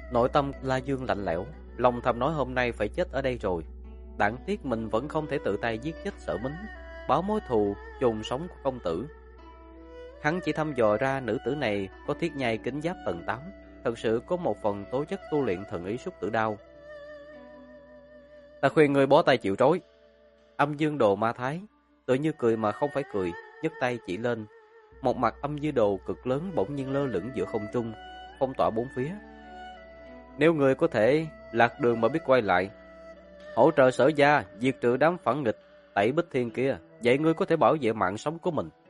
Nội tâm La Dương lạnh lẽo, lòng thầm nói hôm nay phải chết ở đây rồi. Đáng tiếc mình vẫn không thể tự tay giết chết Sở Mính, báo mối thù chôn sống của công tử. Hắn chỉ thăm dò ra nữ tử này có thiết nhai kính giáp tầng 8, thật sự có một phần tố chất tu luyện thần ý súc tử đao. Ta khuyên ngươi bó tay chịu trói. Âm Dương Đồ Ma Thái tự như cười mà không phải cười, nhấc tay chỉ lên. Một mặt âm dương đồ cực lớn bỗng nhiên lơ lửng giữa không trung, phong tỏa bốn phía. Nếu người có thể lạc đường mà biết quay lại, hỗ trợ Sở gia diệt trừ đám phản nghịch tẩy Bích Thiên kia, vậy ngươi có thể bảo vệ mạng sống của mình.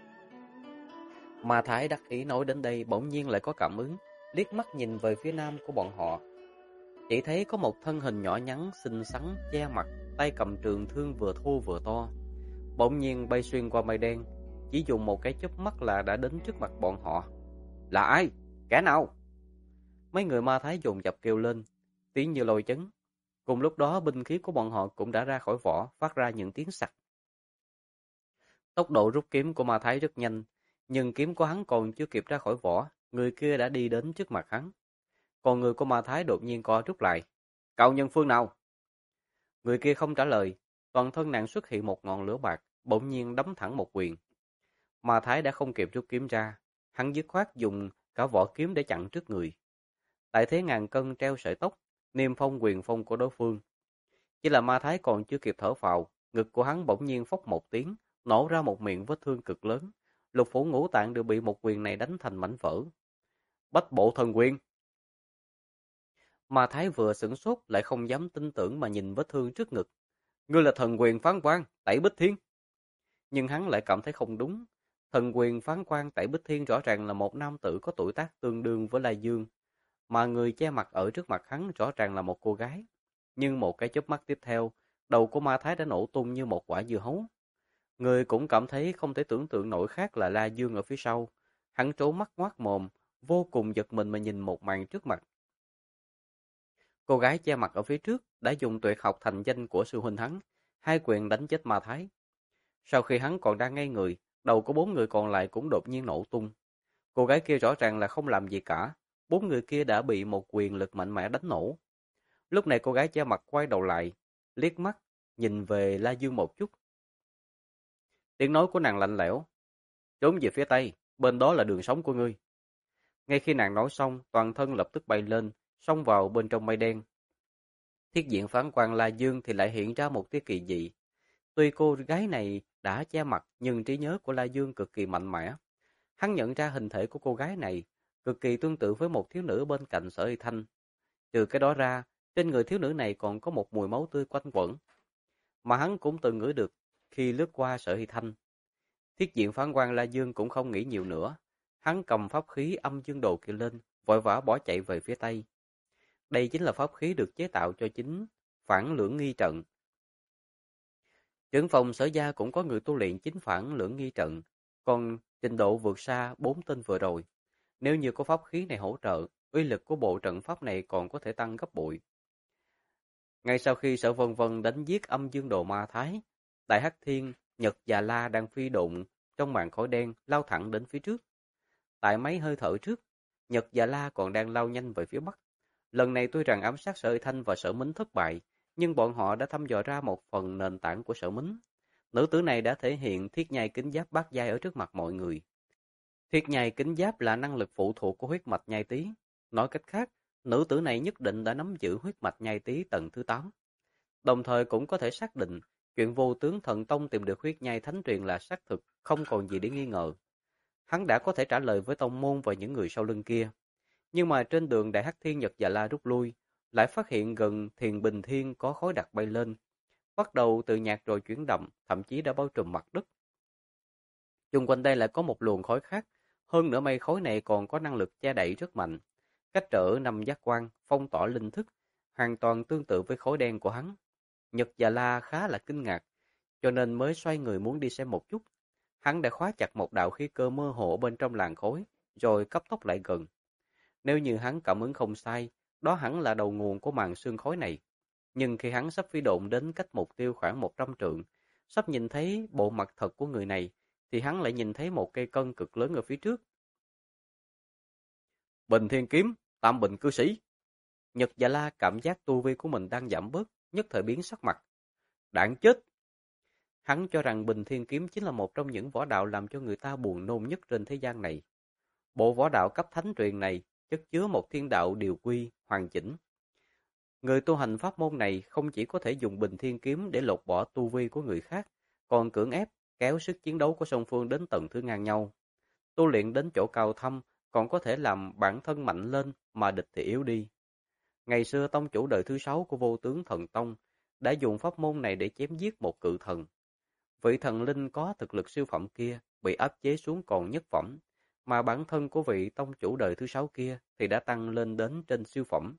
Ma Thái đắc ý nói đến đây bỗng nhiên lại có cảm ứng, liếc mắt nhìn về phía nam của bọn họ. Chỉ thấy có một thân hình nhỏ nhắn xinh xắn che mặt, tay cầm trường thương vừa thô vừa to. Bỗng nhiên bay xuyên qua mây đen, chỉ dùng một cái chớp mắt là đã đến trước mặt bọn họ. Là ai? Kẻ nào? Mấy người Ma Thái dồn dập kêu lên, tiếng như lôi chấn. Cùng lúc đó binh khí của bọn họ cũng đã ra khỏi vỏ, phát ra những tiếng sặc. Tốc độ rút kiếm của Ma Thái rất nhanh, nhưng kiếm của hắn còn chưa kịp ra khỏi vỏ, người kia đã đi đến trước mặt hắn. Còn người của Ma Thái đột nhiên co rút lại. Cậu nhân phương nào? Người kia không trả lời, toàn thân nàng xuất hiện một ngọn lửa bạc, bỗng nhiên đấm thẳng một quyền. Ma Thái đã không kịp rút kiếm ra, hắn dứt khoát dùng cả vỏ kiếm để chặn trước người. Tại thế ngàn cân treo sợi tóc, niêm phong quyền phong của đối phương. Chỉ là Ma Thái còn chưa kịp thở phào, ngực của hắn bỗng nhiên phốc một tiếng, nổ ra một miệng vết thương cực lớn. Lục phủ ngũ tạng đều bị một quyền này đánh thành mảnh vỡ. Bách bộ thần quyền. Ma Thái vừa sửng sốt lại không dám tin tưởng mà nhìn vết thương trước ngực. Ngươi là thần quyền phán quan, Tẩy Bích Thiên. Nhưng hắn lại cảm thấy không đúng. Thần quyền phán quan Tẩy Bích Thiên rõ ràng là một nam tử có tuổi tác tương đương với La Dương, mà người che mặt ở trước mặt hắn rõ ràng là một cô gái. Nhưng một cái chớp mắt tiếp theo, đầu của Ma Thái đã nổ tung như một quả dưa hấu. Người cũng cảm thấy không thể tưởng tượng nổi khác là La Dương ở phía sau. Hắn trố mắt ngoác mồm, vô cùng giật mình mà nhìn một màn trước mặt. Cô gái che mặt ở phía trước đã dùng tuyệt học thành danh của sư huynh hắn, hai quyền đánh chết Ma Thái. Sau khi hắn còn đang ngây người, đầu của bốn người còn lại cũng đột nhiên nổ tung. Cô gái kia rõ ràng là không làm gì cả, bốn người kia đã bị một quyền lực mạnh mẽ đánh nổ. Lúc này cô gái che mặt quay đầu lại, liếc mắt, nhìn về La Dương một chút. Tiếng nói của nàng lạnh lẽo, trốn về phía tây, bên đó là đường sống của ngươi. Ngay khi nàng nói xong, toàn thân lập tức bay lên, xông vào bên trong mây đen. Thiết diện phán quan La Dương thì lại hiện ra một tia kỳ dị. Tuy cô gái này đã che mặt, nhưng trí nhớ của La Dương cực kỳ mạnh mẽ. Hắn nhận ra hình thể của cô gái này cực kỳ tương tự với một thiếu nữ bên cạnh Sở Y Thanh. Trừ cái đó ra, trên người thiếu nữ này còn có một mùi máu tươi quanh quẩn, mà hắn cũng từng ngửi được khi lướt qua Sở Y Thanh. Thiết diện phán quan La Dương cũng không nghĩ nhiều nữa. Hắn cầm pháp khí âm dương đồ kia lên, vội vã bỏ chạy về phía tây. Đây chính là pháp khí được chế tạo cho chính phản lưỡng nghi trận. Trưởng phòng Sở gia cũng có người tu luyện chính phản lưỡng nghi trận, còn trình độ vượt xa 4 tên vừa rồi. Nếu như có pháp khí này hỗ trợ, uy lực của bộ trận pháp này còn có thể tăng gấp bội. Ngay sau khi Sở Vân Vân đánh giết âm dương đồ Ma Thái, Đại Hắc Thiên, Nhật và La đang phi độn trong màn khói đen lao thẳng đến phía trước. Tại mấy hơi thở trước, Nhật và La còn đang lao nhanh về phía bắc. Lần này tuy rằng ám sát Sở Y Thanh và Sở Mính thất bại, nhưng bọn họ đã thăm dò ra một phần nền tảng của Sở Mính. Nữ tử này đã thể hiện thiết nhai kính giáp bát giai ở trước mặt mọi người. Thiết nhai kính giáp là năng lực phụ thuộc của huyết mạch nhai tý. Nói cách khác, nữ tử này nhất định đã nắm giữ huyết mạch nhai tý tầng thứ 8. Đồng thời cũng có thể xác định, chuyện vô tướng thần tông tìm được huyết nhai thánh truyền là xác thực, không còn gì để nghi ngờ. Hắn đã có thể trả lời với tông môn và những người sau lưng kia. Nhưng mà trên đường Đại Hắc Thiên Nhật và La rút lui, lại phát hiện gần Thiền Bình Thiên có khói đặc bay lên, bắt đầu từ nhạt rồi chuyển động, thậm chí đã bao trùm mặt đất. Xung quanh đây lại có một luồng khói khác, hơn nữa mây khói này còn có năng lực che đậy rất mạnh, cách trở 5 giác quan, phong tỏa linh thức, hoàn toàn tương tự với khói đen của hắn. Nhật và La khá là kinh ngạc, cho nên mới xoay người muốn đi xem một chút. Hắn đã khóa chặt một đạo khí cơ mơ hồ bên trong làn khói, rồi cấp tốc lại gần. Nếu như hắn cảm ứng không sai, đó hẳn là đầu nguồn của màn sương khói này. Nhưng khi hắn sắp phi độn đến cách mục tiêu khoảng 100 trượng, sắp nhìn thấy bộ mặt thật của người này, thì hắn lại nhìn thấy một cây cân cực lớn ở phía trước. Bình Thiên Kiếm, Tam Bình Cư Sĩ. Nhật và La cảm giác tu vi của mình đang giảm bớt, nhất thời biến sắc mặt. Đáng chết! Hắn cho rằng Bình Thiên Kiếm chính là một trong những võ đạo làm cho người ta buồn nôn nhất trên thế gian này. Bộ võ đạo cấp thánh truyền này chất chứa một thiên đạo điều quy, hoàn chỉnh. Người tu hành pháp môn này không chỉ có thể dùng Bình Thiên Kiếm để lột bỏ tu vi của người khác, còn cưỡng ép, kéo sức chiến đấu của song phương đến tận thứ ngang nhau. Tu luyện đến chỗ cao thâm, còn có thể làm bản thân mạnh lên mà địch thì yếu đi. Ngày xưa tông chủ đời thứ 6 của Vô Tướng Thần Tông đã dùng pháp môn này để chém giết một cự thần. Vị thần linh có thực lực siêu phẩm kia bị áp chế xuống còn nhất phẩm, mà bản thân của vị tông chủ đời thứ 6 kia thì đã tăng lên đến trên siêu phẩm.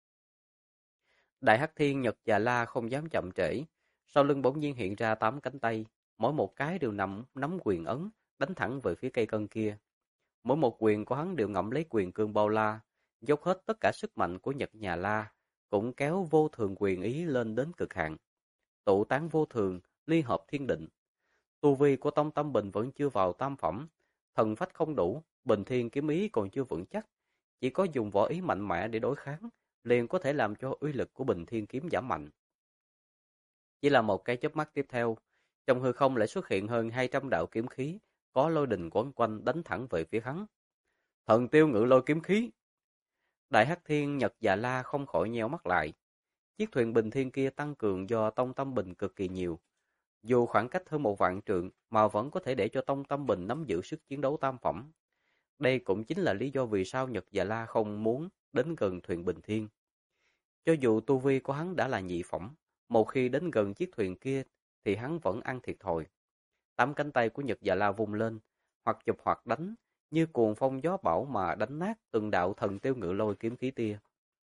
Đại Hắc Thiên, Nhật và La không dám chậm trễ, sau lưng bỗng nhiên hiện ra 8 cánh tay, mỗi một cái đều nắm quyền ấn, đánh thẳng về phía cây cân kia. Mỗi một quyền của hắn đều ngậm lấy quyền cương bao la, dốc hết tất cả sức mạnh của Nhật nhà La, cũng kéo vô thường quyền ý lên đến cực hạn. Tụ tán vô thường, ly hợp thiên định. Tu vi của Tông Tâm Bình vẫn chưa vào tam phẩm, thần phách không đủ, Bình Thiên kiếm ý còn chưa vững chắc, chỉ có dùng võ ý mạnh mẽ để đối kháng, liền có thể làm cho uy lực của Bình Thiên kiếm giảm mạnh. Chỉ là một cái chớp mắt tiếp theo, trong hư không lại xuất hiện hơn 200 đạo kiếm khí, có lôi đình quấn quanh đánh thẳng về phía hắn. Thần tiêu ngự lôi kiếm khí. Đại Hắc Thiên, Nhật và La không khỏi nheo mắt lại. Chiếc thuyền Bình Thiên kia tăng cường do Tông Tâm Bình cực kỳ nhiều. Dù khoảng cách hơn 1 vạn trượng mà vẫn có thể để cho Tông Tâm Bình nắm giữ sức chiến đấu tam phẩm. Đây cũng chính là lý do vì sao Nhật và La không muốn đến gần thuyền Bình Thiên. Cho dù tu vi của hắn đã là nhị phẩm, một khi đến gần chiếc thuyền kia thì hắn vẫn ăn thiệt thòi. 8 cánh tay của Nhật và La vung lên, hoặc chụp hoặc đánh, như cuồng phong gió bão mà đánh nát từng đạo thần tiêu ngự lôi kiếm khí tia.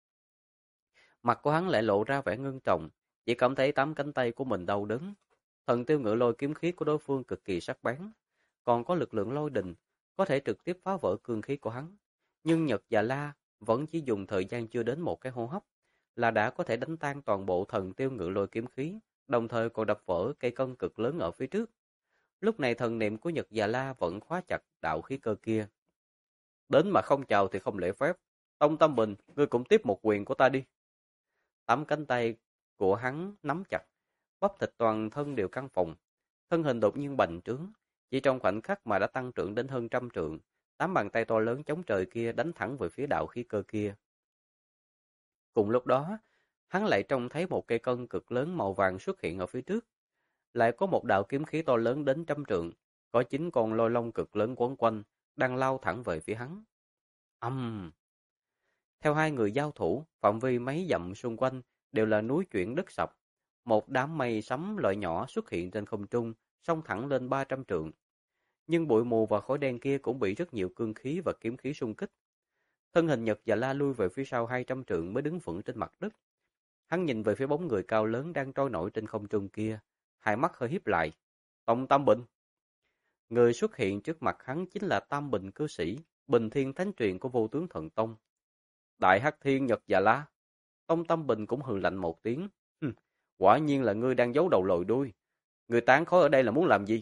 Mặt của hắn lại lộ ra vẻ ngưng trọng, chỉ cảm thấy 8 cánh tay của mình đau đớn. Thần tiêu ngự lôi kiếm khí của đối phương cực kỳ sắc bén, còn có lực lượng lôi đình, có thể trực tiếp phá vỡ cương khí của hắn. Nhưng Nhật và La vẫn chỉ dùng thời gian chưa đến một cái hô hấp, là đã có thể đánh tan toàn bộ thần tiêu ngự lôi kiếm khí, đồng thời còn đập vỡ cây cân cực lớn ở phía trước. Lúc này thần niệm của Nhật và La vẫn khóa chặt đạo khí cơ kia. Đến mà không chào thì không lễ phép. Tông Tâm Bình, ngươi cũng tiếp một quyền của ta đi. 8 cánh tay của hắn nắm chặt, bắp thịt toàn thân đều căng phồng. Thân hình đột nhiên bành trướng, chỉ trong khoảnh khắc mà đã tăng trưởng đến hơn 100 trượng. 8 bàn tay to lớn chống trời kia đánh thẳng về phía đạo khí cơ kia. Cùng lúc đó, hắn lại trông thấy một cây cân cực lớn màu vàng xuất hiện ở phía trước. Lại có một đạo kiếm khí to lớn đến 100 trượng, có 9 con lôi long cực lớn quấn quanh, đang lao thẳng về phía hắn. Theo hai người giao thủ, phạm vi mấy dặm xung quanh đều là núi chuyển đất sập. Một đám mây sấm loại nhỏ xuất hiện trên không trung, xông thẳng lên 300 trượng. Nhưng bụi mù và khói đen kia cũng bị rất nhiều cương khí và kiếm khí xung kích. Thân hình Nhật và La lui về phía sau 200 trượng mới đứng vững trên mặt đất. Hắn nhìn về phía bóng người cao lớn đang trôi nổi trên không trung kia, hai mắt hơi híp lại. Tông Tam Bình. Người xuất hiện trước mặt hắn chính là Tam Bình cư sĩ, Bình Thiên Thánh truyền của Vô Tướng Thần Tông. Đại Hắc Thiên, Nhật và La. Tông Tam Bình cũng hừ lạnh một tiếng. Quả nhiên là ngươi đang giấu đầu lòi đuôi. Người tán khói ở đây là muốn làm gì?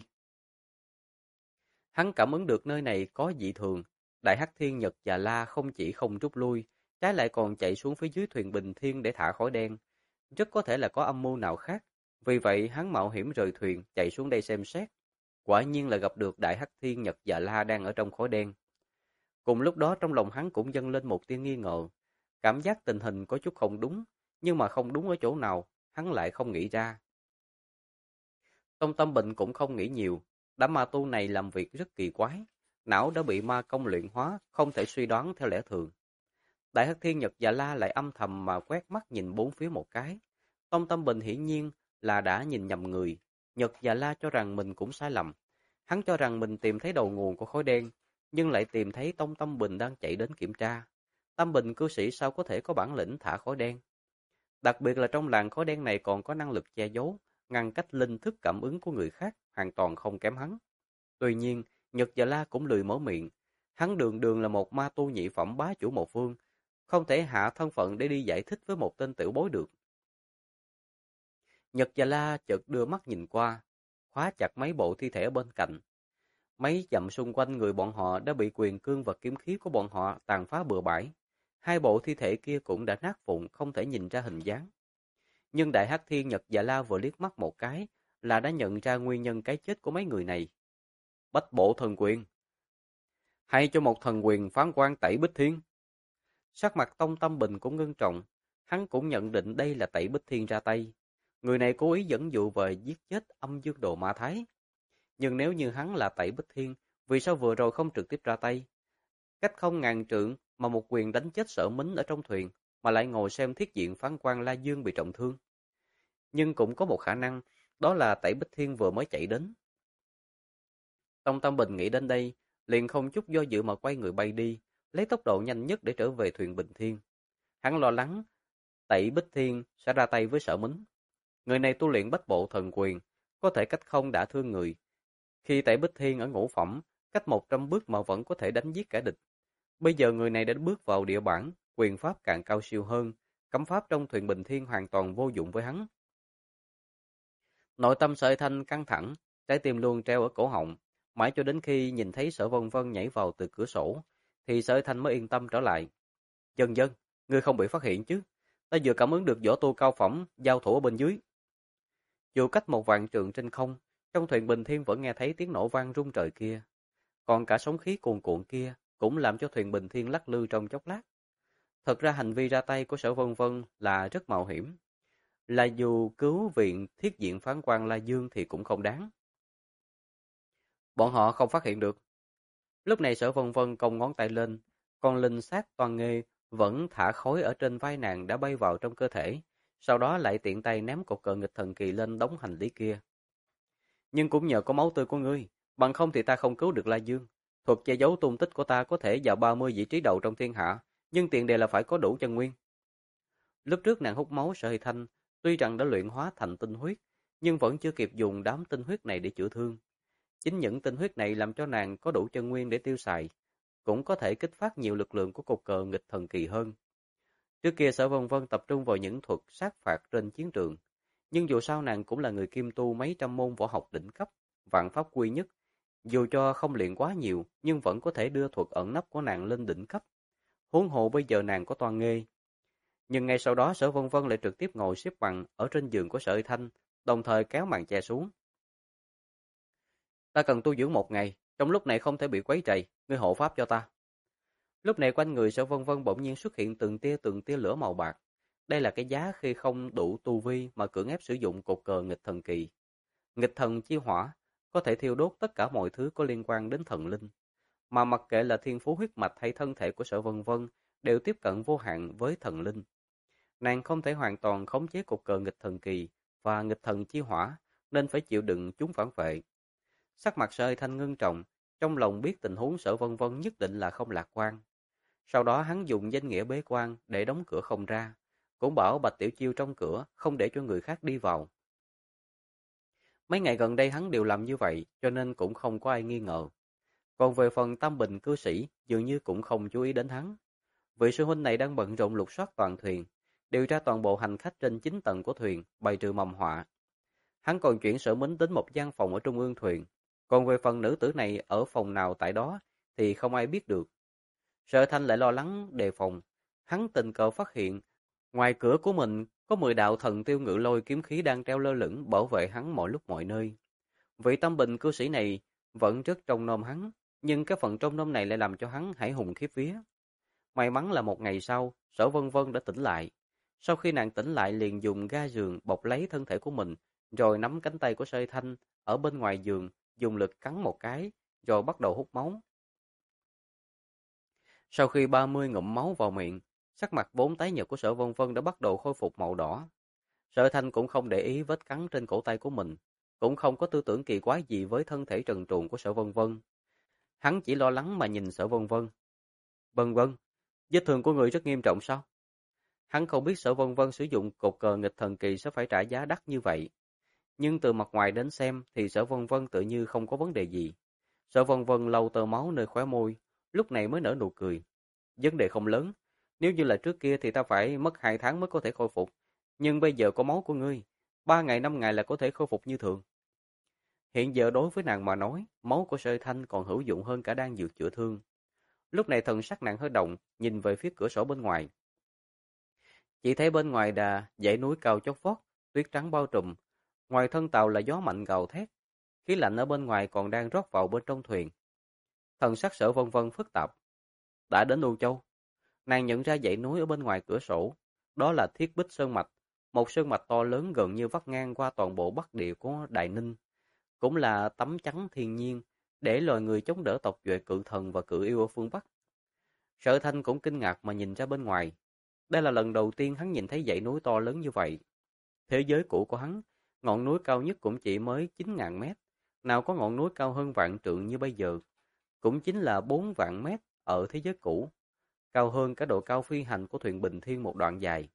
Hắn cảm ứng được nơi này có dị thường. Đại Hắc Thiên, Nhật và La không chỉ không rút lui, trái lại còn chạy xuống phía dưới thuyền Bình Thiên để thả khói đen. Rất có thể là có âm mưu nào khác. Vì vậy hắn mạo hiểm rời thuyền chạy xuống đây xem xét. Quả nhiên là gặp được Đại Hắc Thiên, Nhật và La đang ở trong khói đen. Cùng lúc đó trong lòng hắn cũng dâng lên một tia nghi ngờ. Cảm giác tình hình có chút không đúng, nhưng mà không đúng ở chỗ nào, hắn lại không nghĩ ra. Tông Tâm Bình cũng không nghĩ nhiều, đám ma tu này làm việc rất kỳ quái, não đã bị ma công luyện hóa, không thể suy đoán theo lẽ thường. Đại Hắc Thiên, Nhật và La lại âm thầm mà quét mắt nhìn bốn phía một cái. Tông Tâm Bình hiển nhiên là đã nhìn nhầm người, Nhật và La cho rằng mình cũng sai lầm. Hắn cho rằng mình tìm thấy đầu nguồn của khói đen, nhưng lại tìm thấy Tông Tâm Bình đang chạy đến kiểm tra. Tâm Bình cư sĩ sao có thể có bản lĩnh thả khói đen? Đặc biệt là trong làng khói đen này còn có năng lực che giấu, ngăn cách linh thức cảm ứng của người khác, hoàn toàn không kém hắn. Tuy nhiên, Nhật và La cũng lười mở miệng. Hắn đường đường là một ma tu nhị phẩm bá chủ một phương, không thể hạ thân phận để đi giải thích với một tên tiểu bối được. Nhật và La chợt đưa mắt nhìn qua, khóa chặt mấy bộ thi thể bên cạnh. Mấy dặm xung quanh người bọn họ đã bị quyền cương và kiếm khí của bọn họ tàn phá bừa bãi. Hai bộ thi thể kia cũng đã nát vụn, không thể nhìn ra hình dáng. Nhưng Đại Hắc Thiên Nhật Dạ La vừa liếc mắt một cái là đã nhận ra nguyên nhân cái chết của mấy người này. Bách bộ thần quyền. Hay cho một thần quyền phán quan Tẩy Bích Thiên. Sắc mặt Tông Tâm Bình cũng ngưng trọng, hắn cũng nhận định đây là Tẩy Bích Thiên ra tay. Người này cố ý dẫn dụ về giết chết Âm Dương Đồ Ma Thái. Nhưng nếu như hắn là Tẩy Bích Thiên, vì sao vừa rồi không trực tiếp ra tay? Cách không ngàn trượng mà một quyền đánh chết Sở Mính ở trong thuyền, mà lại ngồi xem thiết diện phán quan La Dương bị trọng thương. Nhưng cũng có một khả năng, đó là Tẩy Bích Thiên vừa mới chạy đến. Tông Tâm Bình nghĩ đến đây, liền không chút do dự mà quay người bay đi, lấy tốc độ nhanh nhất để trở về thuyền Bình Thiên. Hắn lo lắng Tẩy Bích Thiên sẽ ra tay với Sở Mính. Người này tu luyện bách bộ thần quyền, có thể cách không đả thương người. Khi Tẩy Bích Thiên ở ngũ phẩm, cách 100 bước mà vẫn có thể đánh giết kẻ địch. Bây giờ người này đã bước vào địa bản, quyền pháp càng cao siêu hơn, cấm pháp trong thuyền Bình Thiên hoàn toàn vô dụng với hắn. Nội tâm Sở Thanh căng thẳng, trái tim luôn treo ở cổ họng, mãi cho đến khi nhìn thấy Sở Vân Vân nhảy vào từ cửa sổ, thì Sở Thanh mới yên tâm trở lại. Dân dân, ngươi không bị phát hiện chứ? Ta vừa cảm ứng được võ tu cao phẩm giao thủ ở bên dưới. Dù cách 1 vạn trượng trên không, trong thuyền Bình Thiên vẫn nghe thấy tiếng nổ vang rung trời kia. Còn cả sóng khí cuồn cuộn kia cũng làm cho thuyền Bình Thiên lắc lư trong chốc lát. Thật ra hành vi ra tay của Sở Vân Vân là rất mạo hiểm. Là dù cứu viện thiết diện phán quan La Dương thì cũng không đáng. Bọn họ không phát hiện được. Lúc này Sở Vân Vân cong ngón tay lên, con linh sát toàn nghê vẫn thả khối ở trên vai nàng đã bay vào trong cơ thể, sau đó lại tiện tay ném cột cờ nghịch thần kỳ lên đống hành lý kia. Nhưng cũng nhờ có máu tươi của ngươi, bằng không thì ta không cứu được La Dương. Thuật che giấu tung tích của ta có thể vào 30 vị trí đầu trong thiên hạ, nhưng tiền đề là phải có đủ chân nguyên. Lúc trước nàng hút máu Sở Hy Thanh, tuy rằng đã luyện hóa thành tinh huyết, nhưng vẫn chưa kịp dùng đám tinh huyết này để chữa thương. Chính những tinh huyết này làm cho nàng có đủ chân nguyên để tiêu xài, cũng có thể kích phát nhiều lực lượng của cột cờ nghịch thần kỳ hơn. Trước kia Sở Vân Vân tập trung vào những thuật sát phạt trên chiến trường, nhưng dù sao nàng cũng là người kim tu mấy trăm môn võ học đỉnh cấp, vạn pháp quy nhất, dù cho không luyện quá nhiều, nhưng vẫn có thể đưa thuật ẩn nấp của nàng lên đỉnh cấp. Huống hồ bây giờ nàng có toan nghê. Nhưng ngay sau đó Sở Vân Vân lại trực tiếp ngồi xếp bằng ở trên giường của Sở Hy Thanh, đồng thời kéo màn che xuống. Ta cần tu dưỡng 1 ngày, trong lúc này không thể bị quấy rầy, ngươi hộ pháp cho ta. Lúc này quanh người Sở Vân Vân bỗng nhiên xuất hiện từng tia lửa màu bạc. Đây là cái giá khi không đủ tu vi mà cưỡng ép sử dụng cột cờ nghịch thần kỳ. Nghịch thần chi hỏa có thể thiêu đốt tất cả mọi thứ có liên quan đến thần linh, mà mặc kệ là thiên phú huyết mạch hay thân thể của Sở Vân Vân đều tiếp cận vô hạn với thần linh. Nàng không thể hoàn toàn khống chế cột cờ nghịch thần kỳ và nghịch thần chi hỏa, nên phải chịu đựng chúng phản vệ. Sắc mặt Sở Hy Thanh ngưng trọng, trong lòng biết tình huống Sở Vân Vân nhất định là không lạc quan. Sau đó hắn dùng danh nghĩa bế quan để đóng cửa không ra, cũng bảo Bạch Tiểu Chiêu trong cửa không để cho người khác đi vào. Mấy ngày gần đây hắn đều làm như vậy, cho nên cũng không có ai nghi ngờ. Còn về phần Tam Bình cư sĩ, dường như cũng không chú ý đến hắn. Vị sư huynh này đang bận rộn lục soát toàn thuyền, điều tra toàn bộ hành khách trên 9 tầng của thuyền, bày trừ mầm họa. Hắn còn chuyển Sở Mính đến một gian phòng ở trung ương thuyền. Còn về phần nữ tử này ở phòng nào tại đó thì không ai biết được. Sở Thanh lại lo lắng đề phòng. Hắn tình cờ phát hiện, ngoài cửa của mình có 10 đạo thần tiêu ngự lôi kiếm khí đang treo lơ lửng bảo vệ hắn mọi lúc mọi nơi. Vị Tâm Bình cư sĩ này vẫn rất trông nom hắn, nhưng cái phần trông nom này lại làm cho hắn hãi hùng khiếp vía. May mắn là 1 ngày sau, Sở Vân Vân đã tỉnh lại. Sau khi nàng tỉnh lại liền dùng ga giường bọc lấy thân thể của mình, rồi nắm cánh tay của Sở Thanh ở bên ngoài giường, dùng lực cắn một cái, rồi bắt đầu hút máu. Sau khi 30 ngụm máu vào miệng, sắc mặt vốn tái nhợt của Sở Vân Vân đã bắt đầu khôi phục màu đỏ. Sở Thanh cũng không để ý vết cắn trên cổ tay của mình, cũng không có tư tưởng kỳ quái gì với thân thể trần truồng của Sở Vân Vân. Hắn chỉ lo lắng mà nhìn Sở Vân Vân. Vân Vân, vết thương của người rất nghiêm trọng sao? Hắn không biết Sở Vân Vân sử dụng cột cờ nghịch thần kỳ sẽ phải trả giá đắt như vậy. Nhưng từ mặt ngoài đến xem thì Sở Vân Vân tự như không có vấn đề gì. Sở Vân Vân lau tơ máu nơi khóe môi, lúc này mới nở nụ cười. Vấn đề không lớn, nếu như là trước kia thì ta phải mất 2 tháng mới có thể khôi phục. Nhưng bây giờ có máu của ngươi, 3 ngày 5 ngày là có thể khôi phục như thường. Hiện giờ đối với nàng mà nói, máu của Sở Thanh còn hữu dụng hơn cả đan dược chữa thương. Lúc này thần sắc nàng hơi động, nhìn về phía cửa sổ bên ngoài. Chỉ thấy bên ngoài là dãy núi cao chót vót, tuyết trắng bao trùm. Ngoài thân tàu là gió mạnh gào thét, khí lạnh ở bên ngoài còn đang rót vào bên trong thuyền. Thần sắc Sở Vân Vân phức tạp. Đã đến U Châu, nàng nhận ra dãy núi ở bên ngoài cửa sổ. Đó là Thiết Bích Sơn Mạch, một sơn mạch to lớn gần như vắt ngang qua toàn bộ bắc địa của Đại Ninh. Cũng là tấm chắn thiên nhiên để loài người chống đỡ tộc duệ cự thần và cự yêu ở phương Bắc. Sở Thanh cũng kinh ngạc mà nhìn ra bên ngoài. Đây là lần đầu tiên hắn nhìn thấy dãy núi to lớn như vậy. Thế giới cũ của hắn, ngọn núi cao nhất cũng chỉ mới 9.000 mét. Nào có ngọn núi cao hơn vạn trượng như bây giờ. Cũng chính là 4 vạn mét ở thế giới cũ. Cao hơn cả độ cao phi hành của thuyền Bình Thiên một đoạn dài.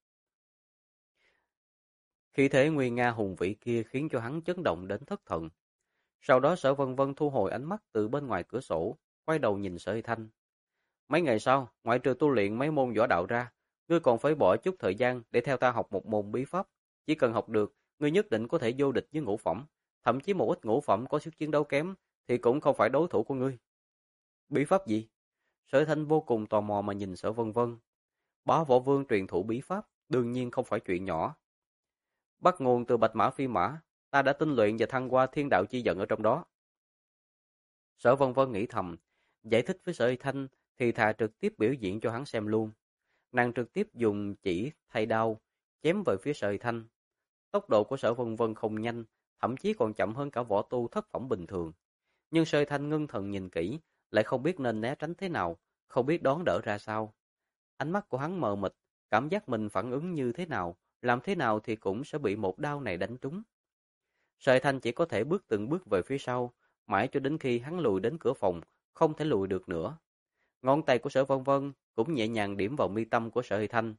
Khí thế nguy nga hùng vĩ kia khiến cho hắn chấn động đến thất thần. Sau đó Sở Vân Vân thu hồi ánh mắt từ bên ngoài cửa sổ, quay đầu nhìn Sở Hy Thanh. Mấy ngày sau, ngoại trừ tu luyện mấy môn võ đạo ra, ngươi còn phải bỏ chút thời gian để theo ta học một môn bí pháp. Chỉ cần học được, ngươi nhất định có thể vô địch với ngũ phẩm. Thậm chí một ít ngũ phẩm có sức chiến đấu kém thì cũng không phải đối thủ của ngươi. Bí pháp gì? Sở Hy Thanh vô cùng tò mò mà nhìn Sở Vân Vân. Bá Võ Vương truyền thụ bí pháp, đương nhiên không phải chuyện nhỏ. Bắt nguồn từ Bạch Mã Phi Mã, ta đã tinh luyện và thăng qua thiên đạo chi vận ở trong đó. Sở Vân Vân nghĩ thầm, giải thích với Sở Hy Thanh thì thà trực tiếp biểu diễn cho hắn xem luôn. Nàng trực tiếp dùng chỉ thay đao, chém về phía Sở Hy Thanh. Tốc độ của Sở Vân Vân không nhanh, thậm chí còn chậm hơn cả võ tu thất phẩm bình thường. Nhưng Sở Hy Thanh ngưng thần nhìn kỹ, lại không biết nên né tránh thế nào, không biết đón đỡ ra sao. Ánh mắt của hắn mờ mịt, cảm giác mình phản ứng như thế nào, làm thế nào thì cũng sẽ bị một đao này đánh trúng. Sở Hy Thanh chỉ có thể bước từng bước về phía sau, mãi cho đến khi hắn lùi đến cửa phòng, không thể lùi được nữa. Ngón tay của Sở Vân Vân cũng nhẹ nhàng điểm vào mi tâm của Sở Hy Thanh.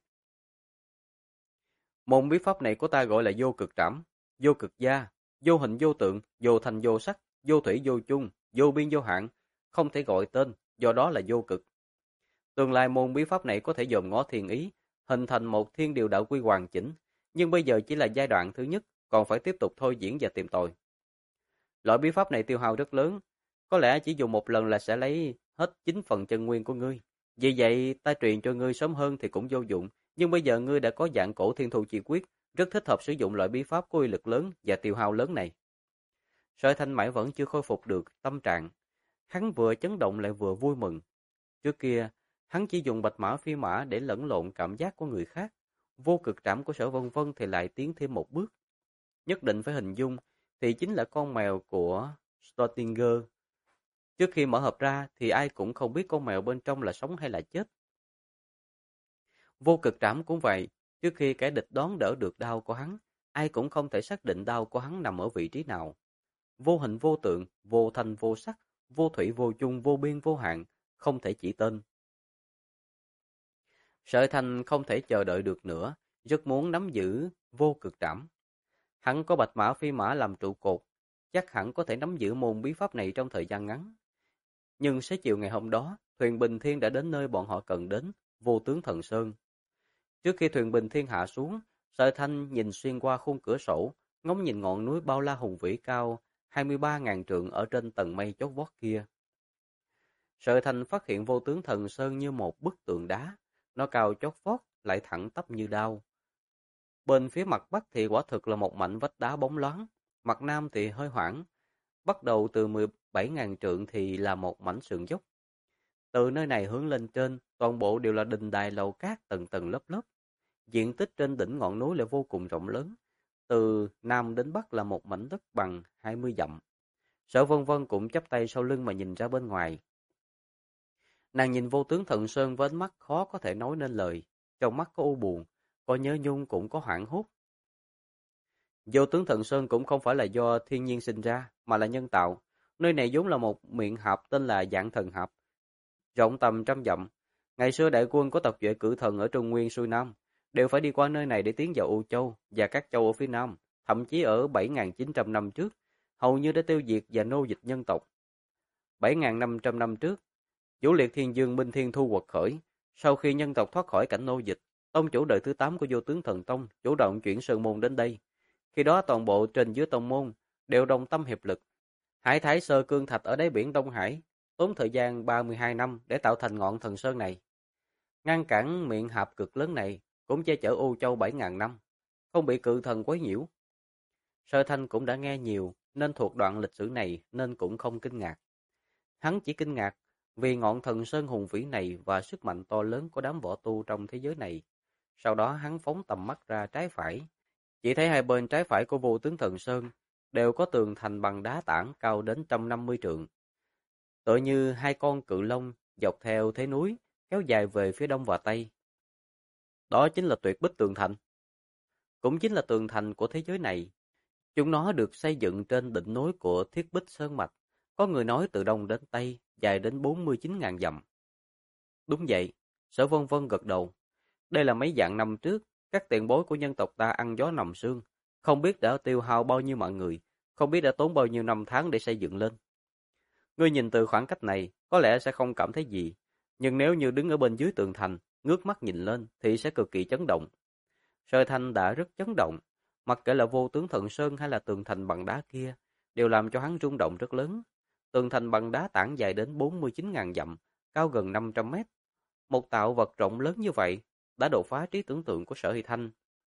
Môn bí pháp này của ta gọi là vô cực trảm, vô cực gia, vô hình vô tượng, vô thành vô sắc, vô thủy vô chung, vô biên vô hạn, không thể gọi tên, do đó là vô cực. Tương lai môn bí pháp này có thể dòm ngó thiên ý, hình thành một thiên điều đạo quy hoàn chỉnh, nhưng bây giờ chỉ là giai đoạn thứ nhất, còn phải tiếp tục thôi diễn và tìm tòi. Loại bí pháp này tiêu hao rất lớn, có lẽ chỉ dùng một lần là sẽ lấy hết 9 phần chân nguyên của ngươi. Vì vậy, ta truyền cho ngươi sớm hơn thì cũng vô dụng, nhưng bây giờ ngươi đã có dạng cổ thiên thu chi quyết, rất thích hợp sử dụng loại bí pháp có uy lực lớn và tiêu hao lớn này. Sở Thanh Mãi vẫn chưa khôi phục được tâm trạng, hắn vừa chấn động lại vừa vui mừng. Trước kia, hắn chỉ dùng Bạch Mã Phi Mã để lẫn lộn cảm giác của người khác, vô cực trảm của Sở Vân Vân thì lại tiến thêm một bước. Nhất định phải hình dung thì chính là con mèo của Schrödinger. Trước khi mở hộp ra thì ai cũng không biết con mèo bên trong là sống hay là chết. Vô cực trảm cũng vậy, trước khi kẻ địch đón đỡ được đao của hắn, ai cũng không thể xác định đao của hắn nằm ở vị trí nào. Vô hình vô tượng, vô thanh vô sắc, vô thủy vô chung, vô biên vô hạn, không thể chỉ tên. Sở Thanh không thể chờ đợi được nữa, rất muốn nắm giữ vô cực trảm. Hắn có Bạch Mã Phi Mã làm trụ cột, chắc hẳn có thể nắm giữ môn bí pháp này trong thời gian ngắn. Nhưng xế chiều ngày hôm đó, thuyền Bình Thiên đã đến nơi bọn họ cần đến, Vô Tướng Thần Sơn. Trước khi thuyền Bình Thiên hạ xuống, Sở Thanh nhìn xuyên qua khung cửa sổ, ngóng nhìn ngọn núi bao la hùng vĩ cao 23.000 trượng ở trên tầng mây chót vót kia. Sở Thanh phát hiện Vô Tướng Thần Sơn như một bức tượng đá, nó cao chót vót lại thẳng tắp như đao. Bên phía mặt bắc thì quả thực là một mảnh vách đá bóng loáng, mặt nam thì hơi hoảng. Bắt đầu từ 17.000 trượng thì là một mảnh sườn dốc. Từ nơi này hướng lên trên, toàn bộ đều là đình đài lầu cát tầng tầng lớp lớp. Diện tích trên đỉnh ngọn núi lại vô cùng rộng lớn. Từ nam đến bắc là một mảnh đất bằng 20 dặm. Sở Vân Vân cũng chắp tay sau lưng mà nhìn ra bên ngoài. Nàng nhìn Vô Tướng Thần Sơn với ánh mắt khó có thể nói nên lời. Trong mắt có u buồn, có nhớ nhung cũng có hoảng hốt. Vô Tướng Thần Sơn cũng không phải là do thiên nhiên sinh ra, mà là nhân tạo. Nơi này vốn là một miệng hạp tên là Dạng Thần Hạp, rộng tầm 100 dặm. Ngày xưa đại quân của tộc duệ cử thần ở Trung Nguyên xuôi Nam đều phải đi qua nơi này để tiến vào U Châu và các châu ở phía Nam, thậm chí ở 7.900 năm trước, hầu như đã tiêu diệt và nô dịch nhân tộc. 7.500 năm trước, Vũ Liệt Thiên Dương Minh Thiên Thu quật khởi, sau khi nhân tộc thoát khỏi cảnh nô dịch, tông chủ đời thứ 8 của Vô Tướng Thần Tông chủ động chuyển sơn môn đến đây. Khi đó toàn bộ trên dưới tông môn đều đồng tâm hiệp lực. Hải Thái Sơ Cương Thạch ở đáy biển Đông Hải, tốn thời gian 32 năm để tạo thành ngọn thần sơn này. Ngăn cản miệng hạp cực lớn này cũng che chở U Châu 7.000 năm, không bị cự thần quấy nhiễu. Sở Thanh cũng đã nghe nhiều nên thuộc đoạn lịch sử này nên cũng không kinh ngạc. Hắn chỉ kinh ngạc vì ngọn thần sơn hùng vĩ này và sức mạnh to lớn của đám võ tu trong thế giới này. Sau đó hắn phóng tầm mắt ra trái phải, chỉ thấy hai bên trái phải của vô tướng thần sơn đều có tường thành bằng đá tảng cao đến 150 trượng. Tựa như hai con cự long dọc theo thế núi kéo dài về phía đông và tây. Đó chính là Tuyệt Bích Tường Thành. Cũng chính là tường thành của thế giới này. Chúng nó được xây dựng trên đỉnh núi của Thiết Bích Sơn Mạch. Có người nói từ đông đến tây, dài đến 49.000 dặm. Đúng vậy, Sở Vân Vân gật đầu. Đây là mấy vạn năm trước, các tiền bối của nhân tộc ta ăn gió nằm sương. Không biết đã tiêu hao bao nhiêu mạng người, không biết đã tốn bao nhiêu năm tháng để xây dựng lên. Ngươi nhìn từ khoảng cách này, có lẽ sẽ không cảm thấy gì. Nhưng nếu như đứng ở bên dưới tường thành, ngước mắt nhìn lên, thì sẽ cực kỳ chấn động. Sở Thanh đã rất chấn động. Mặc kệ là vô tướng thần sơn hay là tường thành bằng đá kia, đều làm cho hắn rung động rất lớn. Tường thành bằng đá tảng dài đến 49.000 dặm, cao gần 500 mét. Một tạo vật rộng lớn như vậy, đã đột phá trí tưởng tượng của Sở Hy Thanh.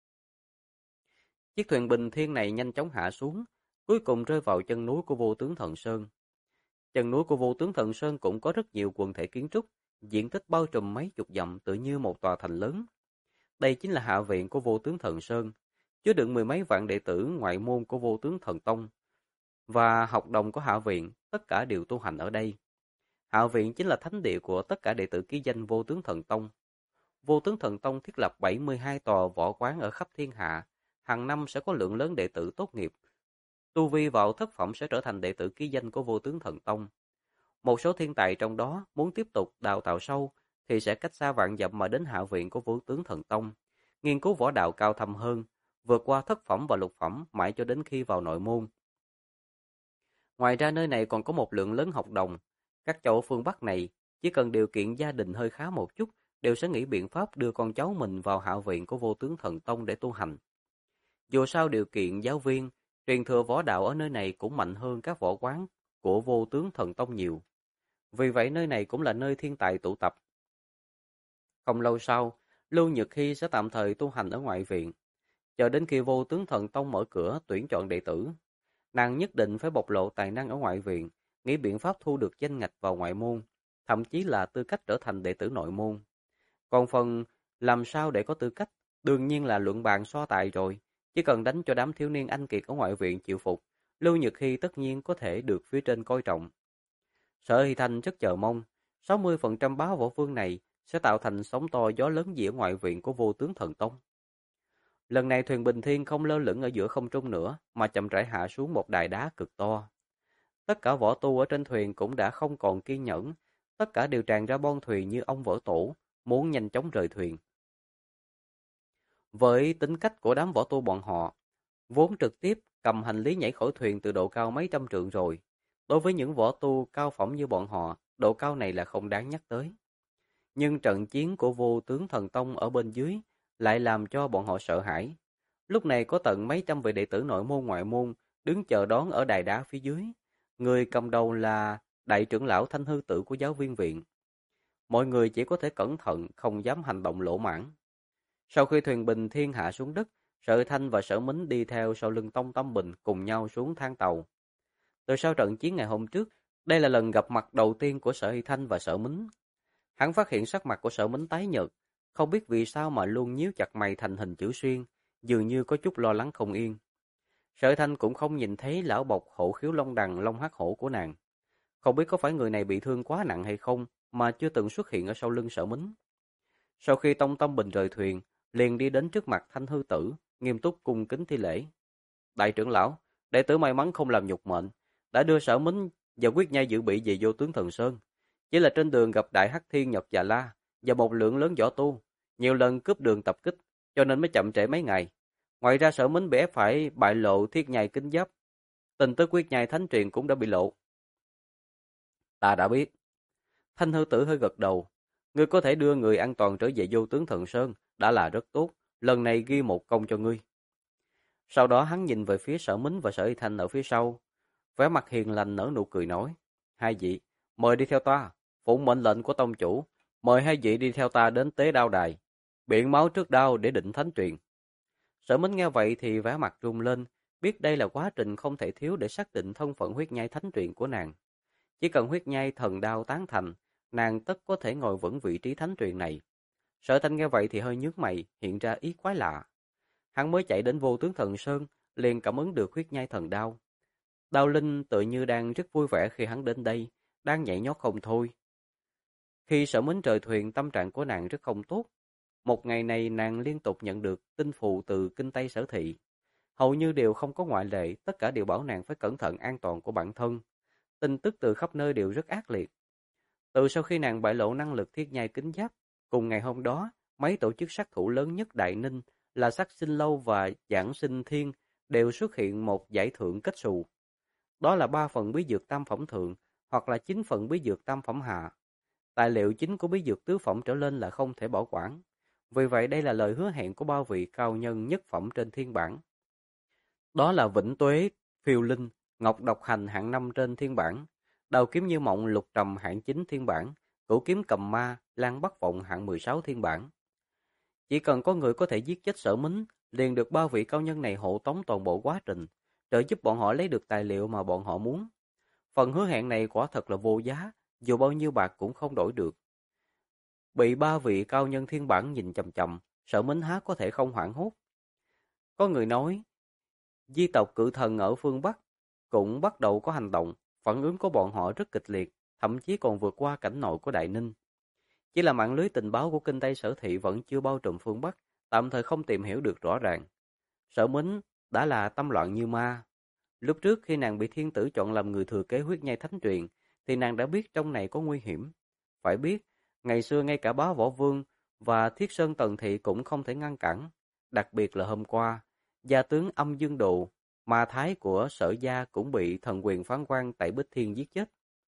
Chiếc thuyền bình thiên này nhanh chóng hạ xuống, cuối cùng rơi vào chân núi của vô tướng thần sơn. Chân núi của vô tướng thần sơn cũng có rất nhiều quần thể kiến trúc, diện tích bao trùm mấy chục dặm tự như một tòa thành lớn. Đây chính là hạ viện của vô tướng thần sơn, chứa đựng mười mấy vạn đệ tử ngoại môn của vô tướng thần tông. Và học đồng của hạ viện, tất cả đều tu hành ở đây. Hạ viện chính là thánh địa của tất cả đệ tử ký danh vô tướng thần tông. Vô tướng thần tông thiết lập 72 tòa võ quán ở khắp thiên hạ, hàng năm sẽ có lượng lớn đệ tử tốt nghiệp. Tu vi vào thất phẩm sẽ trở thành đệ tử ký danh của vô tướng thần tông. Một số thiên tài trong đó muốn tiếp tục đào tạo sâu thì sẽ cách xa vạn dặm mà đến hạ viện của vô tướng thần tông, nghiên cứu võ đạo cao thâm hơn, vượt qua thất phẩm và lục phẩm mãi cho đến khi vào nội môn. Ngoài ra nơi này còn có một lượng lớn học đồng. Các châu phương Bắc này chỉ cần điều kiện gia đình hơi khá một chút đều sẽ nghĩ biện pháp đưa con cháu mình vào hạ viện của vô tướng thần tông để tu hành. Dù sao điều kiện giáo viên, truyền thừa võ đạo ở nơi này cũng mạnh hơn các võ quán của vô tướng thần tông nhiều. Vì vậy nơi này cũng là nơi thiên tài tụ tập. Không lâu sau, Lưu Nhược Hy sẽ tạm thời tu hành ở ngoại viện, chờ đến khi vô tướng thần tông mở cửa tuyển chọn đệ tử. Nàng nhất định phải bộc lộ tài năng ở ngoại viện, nghĩ biện pháp thu được danh ngạch vào ngoại môn, thậm chí là tư cách trở thành đệ tử nội môn. Còn phần làm sao để có tư cách, đương nhiên là luận bàn so tài rồi. Chỉ cần đánh cho đám thiếu niên anh kiệt ở ngoại viện chịu phục, Lưu Nhược Hy tất nhiên có thể được phía trên coi trọng. Sở Hy Thanh rất chờ mong, 60% bá võ vương này sẽ tạo thành sóng to gió lớn gì ở ngoại viện của vô tướng thần tông. Lần này thuyền Bình Thiên không lơ lửng ở giữa không trung nữa, mà chậm rãi hạ xuống một đài đá cực to. Tất cả võ tu ở trên thuyền cũng đã không còn kiên nhẫn, tất cả đều tràn ra bon thuyền như ong vỡ tổ, muốn nhanh chóng rời thuyền. Với tính cách của đám võ tu bọn họ, vốn trực tiếp cầm hành lý nhảy khỏi thuyền từ độ cao mấy trăm trượng rồi. Đối với những võ tu cao phẩm như bọn họ, độ cao này là không đáng nhắc tới. Nhưng trận chiến của vô tướng thần tông ở bên dưới lại làm cho bọn họ sợ hãi. Lúc này có tận mấy trăm vị đệ tử nội môn ngoại môn đứng chờ đón ở đài đá phía dưới. Người cầm đầu là đại trưởng lão Thanh Hư Tử của giáo viên viện. Mọi người chỉ có thể cẩn thận, không dám hành động lỗ mãng. Sau khi thuyền Bình Thiên hạ xuống đất, Sở Thanh và Sở Mính đi theo sau lưng Tông Tâm Bình cùng nhau xuống thang tàu. Từ sau trận chiến ngày hôm trước, đây là lần gặp mặt đầu tiên của Sở Hy Thanh và Sở Mính. Hắn phát hiện sắc mặt của Sở Mính tái nhợt, không biết vì sao mà luôn nhíu chặt mày thành hình chữ xuyên, dường như có chút lo lắng không yên. Sở Thanh cũng không nhìn thấy lão bộc hộ khiếu long đằng long hắc hổ của nàng. Không biết có phải người này bị thương quá nặng hay không mà chưa từng xuất hiện ở sau lưng Sở Mính. Sau khi Tông Tâm Bình rời thuyền, liền đi đến trước mặt Thanh Hư Tử, nghiêm túc cung kính thi lễ. Đại trưởng lão, đệ tử may mắn không làm nhục mệnh, đã đưa Sở Mính và Quyết Nhai dự bị về vô tướng thần sơn. Chỉ là trên đường gặp Đại Hắc Thiên Nhật Già La và một lượng lớn võ tu, nhiều lần cướp đường tập kích, cho nên mới chậm trễ mấy ngày. Ngoài ra Sở Mính bị ép phải bại lộ thiết nhai kính giáp. Tin tức Quyết Nhai thánh truyền cũng đã bị lộ. Ta đã biết. Thanh Hư Tử hơi gật đầu. Ngươi có thể đưa người an toàn trở về vô tướng thần sơn, đã là rất tốt. Lần này ghi một công cho ngươi. Sau đó hắn nhìn về phía Sở Mính và Sở Y Thanh ở phía sau. Vẻ mặt hiền lành nở nụ cười nói. Hai vị, Mời đi theo ta, phụng mệnh lệnh của tông chủ, mời hai vị đi theo ta đến tế đao đài, biện máu trước đao để định thánh truyền. Sở Minh nghe vậy thì vẻ mặt run lên, biết đây là quá trình không thể thiếu để xác định thân phận huyết nhai thánh truyền của nàng. Chỉ cần huyết nhai thần đao tán thành, nàng tất có thể ngồi vững vị trí thánh truyền này. Sở Thanh nghe vậy thì hơi nhướng mày, hiện ra ý quái lạ. Hắn mới chạy đến Vô Tướng Thần Sơn, liền cảm ứng được huyết nhai thần đao. Đao Linh tự như đang rất vui vẻ khi hắn đến đây, đang nhảy nhót không thôi. Khi Sở Minh rời thuyền, tâm trạng của nàng rất không tốt. Một ngày này nàng liên tục nhận được tin phù từ Kinh Tây Sở Thị. Hầu như đều không có ngoại lệ, tất cả đều bảo nàng phải cẩn thận an toàn của bản thân. Tin tức từ khắp nơi đều rất ác liệt. Từ sau khi nàng bại lộ năng lực thiết nhai kính giáp, cùng ngày hôm đó, mấy tổ chức sát thủ lớn nhất Đại Ninh là Sát Sinh Lâu và Giảng Sinh Thiên đều xuất hiện một giải thưởng kết xù. Đó là 3 phần bí dược tam phẩm thượng hoặc là 9 phần bí dược tam phẩm hạ. Tài liệu chính của bí dược tứ phẩm trở lên là không thể bảo quản. Vì vậy đây là lời hứa hẹn của bao vị cao nhân nhất phẩm trên thiên bảng. Đó là Vĩnh Tuế, Phiêu Linh, Ngọc Độc Hành hạng 5 trên thiên bảng, Đào Kiếm Như Mộng Lục Trầm hạng 9 thiên bảng, Cửu Kiếm Cầm Ma, Lan Bắc Vọng hạng 16 thiên bảng. Chỉ cần có người có thể giết chết Sở Mính, liền được bao vị cao nhân này hộ tống toàn bộ quá trình, trợ giúp bọn họ lấy được tài liệu mà bọn họ muốn. Phần hứa hẹn này quả thật là vô giá, dù bao nhiêu bạc cũng không đổi được. Bị ba vị cao nhân thiên bảng nhìn chằm chằm, Sở Mính há có thể không hoảng hốt. Có người nói, di tộc cự thần ở phương Bắc cũng bắt đầu có hành động, phản ứng của bọn họ rất kịch liệt, thậm chí còn vượt qua cảnh nội của Đại Ninh. Chỉ là mạng lưới tình báo của Kinh Tây Sở Thị vẫn chưa bao trùm phương Bắc, tạm thời không tìm hiểu được rõ ràng. Sở Mính đã là tâm loạn như ma. Lúc trước khi nàng bị thiên tử chọn làm người thừa kế huyết nhai thánh truyền, thì nàng đã biết trong này có nguy hiểm. Phải biết, ngày xưa ngay cả Bá Võ Vương và Thiết Sơn Tần Thị cũng không thể ngăn cản. Đặc biệt là hôm qua, gia tướng Âm Dương Độ, ma thái của Sở gia cũng bị thần quyền phán quan tại Bích Thiên giết chết.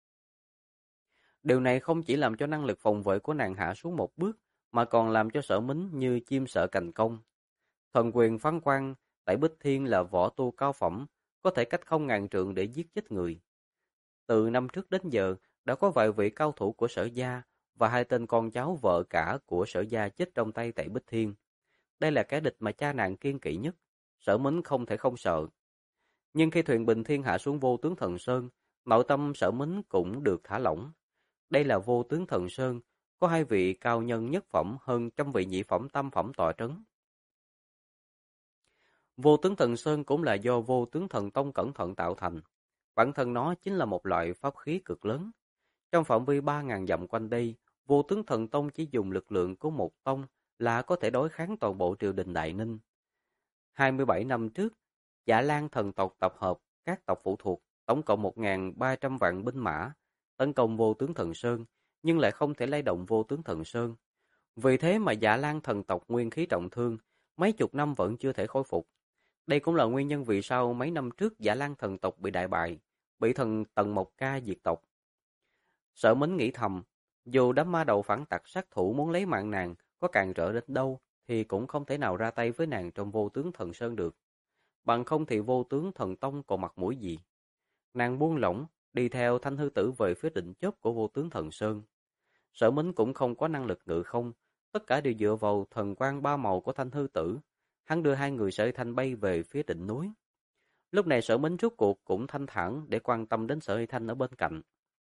Điều này không chỉ làm cho năng lực phòng vệ của nàng hạ xuống một bước, mà còn làm cho Sở Mính như chim sợ cành cong. Thần quyền phán quan tại Bích Thiên là võ tu cao phẩm, có thể cách không ngàn trượng để giết chết người. Từ năm trước đến giờ, đã có vài vị cao thủ của Sở gia và 2 tên con cháu vợ cả của Sở gia chết trong tay tại Bích Thiên. Đây là kẻ địch mà cha nàng kiêng kỵ nhất, Sở Mính không thể không sợ. Nhưng khi thuyền Bình Thiên hạ xuống Vô Tướng Thần Sơn, nội tâm Sở Mính cũng được thả lỏng. Đây là Vô Tướng Thần Sơn, có 2 vị cao nhân nhất phẩm hơn trăm vị nhị phẩm tam phẩm tọa trấn. Vô Tướng Thần Sơn cũng là do Vô Tướng Thần Tông cẩn thận tạo thành. Bản thân nó chính là một loại pháp khí cực lớn. Trong phạm vi 3.000 dặm quanh đây, Vô Tướng Thần Tông chỉ dùng lực lượng của một tông là có thể đối kháng toàn bộ triều đình Đại Ninh. 27 năm trước, Dạ Lan thần tộc tập hợp các tộc phụ thuộc, tổng cộng 1.300 vạn binh mã, tấn công Vô Tướng Thần Sơn, nhưng lại không thể lay động Vô Tướng Thần Sơn. Vì thế mà Dạ Lan thần tộc nguyên khí trọng thương, mấy chục năm vẫn chưa thể khôi phục. Đây cũng là nguyên nhân vì sao mấy năm trước Dạ Lan thần tộc bị đại bại, bị thần Tần Mộc Ca diệt tộc. Sở Mính nghĩ thầm, dù đám ma đầu phản tặc sát thủ muốn lấy mạng nàng có càn trở đến đâu, thì cũng không thể nào ra tay với nàng trong Vô Tướng Thần Sơn được. Bằng không thì Vô Tướng Thần Tông còn mặt mũi gì. Nàng buông lỏng, đi theo Thanh Hư Tử về phía đỉnh chóp của Vô Tướng Thần Sơn. Sở Mính cũng không có năng lực ngự không, tất cả đều dựa vào thần quang ba màu của Thanh Hư Tử. Hắn đưa 2 người Sở Thanh bay về phía đỉnh núi. Lúc này Sở Mính rút cuộc cũng thanh thản để quan tâm đến Sở Thanh ở bên cạnh.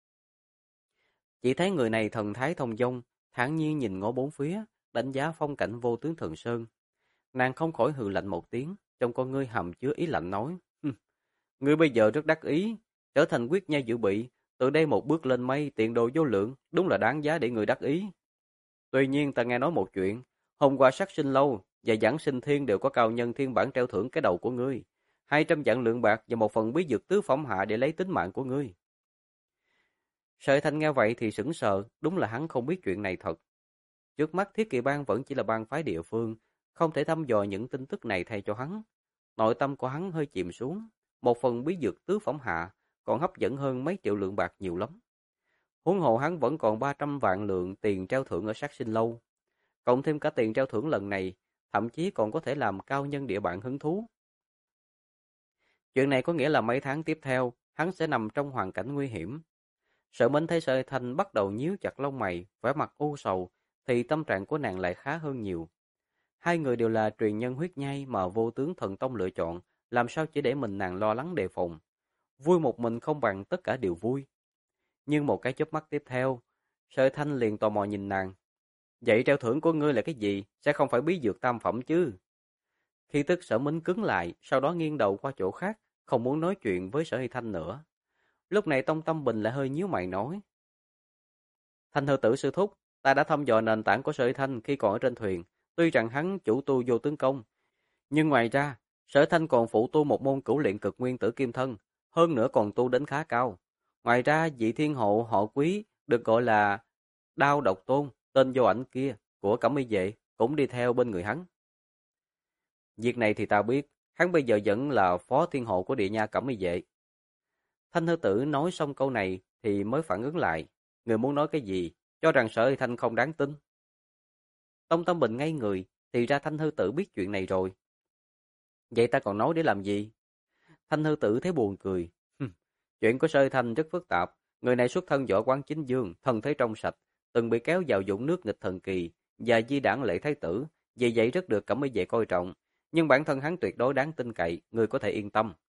Chỉ thấy người này thần thái thông dong, thản nhiên nhìn ngó bốn phía, đánh giá phong cảnh Vô Tướng Thần Sơn. Nàng không khỏi hừ lạnh một tiếng, trong con ngươi hầm chứa ý lạnh nói: "Ngươi bây giờ rất đắc ý, trở thành quyết nhai dự bị, từ đây một bước lên mây, tiền đồ vô lượng, đúng là đáng giá để người đắc ý. Tuy nhiên ta nghe nói một chuyện, hôm qua Sát Sinh Lâu và Giảng Sinh Thiên đều có cao nhân thiên bản treo thưởng cái đầu của ngươi, 200 vạn lượng bạc và một phần bí dược tứ phẩm hạ để lấy tính mạng của ngươi." Sợi Thanh nghe vậy thì sững sờ, đúng là hắn không biết chuyện này thật. Trước mắt Thiết Kỵ Bang vẫn chỉ là bang phái địa phương, không thể thăm dò những tin tức này thay cho hắn. Nội tâm của hắn hơi chìm xuống, một phần bí dược tứ phẩm hạ còn hấp dẫn hơn mấy triệu lượng bạc nhiều lắm. Huống hồ hắn vẫn còn 300 vạn lượng tiền treo thưởng ở Sát Sinh Lâu, cộng thêm cả tiền treo thưởng lần này, thậm chí còn có thể làm cao nhân địa bàn hứng thú. Chuyện này có nghĩa là mấy tháng tiếp theo, hắn sẽ nằm trong hoàn cảnh nguy hiểm. Sở Minh thấy Sở Hy Thanh bắt đầu nhíu chặt lông mày, vẻ mặt u sầu, thì tâm trạng của nàng lại khá hơn nhiều. Hai người đều là truyền nhân huyết nhai mà Vô Tướng Thần Tông lựa chọn, làm sao chỉ để mình nàng lo lắng đề phòng. Vui một mình không bằng tất cả đều vui. Nhưng một cái chớp mắt tiếp theo, Sở Hy Thanh liền tò mò nhìn nàng. Vậy treo thưởng của ngươi là cái gì? Sẽ không phải bí dược tam phẩm chứ? Khi tức Sở Minh cứng lại, sau đó nghiêng đầu qua chỗ khác, không muốn nói chuyện với Sở Hy Thanh nữa. Lúc này Tông Tâm Bình lại hơi nhíu mày nói. Thanh Hư Tử sư thúc, ta đã thăm dò nền tảng của Sở Hy Thanh khi còn ở trên thuyền. Tuy rằng hắn chủ tu vô tướng công, nhưng ngoài ra, Sở Hy Thanh còn phụ tu một môn cửu luyện cực nguyên tử kim thân, hơn nữa còn tu đến khá cao. Ngoài ra, vị thiên hộ họ Quý được gọi là Đao Độc Tôn, tên vô ảnh kia của Cẩm Y Vệ cũng đi theo bên người hắn. Việc này thì ta biết, hắn bây giờ vẫn là phó thiên hộ của địa nha Cẩm Y Vệ. Thanh Hư Tử nói xong câu này thì mới phản ứng lại. Người muốn nói cái gì? Cho rằng Sở Hy Thanh không đáng tin. Tông Tâm Bình ngây người, thì ra Thanh Hư Tử biết chuyện này rồi. Vậy ta còn nói để làm gì? Thanh Hư Tử thấy buồn cười. Chuyện của Sở Hy Thanh rất phức tạp. Người này xuất thân võ quán chính dương, thân thế trong sạch, từng bị kéo vào dũng nước nghịch thần kỳ và di đảng lễ thái tử, vì vậy rất được Cẩm Y Vệ coi trọng. Nhưng bản thân hắn tuyệt đối đáng tin cậy, người có thể yên tâm.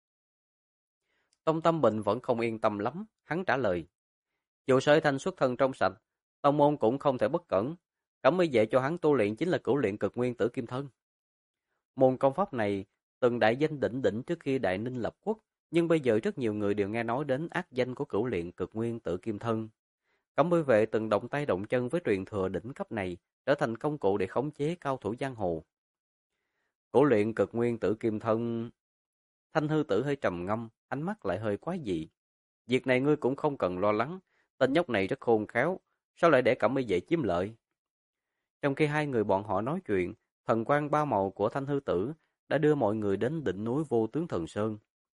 Tông Tâm Bình vẫn không yên tâm lắm, hắn trả lời. Dù Sở Hy Thanh xuất thân trong sạch, tông môn cũng không thể bất cẩn. Cẩm Y Vệ cho hắn tu luyện chính là cửu luyện cực nguyên tử kim thân. Môn công pháp này từng đại danh đỉnh đỉnh trước khi Đại Ninh lập quốc, nhưng bây giờ rất nhiều người đều nghe nói đến ác danh của cửu luyện cực nguyên tử kim thân. Cẩm Y Vệ từng động tay động chân với truyền thừa đỉnh cấp này, trở thành công cụ để khống chế cao thủ giang hồ. Cửu luyện cực nguyên tử kim thân. Thanh Hư Tử hơi trầm ngâm, ánh mắt lại hơi quái dị. Việc này ngươi cũng không cần lo lắng, tên nhóc này rất khôn khéo, sao lại để Cẩm Y Vệ chiếm lợi? Trong khi hai người bọn họ nói chuyện, thần quang ba màu của Thanh Hư Tử đã đưa mọi người đến đỉnh núi Vô Tướng Thần Sơn.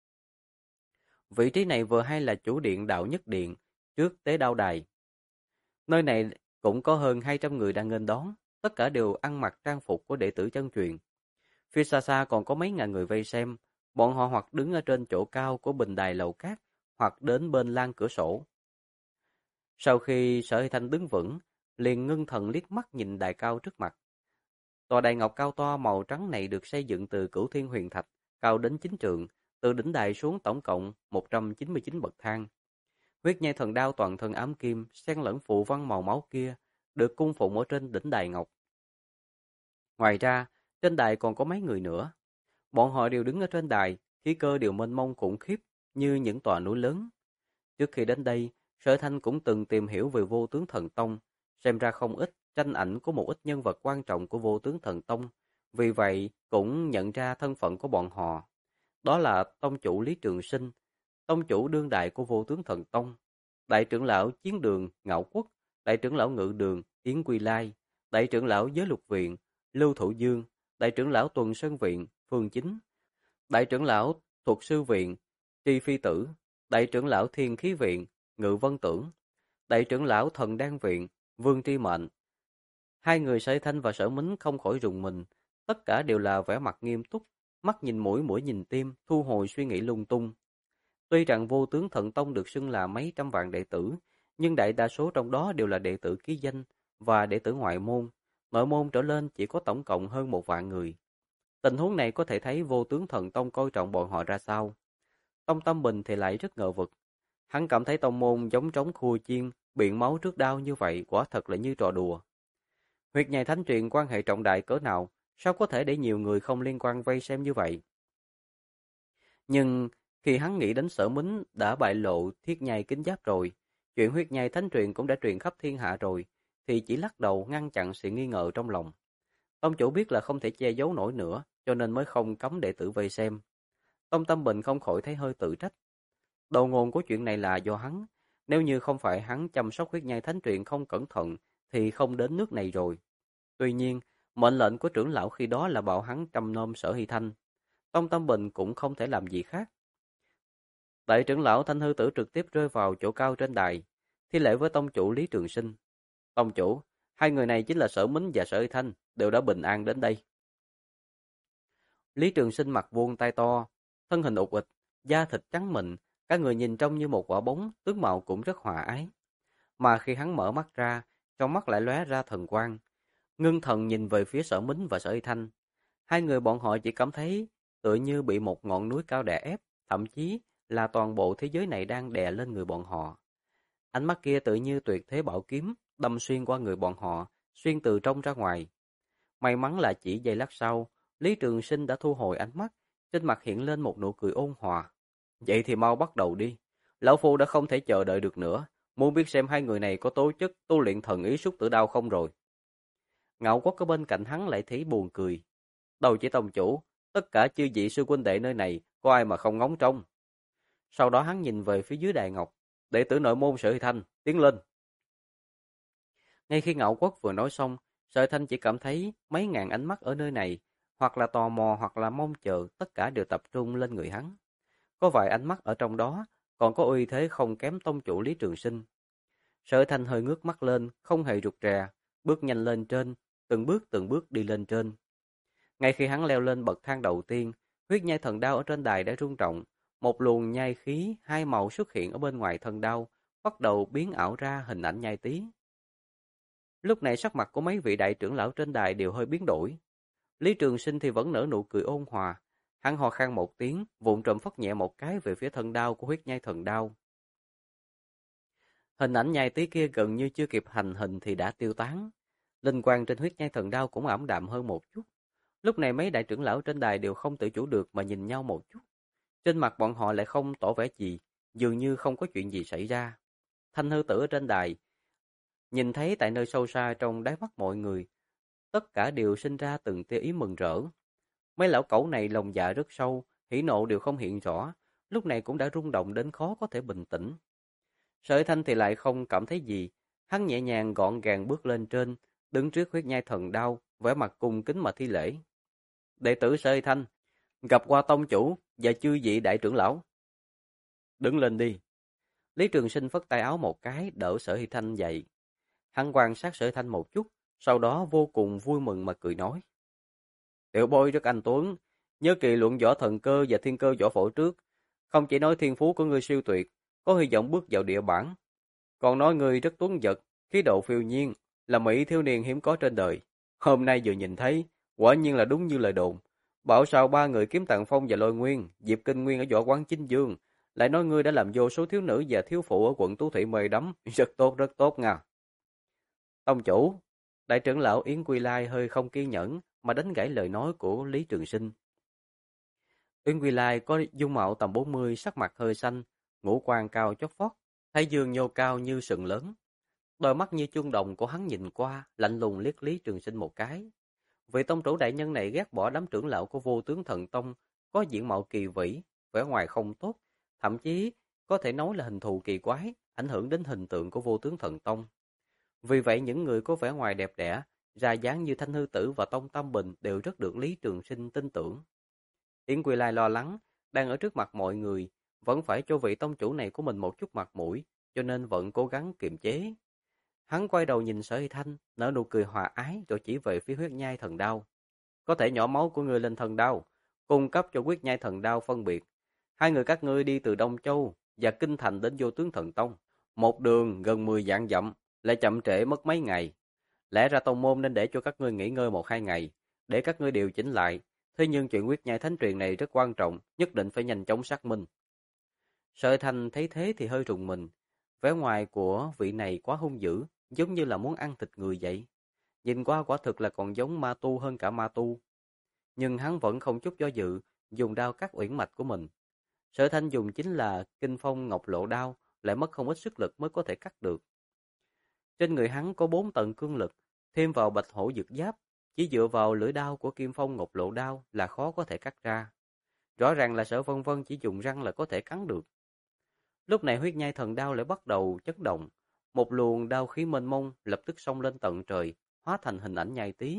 Vị trí này vừa hay là chủ điện Đạo Nhất Điện, trước Tế Đao Đài. Nơi này cũng có hơn 200 người đang nghênh đón, tất cả đều ăn mặc trang phục của đệ tử chân truyền. Phía xa xa còn có mấy ngàn người vây xem, bọn họ hoặc đứng ở trên chỗ cao của bình đài lầu cát, hoặc đến bên lan cửa sổ. Sau khi Sở Hy Thanh đứng vững, liền ngưng thần liếc mắt nhìn đài cao trước mặt. Tòa đài ngọc cao to màu trắng này được xây dựng từ cửu thiên huyền thạch, cao đến 9 trượng, từ đỉnh đài xuống tổng cộng 199 bậc thang. Huyết nhai thần đao toàn thân ám kim, xen lẫn phù văn màu máu kia, được cung phụng ở trên đỉnh đài ngọc. Ngoài ra, trên đài còn có mấy người nữa. Bọn họ đều đứng ở trên đài, khí cơ đều mênh mông khủng khiếp như những tòa núi lớn. Trước khi đến đây, Sở Thanh cũng từng tìm hiểu về Vô Tướng Thần Tông, xem ra không ít tranh ảnh của một ít nhân vật quan trọng của Vô Tướng Thần Tông, vì vậy cũng nhận ra thân phận của bọn họ. Đó là tông chủ Lý Trường Sinh, tông chủ đương đại của Vô Tướng Thần Tông, đại trưởng lão Chiến Đường Ngạo Quốc, đại trưởng lão Ngự Đường Yến Quy Lai, đại trưởng lão Giới Lục Viện Lưu Thụ Dương, đại trưởng lão Tuần Sơn Viện Phương Chính, đại trưởng lão Thuật Sư Viện Tri Phi Tử, đại trưởng lão Thiên Khí Viện Ngự Vân Tưởng, đại trưởng lão Thần Đan Viện Vương Tri Mệnh. Hai người Sở Thanh và Sở Mính không khỏi rùng mình, tất cả đều là vẻ mặt nghiêm túc, mắt nhìn mũi mũi nhìn tim, thu hồi suy nghĩ lung tung. Tuy rằng Vô Tướng Thần Tông được xưng là mấy trăm vạn đệ tử, nhưng đại đa số trong đó đều là đệ tử ký danh và đệ tử ngoại môn, nội môn trở lên chỉ có tổng cộng hơn 1 vạn người. Tình huống này có thể thấy Vô Tướng Thần Tông coi trọng bọn họ ra sao. Tông Tâm Bình thì lại rất ngờ vực. Hắn cảm thấy tông môn giống trống khua chiên, biện máu trước đao như vậy quả thật là như trò đùa. Huyết nhai thánh truyền quan hệ trọng đại cỡ nào, sao có thể để nhiều người không liên quan vây xem như vậy? Nhưng khi hắn nghĩ đến Sở Mính đã bại lộ thiết nhai kính giáp rồi, chuyện huyết nhai thánh truyền cũng đã truyền khắp thiên hạ rồi, thì chỉ lắc đầu ngăn chặn sự nghi ngờ trong lòng. Tông chủ biết là không thể che giấu nổi nữa, cho nên mới không cấm đệ tử vây xem. Tông Tâm Bình không khỏi thấy hơi tự trách. Đầu nguồn của chuyện này là do hắn, nếu như không phải hắn chăm sóc huyết nhai thánh truyền không cẩn thận, thì không đến nước này rồi. Tuy nhiên, mệnh lệnh của trưởng lão khi đó là bảo hắn trầm nom Sở Hy Thanh. Tông Tâm Bình cũng không thể làm gì khác. Đại trưởng lão Thanh Hư Tử trực tiếp rơi vào chỗ cao trên đài, thi lễ với tông chủ Lý Trường Sinh. Tông chủ, hai người này chính là Sở Mính và Sở Hy Thanh, đều đã bình an đến đây. Lý Trường Sinh mặt vuông tay to, thân hình ụt ịch, da thịt trắng mịn, Cả người nhìn trông như một quả bóng, tướng mạo cũng rất hòa ái. Mà khi hắn mở mắt ra, trong mắt lại lóe ra thần quang. Ngưng thần nhìn về phía Sở Mính và Sở Y Thanh. Hai người bọn họ chỉ cảm thấy tựa như bị một ngọn núi cao đè ép, thậm chí là toàn bộ thế giới này đang đè lên người bọn họ. Ánh mắt kia tự như tuyệt thế bảo kiếm, đâm xuyên qua người bọn họ, xuyên từ trong ra ngoài. May mắn là chỉ giây lát sau, Lý Trường Sinh đã thu hồi ánh mắt, trên mặt hiện lên một nụ cười ôn hòa. Vậy thì mau bắt đầu đi. Lão Phu đã không thể chờ đợi được nữa, muốn biết xem hai người này có tố chất tu luyện thần ý súc tử đao không rồi. Ngạo Quốc ở bên cạnh hắn lại thấy buồn cười. Đâu chỉ tông chủ, tất cả chư vị sư huynh đệ nơi này, có ai mà không ngóng trông. Sau đó hắn nhìn về phía dưới đài ngọc, đệ tử nội môn Sở Hy Thanh, tiến lên. Ngay khi Ngạo Quốc vừa nói xong, Sở Hy Thanh chỉ cảm thấy mấy ngàn ánh mắt ở nơi này, hoặc là tò mò hoặc là mong chờ, tất cả đều tập trung lên người hắn. Có vài ánh mắt ở trong đó, còn có uy thế không kém tông chủ Lý Trường Sinh. Sở Hy Thanh hơi ngước mắt lên, không hề rụt rè, bước nhanh lên trên, từng bước đi lên trên. Ngay khi hắn leo lên bậc thang đầu tiên, huyết nhai thần đao ở trên đài đã rung động, một luồng nhai khí hai màu xuất hiện ở bên ngoài thần đao, bắt đầu biến ảo ra hình ảnh nhai tí. Lúc này sắc mặt của mấy vị đại trưởng lão trên đài đều hơi biến đổi. Lý Trường Sinh thì vẫn nở nụ cười ôn hòa, hắn hò khan một tiếng, vụng trộm phất nhẹ một cái về phía thần đao của huyết nhai thần đao. Hình ảnh nhai tí kia gần như chưa kịp thành hình thì đã tiêu tán. Linh quang trên huyết nhai thần đao cũng ảm đạm hơn một chút. Lúc này mấy đại trưởng lão trên đài đều không tự chủ được mà nhìn nhau một chút. Trên mặt bọn họ lại không tỏ vẻ gì, dường như không có chuyện gì xảy ra. Thanh hư tử ở trên đài, nhìn thấy tại nơi sâu xa trong đáy mắt mọi người, tất cả đều sinh ra từng tia ý mừng rỡ. Mấy lão cẩu này lòng dạ rất sâu, hỉ nộ đều không hiện rõ, lúc này cũng đã rung động đến khó có thể bình tĩnh. Sở Thanh thì lại không cảm thấy gì, hắn nhẹ nhàng gọn gàng bước lên trên, đứng trước huyết nhai thần đao, vẻ mặt cung kính mà thi lễ. Đệ tử Sở Thanh, gặp qua tông chủ và chư vị đại trưởng lão. Đứng lên đi. Lý Trường Sinh phất tay áo một cái, đỡ Sở Hy Thanh dậy. Hắn quan sát Sở Hy Thanh một chút, sau đó vô cùng vui mừng mà cười nói. Tiểu bối rất anh tuấn, nhớ kỳ luận võ thần cơ và thiên cơ võ phổ trước. Không chỉ nói thiên phú của ngươi siêu tuyệt, có hy vọng bước vào địa bản. Còn nói ngươi rất tuấn giật, khí độ phiêu nhiên, là mỹ thiếu niên hiếm có trên đời. Hôm nay vừa nhìn thấy, quả nhiên là đúng như lời đồn. Bảo sao ba người kiếm Tạng Phong và Lôi Nguyên, Diệp Kinh Nguyên ở võ quán Chính Dương, lại nói ngươi đã làm vô số thiếu nữ và thiếu phụ ở quận Tú Thủy mê đắm, rất tốt nha. Tông chủ, đại trưởng lão Yến Quy Lai hơi không kiên nhẫn mà đánh gãy lời nói của Lý Trường Sinh. Yến Quy Lai có dung mạo tầm 40, sắc mặt hơi xanh, ngũ quan cao chót vót, thái dương nhô cao như sừng lớn. Đôi mắt như chuông đồng của hắn nhìn qua, lạnh lùng liếc Lý Trường Sinh một cái. Vị tông chủ đại nhân này ghét bỏ đám trưởng lão của Vô Tướng Thần Tông, có diện mạo kỳ vĩ, vẻ ngoài không tốt, thậm chí có thể nói là hình thù kỳ quái, ảnh hưởng đến hình tượng của Vô Tướng Thần Tông. Vì vậy những người có vẻ ngoài đẹp đẽ, ra dáng như Thanh Hư Tử và Tông Tam Bình đều rất được Lý Trường Sinh tin tưởng. Yến Quy Lai lo lắng, đang ở trước mặt mọi người, vẫn phải cho vị tông chủ này của mình một chút mặt mũi, cho nên vẫn cố gắng kiềm chế. Hắn quay đầu nhìn Sở Hy Thanh, nở nụ cười hòa ái rồi chỉ về phía huyết nhai thần đao. Có thể nhỏ máu của ngươi lên thần đao, cung cấp cho huyết nhai thần đao phân biệt. Hai người các ngươi đi từ Đông Châu và Kinh Thành đến Vô Tướng Thần Tông. Một đường gần 10 vạn dặm, lại chậm trễ mất mấy ngày. Lẽ ra tông môn nên để cho các ngươi nghỉ ngơi 1-2 ngày, để các ngươi điều chỉnh lại. Thế nhưng chuyện huyết nhai thánh truyền này rất quan trọng, nhất định phải nhanh chóng xác minh. Sở Thanh thấy thế thì hơi rùng mình. Vẻ ngoài của vị này quá hung dữ, giống như là muốn ăn thịt người vậy. Nhìn qua quả thực là còn giống ma tu hơn cả ma tu. Nhưng hắn vẫn không chút do dự, dùng đao cắt uyển mạch của mình. Sở Thanh dùng chính là Kinh Phong Ngọc Lộ đao, lại mất không ít sức lực mới có thể cắt được. Trên người hắn có 4 tầng cương lực, thêm vào bạch hổ dược giáp, chỉ dựa vào lưỡi đao của Kim Phong Ngọc Lộ đao là khó có thể cắt ra. Rõ ràng là Sở Vân Vân chỉ dùng răng là có thể cắn được. Lúc này huyết nhai thần đao lại bắt đầu chấn động, một luồng đao khí mênh mông lập tức xông lên tận trời, hóa thành hình ảnh nhai tí.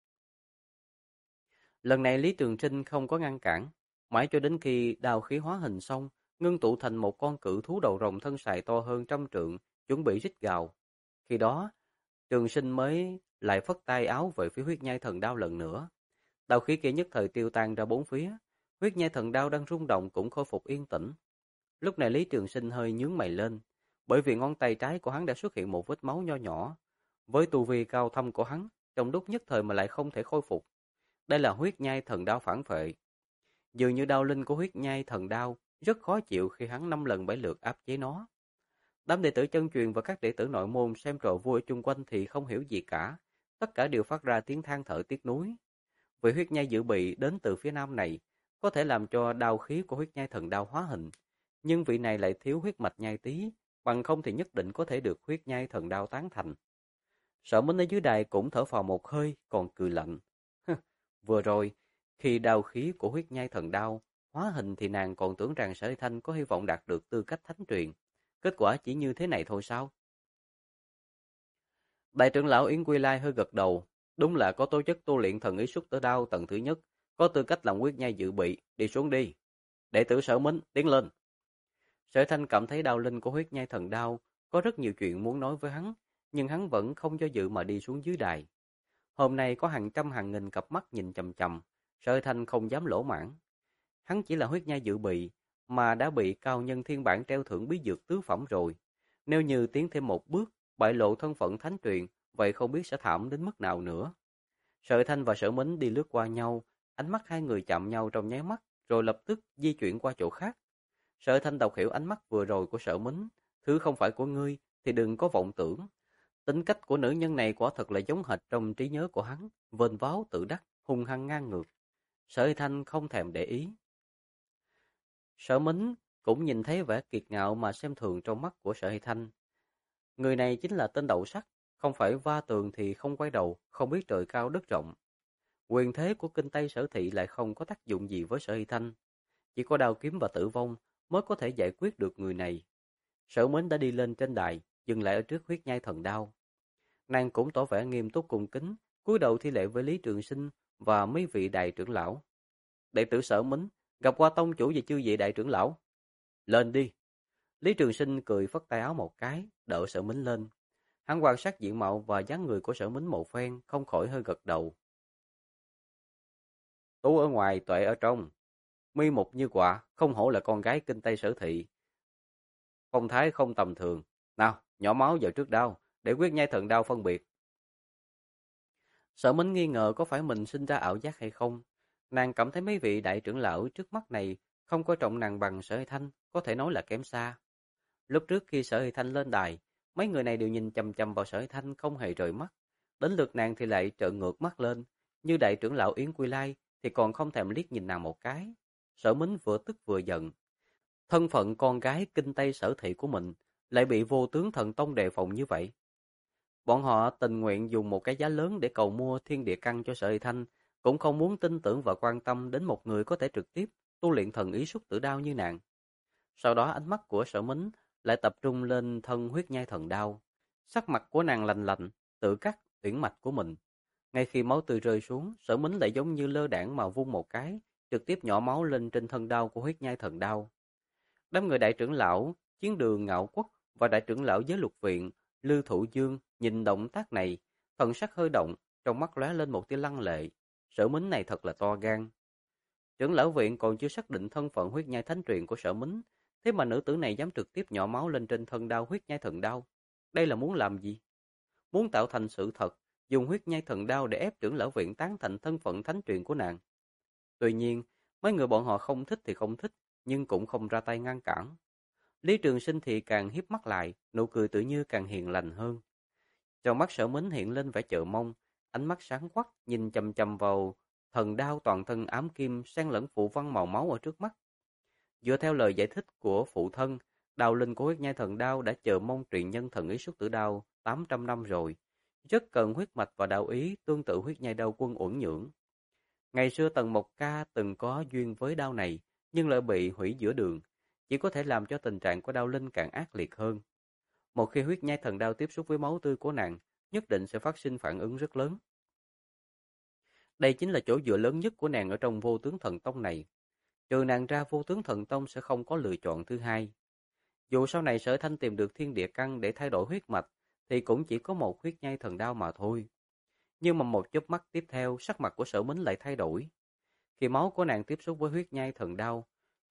Lần này Lý Trường Sinh không có ngăn cản, mãi cho đến khi đao khí hóa hình xong, ngưng tụ thành một con cự thú đầu rồng thân sài to hơn 100 trượng, chuẩn bị rít gào. Khi đó, Trường Sinh mới lại phất tay áo về phía huyết nhai thần đao lần nữa. Đao khí kia nhất thời tiêu tan ra bốn phía, huyết nhai thần đao đang rung động cũng khôi phục yên tĩnh. Lúc này Lý Trường Sinh hơi nhướng mày lên, bởi vì ngón tay trái của hắn đã xuất hiện một vết máu nho nhỏ. Với tu vi cao thâm của hắn, trong lúc nhất thời mà lại không thể khôi phục. Đây là huyết nhai thần đao phản phệ. Dường như đao linh của huyết nhai thần đao rất khó chịu khi hắn 5 lần 7 lượt áp chế nó. Đám đệ tử chân truyền và các đệ tử nội môn xem trò vui ở chung quanh thì không hiểu gì cả. Tất cả đều phát ra tiếng than thở tiếc nuối. Vì huyết nhai dự bị đến từ phía nam này, có thể làm cho đao khí của huyết nhai thần đao hóa hình. Nhưng vị này lại thiếu huyết mạch nhai tí, bằng không thì nhất định có thể được huyết nhai thần đao tán thành. Sở Minh ở dưới đài cũng thở phào một hơi, còn cười lạnh. Vừa rồi, khi đao khí của huyết nhai thần đao hóa hình thì nàng còn tưởng rằng Sở Hy Thanh có hy vọng đạt được tư cách thánh truyền. Kết quả chỉ như thế này thôi sao? Đại trưởng lão Yến Quy Lai hơi gật đầu. Đúng là có tố chất tu luyện thần ý xúc tử đao tầng thứ nhất, có tư cách làm huyết nhai dự bị, đi xuống đi. Đệ tử Sở Minh, tiến lên. Sở Thanh cảm thấy đao linh của huyết nhai thần đao có rất nhiều chuyện muốn nói với hắn, nhưng hắn vẫn không do dự mà đi xuống dưới đài. Hôm nay có hàng trăm hàng nghìn cặp mắt nhìn chằm chằm, Sở Thanh không dám lỗ mãng. Hắn chỉ là huyết nhai dự bị, mà đã bị cao nhân thiên bản treo thưởng bí dược tứ phẩm rồi. Nếu như tiến thêm một bước, bại lộ thân phận thánh truyền, vậy không biết sẽ thảm đến mức nào nữa. Sở Thanh và Sở Mính đi lướt qua nhau, ánh mắt hai người chạm nhau trong nháy mắt, rồi lập tức di chuyển qua chỗ khác. Sở Thanh đọc hiểu ánh mắt vừa rồi của Sở Mính, thứ không phải của ngươi thì đừng có vọng tưởng. Tính cách của nữ nhân này quả thật là giống hệt trong trí nhớ của hắn, vênh váo tự đắc, hung hăng ngang ngược. Sở Thanh không thèm để ý. Sở Mính cũng nhìn thấy vẻ kiệt ngạo mà xem thường trong mắt của Sở Thanh. Người này chính là tên đậu sắt, không phải va tường thì không quay đầu, không biết trời cao đất rộng. Quyền thế của kinh Tây Sở Thị lại không có tác dụng gì với Sở Hy Thanh. Chỉ có đao kiếm và tử vong mới có thể giải quyết được người này. Sở Mến đã đi lên trên đài, dừng lại ở trước huyết nhai thần đao. Nàng cũng tỏ vẻ nghiêm túc cung kính, cúi đầu thi lễ với Lý Trường Sinh và mấy vị đại trưởng lão. Đệ tử Sở Mến gặp qua tông chủ và chư vị đại trưởng lão. Lên đi. Lý Trường Sinh cười phất tay áo một cái, đỡ Sở Mến lên. Hắn quan sát diện mạo và dáng người của Sở Mến một phen, không khỏi hơi gật đầu. Tú ở ngoài, tuệ ở trong. Mi mục như quả, không hổ là con gái kinh Tây Sở Thị. Phong thái không tầm thường. Nào, nhỏ máu vào trước đao, để quyết nhai thần đao phân biệt. Sở Minh nghi ngờ có phải mình sinh ra ảo giác hay không. Nàng cảm thấy mấy vị đại trưởng lão trước mắt này không coi trọng nàng bằng Sở Hy Thanh, có thể nói là kém xa. Lúc trước khi Sở Hy Thanh lên đài, mấy người này đều nhìn chằm chằm vào Sở Hy Thanh không hề rời mắt. Đến lượt nàng thì lại trợn ngược mắt lên, như đại trưởng lão Yến Quy Lai thì còn không thèm liếc nhìn nàng một cái. Sở Minh vừa tức vừa giận. Thân phận con gái kinh Tây Sở Thị của mình lại bị vô tướng thần tông đề phòng như vậy. Bọn họ tình nguyện dùng một cái giá lớn để cầu mua thiên địa căn cho Sở Hy Thanh, cũng không muốn tin tưởng và quan tâm đến một người có thể trực tiếp tu luyện thần ý xúc tử đao như nàng. Sau đó ánh mắt của Sở Mính lại tập trung lên thân huyết nhai thần đao. Sắc mặt của nàng lạnh lạnh, tự cắt uyển mạch của mình. Ngay khi máu tươi rơi xuống, Sở Mính lại giống như lơ đãng mà vung một cái, trực tiếp nhỏ máu lên trên thân đao của huyết nhai thần đao. Đám người đại trưởng lão, chiến đường Ngạo Quốc và đại trưởng lão giới luật viện, Lư Thụ Dương nhìn động tác này, thần sắc hơi động, trong mắt lóe lên một tia lăng lệ. Sở Mính này thật là to gan. Trưởng lão viện còn chưa xác định thân phận huyết nhai thánh truyền của Sở Mính, thế mà nữ tử này dám trực tiếp nhỏ máu lên trên thân đao huyết nhai thần đao. Đây là muốn làm gì? Muốn tạo thành sự thật, dùng huyết nhai thần đao để ép trưởng lão viện tán thành thân phận thánh truyền của nàng. Tuy nhiên, mấy người bọn họ không thích thì không thích, nhưng cũng không ra tay ngăn cản. Lý Trường Sinh thì càng hiếp mắt lại, nụ cười tự như càng hiền lành hơn. Trong mắt Sở Mính hiện lên vẻ chờ mong, ánh mắt sáng quắc nhìn chằm chằm vào thần đao toàn thân ám kim xen lẫn phù văn màu máu ở trước mắt. Dựa theo lời giải thích của phụ thân, đao linh của huyết nhai thần đao đã chờ mong truyền nhân thần ý xúc tử đao 800 năm rồi, rất cần huyết mạch và đạo ý tương tự huyết nhai đao quân uẩn nhưỡng. Ngày xưa Tần Mộc Ca từng có duyên với đao này, nhưng lại bị hủy giữa đường, chỉ có thể làm cho tình trạng của đao linh càng ác liệt hơn. Một khi huyết nhai thần đao tiếp xúc với máu tươi của nàng, nhất định sẽ phát sinh phản ứng rất lớn. Đây chính là chỗ dựa lớn nhất của nàng ở trong vô tướng thần tông này. Trừ nàng ra, vô tướng thần tông sẽ không có lựa chọn thứ hai. Dù sau này Sở Thanh tìm được thiên địa căn để thay đổi huyết mạch, thì cũng chỉ có một huyết nhai thần đao mà thôi. Nhưng mà một chớp mắt tiếp theo, sắc mặt của Sở Mính lại thay đổi. Khi máu của nàng tiếp xúc với huyết nhai thần đao,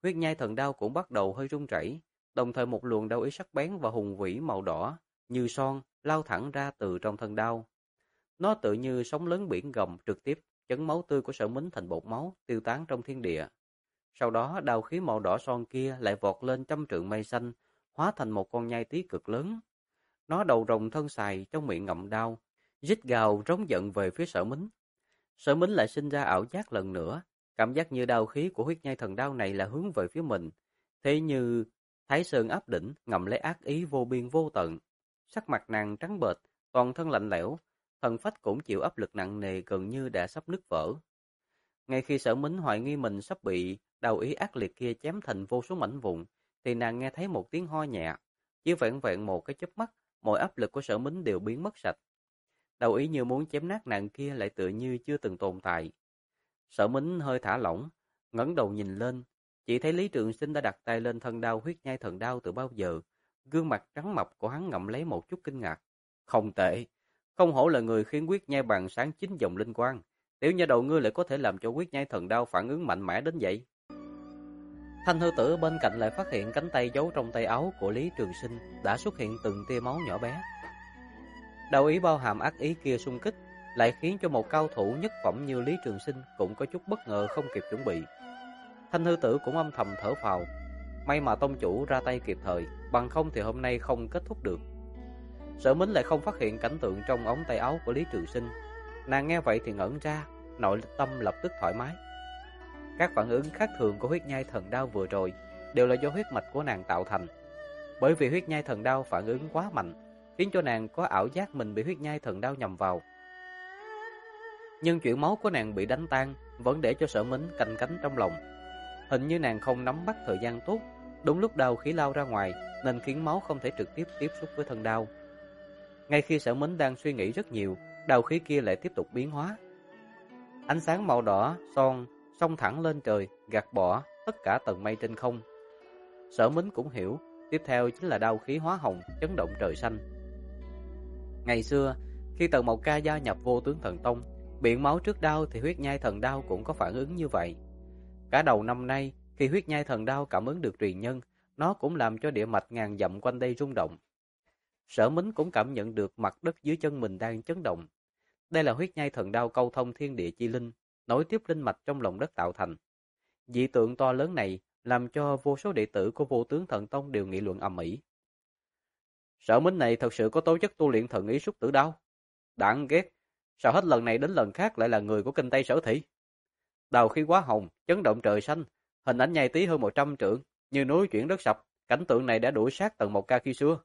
huyết nhai thần đao cũng bắt đầu hơi run rẩy, đồng thời một luồng đao ý sắc bén và hùng vĩ màu đỏ như son lao thẳng ra từ trong thân đao. Nó tự như sóng lớn biển gầm trực tiếp chấn máu tươi của Sở Mính thành bột máu tiêu tán trong thiên địa. Sau đó đao khí màu đỏ son kia lại vọt lên trăm trượng mây xanh, hóa thành một con nhai tí cực lớn. Nó đầu rồng thân xài, trong miệng ngậm đao, rít gào rống giận về phía Sở Mính. Sở Mính lại sinh ra ảo giác lần nữa, cảm giác như đao khí của huyết nhai thần đao này là hướng về phía mình, thế như Thái Sơn áp đỉnh, ngậm lấy ác ý vô biên vô tận. Sắc mặt nàng trắng bệch, toàn thân lạnh lẽo, thần phách cũng chịu áp lực nặng nề gần như đã sắp nứt vỡ. Ngay khi Sở Mính hoài nghi mình sắp bị đao ý ác liệt kia chém thành vô số mảnh vụn, thì nàng nghe thấy một tiếng ho nhẹ, chỉ vẹn vẹn một cái chớp mắt, mọi áp lực của Sở Mính đều biến mất sạch. Đao ý như muốn chém nát nàng kia lại tựa như chưa từng tồn tại. Sở Mính hơi thả lỏng, ngẩng đầu nhìn lên, chỉ thấy Lý Trường Sinh đã đặt tay lên thân đao huyết nhai thần đao từ bao giờ. Gương mặt trắng mập của hắn ngậm lấy một chút kinh ngạc. Không tệ, không hổ là người khiến huyết nhai bằng sáng 9 dòng linh quang. Tiểu nha đầu ngươi lại có thể làm cho huyết nhai thần đao phản ứng mạnh mẽ đến vậy. Thanh Hư Tử bên cạnh lại phát hiện cánh tay giấu trong tay áo của Lý Trường Sinh đã xuất hiện từng tia máu nhỏ bé. Đạo ý bao hàm ác ý kia xung kích, lại khiến cho một cao thủ nhất phẩm như Lý Trường Sinh cũng có chút bất ngờ không kịp chuẩn bị. Thanh Hư Tử cũng âm thầm thở phào, may mà tông chủ ra tay kịp thời, bằng không thì hôm nay không kết thúc được. Sở Mính lại không phát hiện cảnh tượng trong ống tay áo của Lý Trường Sinh. Nàng nghe vậy thì ngẩn ra, nội tâm lập tức thoải mái. Các phản ứng khác thường của huyết nhai thần đao vừa rồi đều là do huyết mạch của nàng tạo thành. Bởi vì huyết nhai thần đao phản ứng quá mạnh, khiến cho nàng có ảo giác mình bị huyết nhai thần đao nhầm vào. Nhưng chuyện máu của nàng bị đánh tan vẫn để cho Sở Mính canh cánh trong lòng. Hình như nàng không nắm bắt thời gian tốt, đúng lúc đao khí lao ra ngoài nên khiến máu không thể trực tiếp tiếp xúc với thân đao. Ngay khi Sở Mính đang suy nghĩ rất nhiều, đao khí kia lại tiếp tục biến hóa. Ánh sáng màu đỏ son xông thẳng lên trời, gạt bỏ tất cả tầng mây trên không. Sở Mính cũng hiểu, tiếp theo chính là đao khí hóa hồng chấn động trời xanh. Ngày xưa, khi Tần Mộc Ca gia nhập Vô Tướng Thần Tông, biển máu trước đao thì huyết nhai thần đao cũng có phản ứng như vậy. Cả đầu năm nay, khi huyết nhai thần đao cảm ứng được truyền nhân, nó cũng làm cho địa mạch ngàn dặm quanh đây rung động. Sở Mính cũng cảm nhận được mặt đất dưới chân mình đang chấn động. Đây là huyết nhai thần đao câu thông thiên địa chi linh, nối tiếp linh mạch trong lòng đất tạo thành. Dị tượng to lớn này làm cho vô số đệ tử của Vô Tướng Thần Tông đều nghị luận ầm ĩ. Sở Mính này thật sự có tố chất tu luyện thần ý xúc tử đao. Đáng ghét, sao hết lần này đến lần khác lại là người của kinh Tây Sở Thị. Đào khí quá hồng, chấn động trời xanh, hình ảnh nhai tí hơn 100 trượng, như núi chuyển đất sập, cảnh tượng này đã đuổi sát Tần Mộc Ca khi xưa.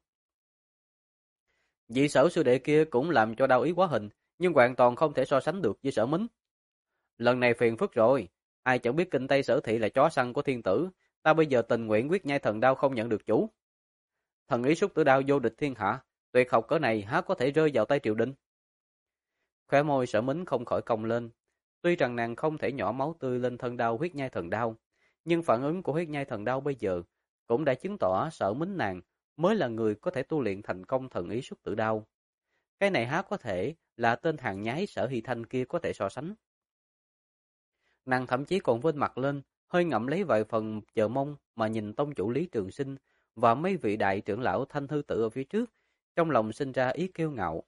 Vị Sở sư đệ kia cũng làm cho đao ý quá hình, nhưng hoàn toàn không thể so sánh được với Sở Mính. Lần này phiền phức rồi, ai chẳng biết kinh Tây Sở Thị là chó săn của thiên tử, ta bây giờ tình nguyện quyết nhai thần đao không nhận được chủ. Thần ý xúc tử đao vô địch thiên hạ, tuyệt học cỡ này há có thể rơi vào tay triều đình. Khóe môi Sở Mính không khỏi cong lên. Tuy rằng nàng không thể nhỏ máu tươi lên thân đao huyết nhai thần đao, nhưng phản ứng của huyết nhai thần đao bây giờ cũng đã chứng tỏ Sở Mính nàng mới là người có thể tu luyện thành công thần ý xúc tử đao. Cái này há có thể là tên hàng nhái Sở Hy Thanh kia có thể so sánh. Nàng thậm chí còn vênh mặt lên, hơi ngậm lấy vài phần chờ mong mà nhìn tông chủ Lý Trường Sinh và mấy vị đại trưởng lão Thanh Hư Tử ở phía trước, trong lòng sinh ra ý kiêu ngạo.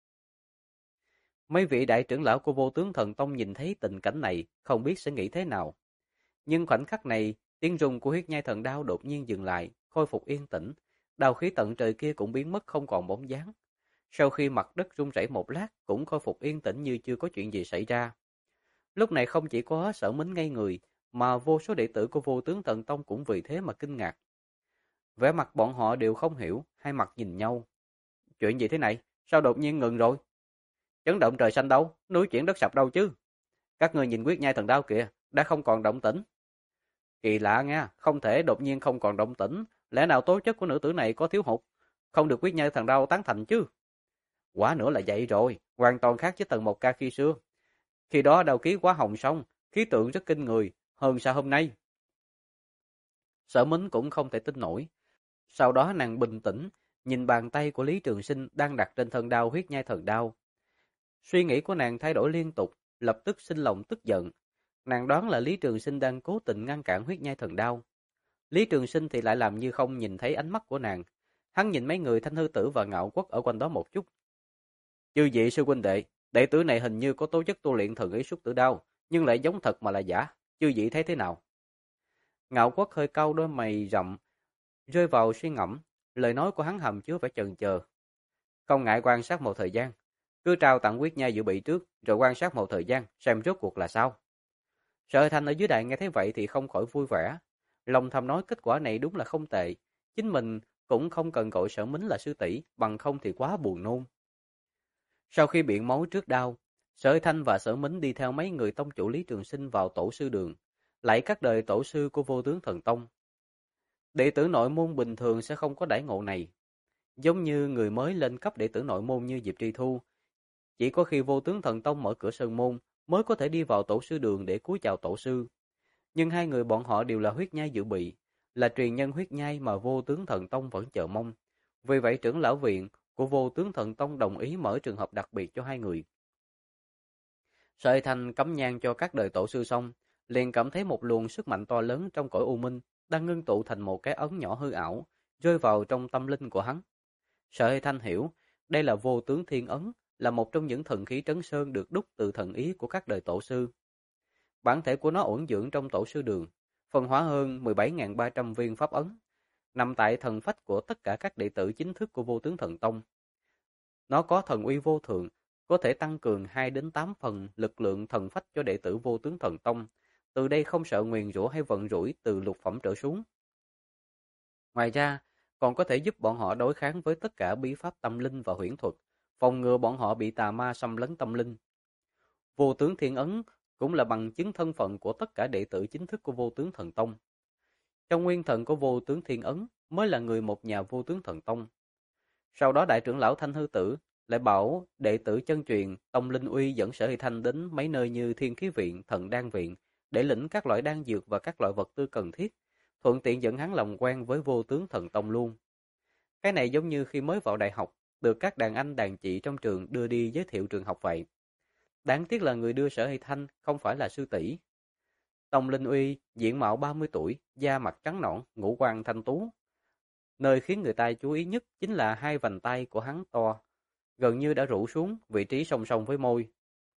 Mấy vị đại trưởng lão của Vô Tướng Thần Tông nhìn thấy tình cảnh này, không biết sẽ nghĩ thế nào. Nhưng khoảnh khắc này, tiếng rung của huyết nhai thần đao đột nhiên dừng lại, khôi phục yên tĩnh, đao khí tận trời kia cũng biến mất không còn bóng dáng. Sau khi mặt đất rung rẩy một lát, cũng khôi phục yên tĩnh như chưa có chuyện gì xảy ra. Lúc này không chỉ có Sở Mính ngây người, mà vô số đệ tử của Vô Tướng Thần Tông cũng vì thế mà kinh ngạc. Vẻ mặt bọn họ đều không hiểu, hai mặt nhìn nhau. Chuyện gì thế này? Sao đột nhiên ngừng rồi? Chấn động trời xanh đâu? Núi chuyển đất sập đâu chứ? Các người nhìn huyết nhai thần đao kìa, đã không còn động tĩnh. Kỳ lạ nha, không thể đột nhiên không còn động tĩnh. Lẽ nào tố chất của nữ tử này có thiếu hụt? Không được huyết nhai thần đao tán thành chứ? Quả nữa là vậy rồi, hoàn toàn khác với Tần Mộc Ca khi xưa. Khi đó đao khí quá hồng sông, khí tượng rất kinh người, hơn sao hôm nay. Sở Mính cũng không thể tin nổi. Sau đó nàng bình tĩnh, nhìn bàn tay của Lý Trường Sinh đang đặt trên thân đao huyết nhai thần đao. Suy nghĩ của nàng thay đổi liên tục, lập tức sinh lòng tức giận. Nàng đoán là Lý Trường Sinh đang cố tình ngăn cản huyết nhai thần đao, Lý Trường Sinh thì lại làm như không nhìn thấy ánh mắt của nàng. Hắn nhìn mấy người Thanh Hư Tử và Ngạo Quốc ở quanh đó một chút. Chư vị sư huynh đệ, đệ tử này hình như có tố chất tu luyện thần ý Xuất Tử Đao, nhưng lại giống thật mà là giả. Chư vị thấy thế nào? Ngạo Quốc hơi cau đôi mày rậm, rơi vào suy ngẫm. Lời nói của hắn hàm chứa vẻ chần chờ. Không ngại quan sát một thời gian, cứ trao tặng quyết nhai dự bị trước, rồi quan sát một thời gian, xem rốt cuộc là sao. Sở Thanh ở dưới đài nghe thấy vậy thì không khỏi vui vẻ. Lòng thầm nói kết quả này đúng là không tệ. Chính mình cũng không cần gọi Sở Mính là sư tỷ, bằng không thì quá buồn nôn. Sau khi biện máu trước đao, Sở Thanh và Sở Mính đi theo mấy người tông chủ Lý Trường Sinh vào tổ sư đường, lạy các đời tổ sư của Vô Tướng Thần Tông. Đệ tử nội môn bình thường sẽ không có đãi ngộ này. Giống như người mới lên cấp đệ tử nội môn như Diệp Tri Thu, chỉ có khi Vô Tướng Thần Tông mở cửa sơn môn mới có thể đi vào tổ sư đường để cúi chào tổ sư. Nhưng hai người bọn họ đều là huyết nhai dự bị, là truyền nhân huyết nhai mà Vô Tướng Thần Tông vẫn chờ mong. Vì vậy trưởng lão viện của Vô Tướng Thần Tông đồng ý mở trường hợp đặc biệt cho hai người. Sợi Thành cắm nhang cho các đời tổ sư xong, liền cảm thấy một luồng sức mạnh to lớn trong cõi u minh đang ngưng tụ thành một cái ấn nhỏ hư ảo, rơi vào trong tâm linh của hắn. Sợi Thanh hiểu, đây là Vô Tướng Thiên Ấn, là một trong những thần khí trấn sơn được đúc từ thần ý của các đời tổ sư. Bản thể của nó ổn dưỡng trong tổ sư đường, phân hóa hơn 17.300 viên pháp ấn, nằm tại thần phách của tất cả các đệ tử chính thức của Vô Tướng Thần Tông. Nó có thần uy vô thượng, có thể tăng cường 2 đến 8 phần lực lượng thần phách cho đệ tử Vô Tướng Thần Tông, từ đây không sợ nguyền rủa hay vận rủi từ lục phẩm trở xuống. Ngoài ra, còn có thể giúp bọn họ đối kháng với tất cả bí pháp tâm linh và huyễn thuật, phòng ngừa bọn họ bị tà ma xâm lấn tâm linh. Vô Tướng Thiên Ấn cũng là bằng chứng thân phận của tất cả đệ tử chính thức của Vô Tướng Thần Tông. Trong nguyên thần của Vô Tướng Thiên Ấn mới là người một nhà Vô Tướng Thần Tông. Sau đó đại trưởng lão Thanh Hư Tử lại bảo đệ tử chân truyền Tông Linh Uy dẫn Sở Hy Thanh đến mấy nơi như Thiên Khí Viện, Thần Đan Viện để lĩnh các loại đan dược và các loại vật tư cần thiết, thuận tiện dẫn hắn làm quen với Vô Tướng Thần Tông luôn. Cái này giống như khi mới vào đại học, được các đàn anh đàn chị trong trường đưa đi giới thiệu trường học vậy. Đáng tiếc là người đưa Sở Hy Thanh không phải là sư tỷ. Tông Linh Uy, diện mạo 30 tuổi, da mặt trắng nõn, ngũ quan thanh tú. Nơi khiến người ta chú ý nhất chính là hai vành tay của hắn to, gần như đã rũ xuống, vị trí song song với môi.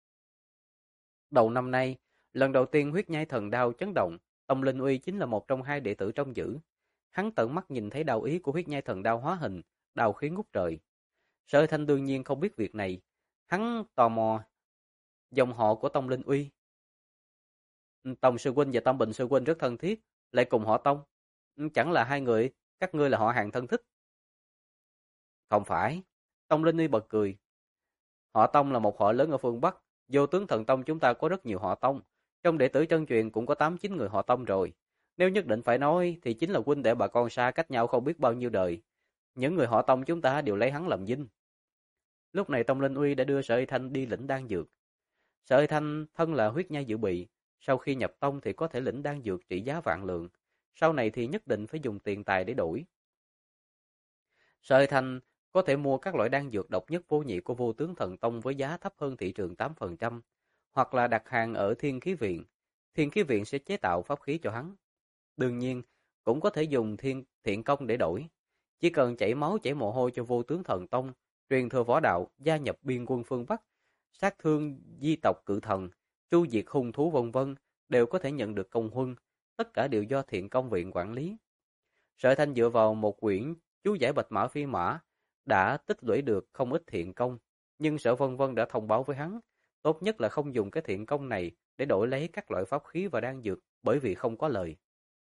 Đầu năm nay, lần đầu tiên huyết nhai thần đao chấn động, Tông Linh Uy chính là một trong hai đệ tử trong giữ. Hắn tận mắt nhìn thấy đao ý của huyết nhai thần đao hóa hình, đao khí ngút trời. Sở Thanh đương nhiên không biết việc này, hắn tò mò dòng họ của Tông Linh Uy. Tông sư huynh và Tông Bình sư huynh rất thân thiết, lại cùng họ Tông. Chẳng là hai người, các ngươi là họ hàng thân thích. Không phải. Tông Linh Uy bật cười. Họ Tông là một họ lớn ở phương Bắc. Vô Tướng Thần Tông chúng ta có rất nhiều họ Tông. Trong đệ tử chân truyền cũng có 8-9 người họ Tông rồi. Nếu nhất định phải nói thì chính là huynh đệ bà con xa cách nhau không biết bao nhiêu đời. Những người họ Tông chúng ta đều lấy hắn làm vinh. Lúc này Tông Linh Uy đã đưa Sở Hy Thanh đi lĩnh đan dược. Sở Hy Thanh thân là huyết nhai dự bị, sau khi nhập tông thì có thể lĩnh đan dược trị giá vạn lượng, sau này thì nhất định phải dùng tiền tài để đổi. Sở Hy Thanh có thể mua các loại đan dược độc nhất vô nhị của Vô Tướng Thần Tông với giá thấp hơn thị trường 8%, hoặc là đặt hàng ở Thiên Khí Viện. Thiên Khí Viện sẽ chế tạo pháp khí cho hắn. Đương nhiên, cũng có thể dùng thiện công để đổi. Chỉ cần chảy máu chảy mồ hôi cho Vô Tướng Thần Tông, truyền thừa võ đạo, gia nhập biên quân phương Bắc, sát thương di tộc cự thần, tru diệt hung thú vân vân, đều có thể nhận được công huân, tất cả đều do thiện công viện quản lý. Sở Thanh dựa vào một quyển chú giải Bạch Mã Phi Mã đã tích lũy được không ít thiện công, nhưng Sở Vân Vân đã thông báo với hắn, tốt nhất là không dùng cái thiện công này để đổi lấy các loại pháp khí và đan dược, bởi vì không có lời.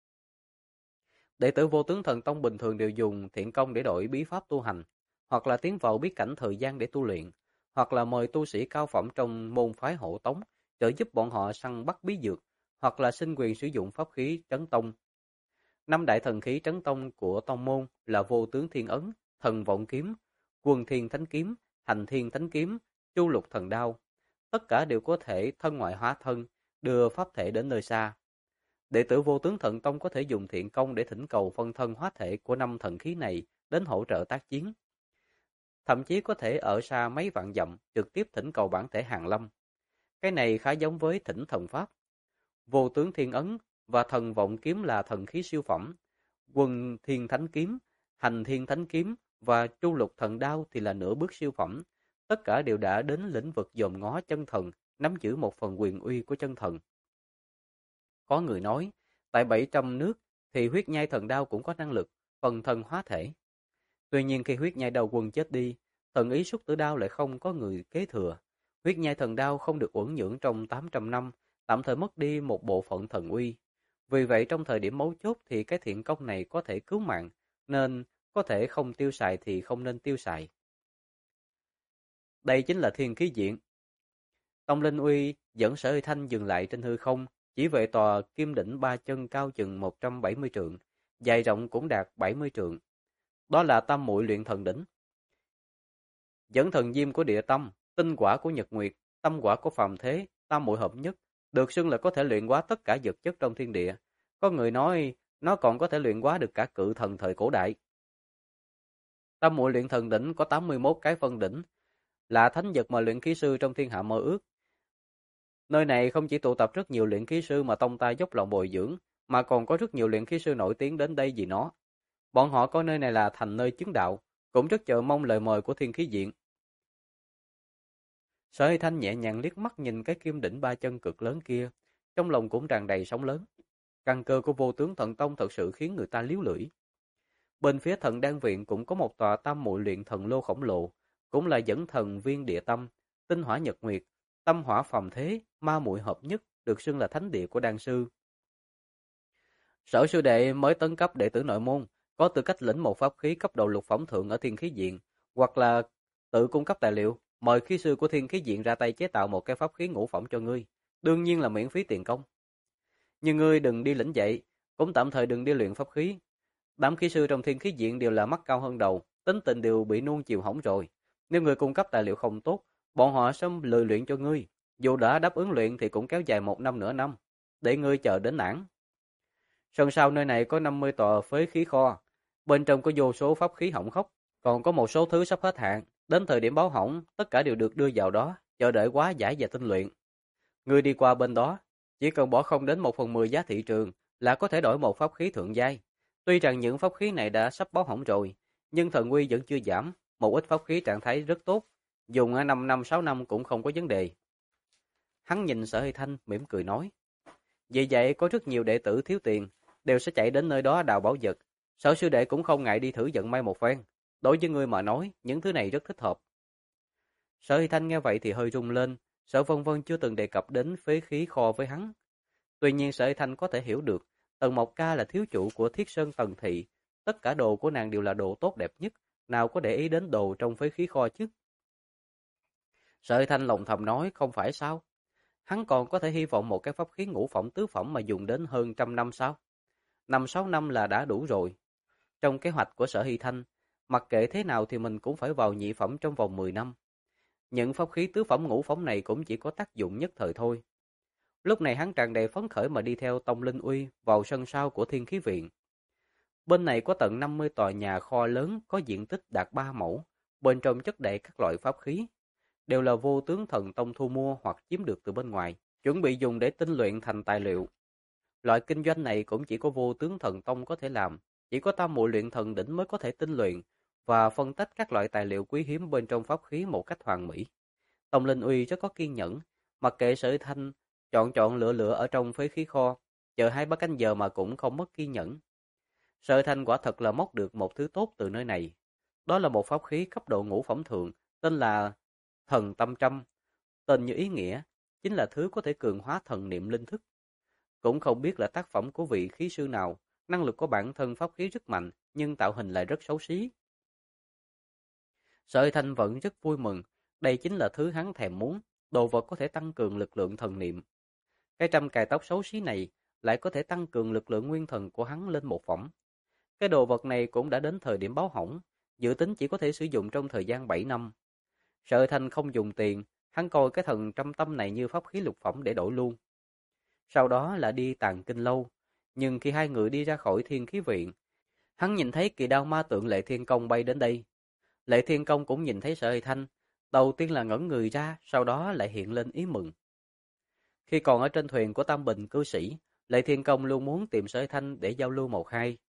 Đệ tử Vô Tướng Thần Tông bình thường đều dùng thiện công để đổi bí pháp tu hành, hoặc là tiến vào bí cảnh thời gian để tu luyện, hoặc là mời tu sĩ cao phẩm trong môn phái hộ tống trợ giúp bọn họ săn bắt bí dược, hoặc là xin quyền sử dụng pháp khí trấn tông. Năm đại thần khí trấn tông của tông môn là Vô Tướng Thiên Ấn, Thần Vọng Kiếm, Quân Thiên Thánh Kiếm, Hành Thiên Thánh Kiếm, Chu Lục Thần Đao. Tất cả đều có thể thân ngoại hóa thân, đưa pháp thể đến nơi xa. Đệ tử Vô Tướng Thần Tông có thể dùng thiện công để thỉnh cầu phân thân hóa thể của năm thần khí này đến hỗ trợ tác chiến. Thậm chí có thể ở xa mấy vạn dặm trực tiếp thỉnh cầu bản thể hàng lâm. Cái này khá giống với thỉnh thần pháp. Vô Tướng Thiên Ấn và Thần Vọng Kiếm là thần khí siêu phẩm, Quân Thiên Thánh Kiếm, Hành Thiên Thánh Kiếm và Tru Lục Thần Đao thì là nửa bước siêu phẩm. Tất cả đều đã đến lĩnh vực dòm ngó chân thần, nắm giữ một phần quyền uy của chân thần. Có người nói, tại 700 nước thì huyết nhai thần đao cũng có năng lực, phần thần hóa thể. Tuy nhiên khi huyết nhai đầu quân chết đi, thần ý xuất tử đao lại không có người kế thừa. Huyết nhai thần đao không được uẩn nhưỡng trong 800 năm, tạm thời mất đi một bộ phận thần uy. Vì vậy trong thời điểm mấu chốt thì cái thiện công này có thể cứu mạng, nên có thể không tiêu xài thì không nên tiêu xài. Đây chính là Thiên Khí Diện. Tông Linh Uy dẫn Sở Huy Thanh dừng lại trên hư không, chỉ về tòa kim đỉnh 3 chân cao chừng 170 trượng, dài rộng cũng đạt 70 trượng. Đó là Tam Muội Luyện Thần Đỉnh. Dẫn thần diêm của địa tâm, tinh quả của nhật nguyệt, tâm quả của phàm thế, tam muội hợp nhất, được xưng là có thể luyện hóa tất cả vật chất trong thiên địa. Có người nói nó còn có thể luyện hóa được cả cự thần thời cổ đại. Tam Muội Luyện Thần Đỉnh có 81 cái phân đỉnh, là thánh vật mà luyện khí sư trong thiên hạ mơ ước. Nơi này không chỉ tụ tập rất nhiều luyện khí sư mà tông ta dốc lòng bồi dưỡng, mà còn có rất nhiều luyện khí sư nổi tiếng đến đây vì nó. Bọn họ coi nơi này là thành nơi chứng đạo, cũng rất chờ mong lời mời của Thiên Khí Diện. Sở Hy Thanh nhẹ nhàng liếc mắt nhìn cái kim đỉnh 3 chân cực lớn kia, trong lòng cũng tràn đầy sóng lớn. Căn cơ của Vô Tướng Thần Tông thật sự khiến người ta líu lưỡi. Bên phía Thần Đan Viện cũng có một tòa Tam Muội Luyện Thần Lô khổng lồ, cũng là dẫn thần viên địa tâm, tinh hỏa nhật nguyệt, tâm hỏa phàm thế, ma muội hợp nhất, được xưng là thánh địa của đan sư. Sở sư đệ mới tấn cấp đệ tử nội môn, có tư cách lĩnh một pháp khí cấp độ lục phẩm thượng ở Thiên Khí Diện, hoặc là tự cung cấp tài liệu, mời khí sư của Thiên Khí Diện ra tay chế tạo một cái pháp khí ngũ phẩm cho ngươi, đương nhiên là miễn phí tiền công. Nhưng ngươi đừng đi lĩnh dạy, cũng tạm thời đừng đi luyện pháp khí. Đám khí sư trong Thiên Khí Diện đều là mắt cao hơn đầu, tính tình đều bị nuông chiều hỏng rồi. Nếu ngươi cung cấp tài liệu không tốt, bọn họ sẽ lười luyện cho ngươi. Dù đã đáp ứng luyện thì cũng kéo dài 1 năm nửa năm, để ngươi chờ đến nản. Sân sau nơi này có 50 tòa phế khí kho, bên trong có vô số pháp khí hỏng hóc, còn có một số thứ sắp hết hạn. Đến thời điểm báo hỏng, tất cả đều được đưa vào đó, chờ đợi hóa giải và tinh luyện. Ngươi đi qua bên đó, chỉ cần bỏ không đến 1/10 giá thị trường là có thể đổi một pháp khí thượng giai. Tuy rằng những pháp khí này đã sắp báo hỏng rồi, nhưng thần uy vẫn chưa giảm, một ít pháp khí trạng thái rất tốt, dùng ở 5 năm 6 năm cũng không có vấn đề. Hắn nhìn Sở Hy Thanh mỉm cười nói, vì vậy có rất nhiều đệ tử thiếu tiền đều sẽ chạy đến nơi đó đào bảo vật. Sở sư đệ cũng không ngại đi thử vận may một phen. Đối với ngươi mà nói, những thứ này rất thích hợp. Sở Hy Thanh nghe vậy thì hơi rung lên. Sở Vân Vân chưa từng đề cập đến phế khí kho với hắn. Tuy nhiên Sở Hy Thanh có thể hiểu được, Tần Mộc Ca là thiếu chủ của Thiết Sơn Tần Thị. Tất cả đồ của nàng đều là đồ tốt đẹp nhất, nào có để ý đến đồ trong phế khí kho chứ. Sở Hy Thanh lòng thầm nói, không phải sao? Hắn còn có thể hy vọng một cái pháp khí ngũ phẩm tứ phẩm mà dùng đến hơn 100 năm sao? 5-6 năm là đã đủ rồi. Trong kế hoạch của Sở Hy Thanh, mặc kệ thế nào thì mình cũng phải vào nhị phẩm trong vòng 10 năm. Những pháp khí tứ phẩm ngũ phẩm này cũng chỉ có tác dụng nhất thời thôi. Lúc này hắn tràn đầy phấn khởi mà đi theo Tông Linh Uy vào sân sau của Thiên Khí Viện. Bên này có tận 50 tòa nhà kho lớn có diện tích đạt 3 mẫu, bên trong chất đầy các loại pháp khí, đều là Vô Tướng Thần Tông thu mua hoặc chiếm được từ bên ngoài, chuẩn bị dùng để tinh luyện thành tài liệu. Loại kinh doanh này cũng chỉ có Vô Tướng Thần Tông có thể làm, chỉ có Tam Muội Luyện Thần Đỉnh mới có thể tinh luyện và phân tách các loại tài liệu quý hiếm bên trong pháp khí một cách hoàn mỹ. Tông Linh Uy rất có kiên nhẫn, mặc kệ Sở Thanh chọn lựa ở trong phế khí kho, chờ 2-3 canh giờ mà cũng không mất kiên nhẫn. Sở Thanh quả thật là móc được một thứ tốt từ nơi này. Đó là một pháp khí cấp độ ngũ phẩm thượng, tên là Thần Tâm Trâm. Tên như ý nghĩa, chính là thứ có thể cường hóa thần niệm linh thức. Cũng không biết là tác phẩm của vị khí sư nào, năng lực của bản thân pháp khí rất mạnh, nhưng tạo hình lại rất xấu xí. Sở Thanh vẫn rất vui mừng, đây chính là thứ hắn thèm muốn, đồ vật có thể tăng cường lực lượng thần niệm. Cái trăm cài tóc xấu xí này lại có thể tăng cường lực lượng nguyên thần của hắn lên 1 phẩm. Cái đồ vật này cũng đã đến thời điểm báo hỏng, dự tính chỉ có thể sử dụng trong thời gian 7 năm. Sở Thanh không dùng tiền, hắn coi cái thần trăm tâm này như pháp khí lục phẩm để đổi luôn. Sau đó là đi Tàng Kinh Lâu, nhưng khi hai người đi ra khỏi Thiên Khí Viện, hắn nhìn thấy kỳ đao ma tượng Lệ Thiên Công bay đến đây. Lệ Thiên Công cũng nhìn thấy Sở Hy Thanh, đầu tiên là ngẩn người ra, sau đó lại hiện lên ý mừng. Khi còn ở trên thuyền của Tam Bình cư sĩ, Lệ Thiên Công luôn muốn tìm Sở Hy Thanh để giao lưu một hai.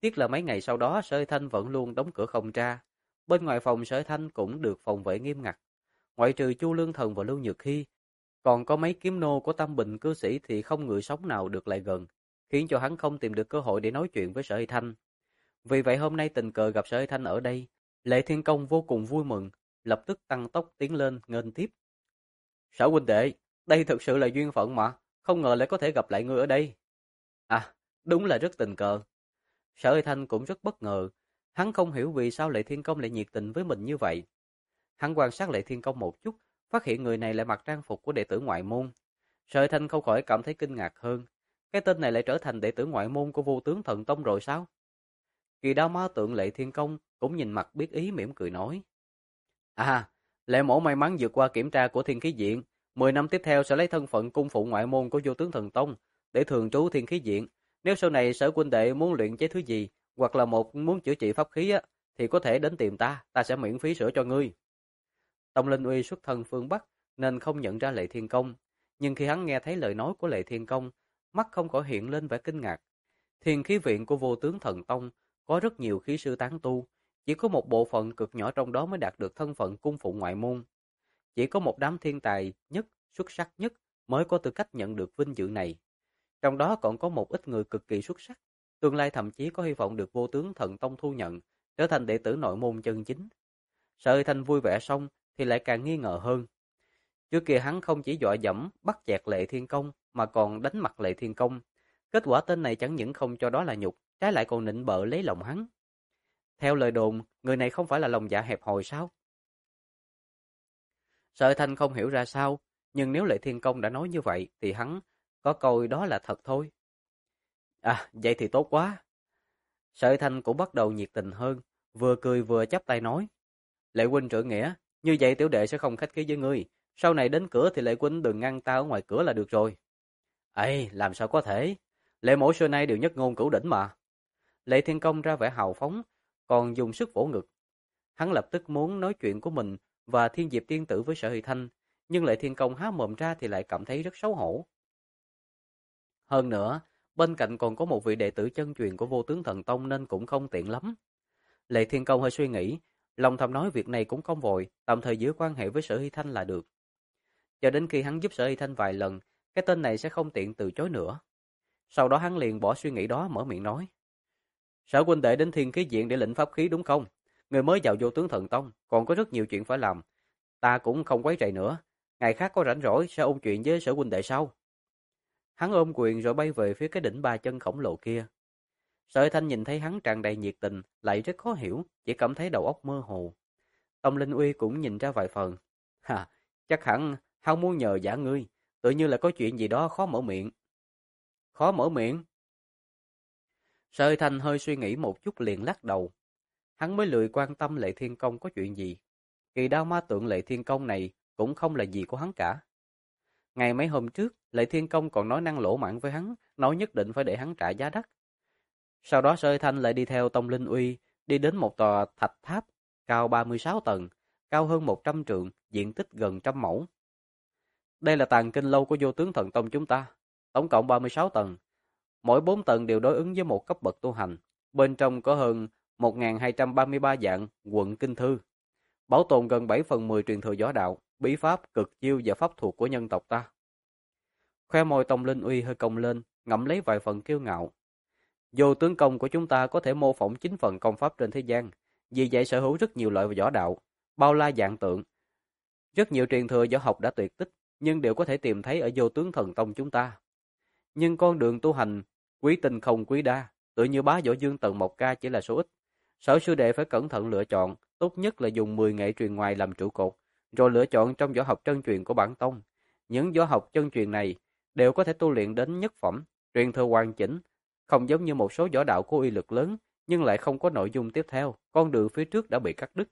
Tiếc là mấy ngày sau đó Sở Hy Thanh vẫn luôn đóng cửa không ra. Bên ngoài phòng Sở Hy Thanh cũng được phòng vệ nghiêm ngặt. Ngoại trừ Chu Lương Thần và Lưu Nhược Hy, còn có mấy kiếm nô của Tam Bình cư sĩ thì không người sống nào được lại gần, khiến cho hắn không tìm được cơ hội để nói chuyện với Sở Hy Thanh. Vì vậy hôm nay tình cờ gặp Sở Hy Thanh ở đây, Lệ Thiên Công vô cùng vui mừng, lập tức tăng tốc tiến lên nghênh tiếp. Sở huynh đệ, đây thực sự là duyên phận mà, không ngờ lại có thể gặp lại ngươi ở đây. À, đúng là rất tình cờ. Sở Hy Thanh cũng rất bất ngờ, hắn không hiểu vì sao Lệ Thiên Công lại nhiệt tình với mình như vậy. Hắn quan sát Lệ Thiên Công một chút, phát hiện người này lại mặc trang phục của đệ tử ngoại môn. Sở Hy Thanh không khỏi cảm thấy kinh ngạc hơn, cái tên này lại trở thành đệ tử ngoại môn của Vô Tướng Thần Tông rồi sao? Kỳ Đao Ma Tượng Lệ Thiên Công cũng nhìn mặt biết ý mỉm cười nói. À, Lệ mổ may mắn vượt qua kiểm tra của Thiên Khí Viện, 10 năm tiếp theo sẽ lấy thân phận cung phụ ngoại môn của Vô Tướng Thần Tông để thường trú Thiên Khí Viện. Nếu sau này Sở huynh đệ muốn luyện chế thứ gì, hoặc là muốn chữa trị pháp khí á, thì có thể đến tìm ta, ta sẽ miễn phí sửa cho ngươi. Tông Linh Uy xuất thân phương Bắc nên không nhận ra Lệ Thiên Công, nhưng khi hắn nghe thấy lời nói của Lệ Thiên Công, mắt không khỏi hiện lên vẻ kinh ngạc. Thiên Khí Viện của Vô Tướng Thần Tông có rất nhiều khí sư tán tu, chỉ có một bộ phận cực nhỏ trong đó mới đạt được thân phận cung phụ ngoại môn. Chỉ có một đám thiên tài nhất, xuất sắc nhất mới có tư cách nhận được vinh dự này. Trong đó còn có một ít người cực kỳ xuất sắc, tương lai thậm chí có hy vọng được Vô Tướng Thần Tông thu nhận, trở thành đệ tử nội môn chân chính. Sở Hy Thanh vui vẻ xong thì lại càng nghi ngờ hơn. Trước kia hắn không chỉ dọa dẫm bắt chẹt Lệ Thiên Công mà còn đánh mặt Lệ Thiên Công. Kết quả tên này chẳng những không cho đó là nhục, trái lại còn nịnh bợ lấy lòng hắn. Theo lời đồn, người này không phải là lòng dạ hẹp hòi sao? Sở Thanh không hiểu ra sao, nhưng nếu Lệ Thiên Công đã nói như vậy thì hắn có coi đó là thật thôi. À, vậy thì tốt quá. Sở Thanh cũng bắt đầu nhiệt tình hơn, vừa cười vừa chắp tay nói. Lệ huynh trượng nghĩa, như vậy tiểu đệ sẽ không khách khí với ngươi. Sau này đến cửa thì Lệ huynh đừng ngăn ta ở ngoài cửa là được rồi. Ê, làm sao có thể? Lệ mổ xưa nay đều nhất ngôn cửu đỉnh mà. Lệ Thiên Công ra vẻ hào phóng, còn dùng sức vỗ ngực. Hắn lập tức muốn nói chuyện của mình và Thiên Diệp Tiên Tử với Sở Hy Thanh, nhưng Lệ Thiên Công há mồm ra thì lại cảm thấy rất xấu hổ. Hơn nữa, bên cạnh còn có một vị đệ tử chân truyền của Vô Tướng Thần Tông nên cũng không tiện lắm. Lệ Thiên Công hơi suy nghĩ, lòng thầm nói việc này cũng không vội, tạm thời giữ quan hệ với Sở Hy Thanh là được. Cho đến khi hắn giúp Sở Hy Thanh vài lần, cái tên này sẽ không tiện từ chối nữa. Sau đó hắn liền bỏ suy nghĩ đó mở miệng nói. Sở huynh đệ đến Thiên Khí Viện để lĩnh pháp khí đúng không? Người mới vào Vô Tướng Thần Tông, còn có rất nhiều chuyện phải làm. Ta cũng không quấy rầy nữa. Ngày khác có rảnh rỗi sẽ ôn chuyện với Sở huynh đệ sau. Hắn ôm quyền rồi bay về phía cái đỉnh ba chân khổng lồ kia. Sở Thanh nhìn thấy hắn tràn đầy nhiệt tình, lại rất khó hiểu, chỉ cảm thấy đầu óc mơ hồ. Tông Linh Uy cũng nhìn ra vài phần. Ha, chắc hẳn hắn muốn nhờ vả ngươi, tự như là có chuyện gì đó khó mở miệng. Khó mở miệng? Sở Thanh hơi suy nghĩ một chút liền lắc đầu. Hắn mới lười quan tâm Lệ Thiên Công có chuyện gì. Kỳ đao ma tượng Lệ Thiên Công này cũng không là gì của hắn cả. Ngày mấy hôm trước, Lệ Thiên Công còn nói năng lỗ mãng với hắn, nói nhất định phải để hắn trả giá đắt. Sau đó Sở Thanh lại đi theo Tông Linh Uy, đi đến một tòa thạch tháp, cao 36 tầng, cao hơn 100 trượng, diện tích gần trăm mẫu. Đây là tàng kinh lâu của Vô Tướng Thần Tông chúng ta, tổng cộng 36 tầng. Mỗi 4 tầng đều đối ứng với một cấp bậc tu hành. Bên trong có hơn 1233 dạng quận kinh thư. Bảo tồn gần 7 phần 10 truyền thừa võ đạo, bí pháp, cực chiêu và pháp thuật của nhân tộc ta. Khoe môi Tông Linh Uy hơi cong lên, ngậm lấy vài phần kiêu ngạo. Vô tướng công của chúng ta có thể mô phỏng 9 phần công pháp trên thế gian, vì vậy sở hữu rất nhiều loại võ đạo, bao la dạng tượng. Rất nhiều truyền thừa võ học đã tuyệt tích, nhưng đều có thể tìm thấy ở Vô Tướng Thần Tông chúng ta. Nhưng con đường tu hành, quý tinh không quý đa, tự như bá võ dương tầng 1K chỉ là số ít. Sở sư đệ phải cẩn thận lựa chọn, tốt nhất là dùng 10 nghệ truyền ngoài làm trụ cột, rồi lựa chọn trong võ học chân truyền của bản tông. Những võ học chân truyền này đều có thể tu luyện đến nhất phẩm, truyền thừa hoàn chỉnh, không giống như một số võ đạo có uy lực lớn, nhưng lại không có nội dung tiếp theo, con đường phía trước đã bị cắt đứt.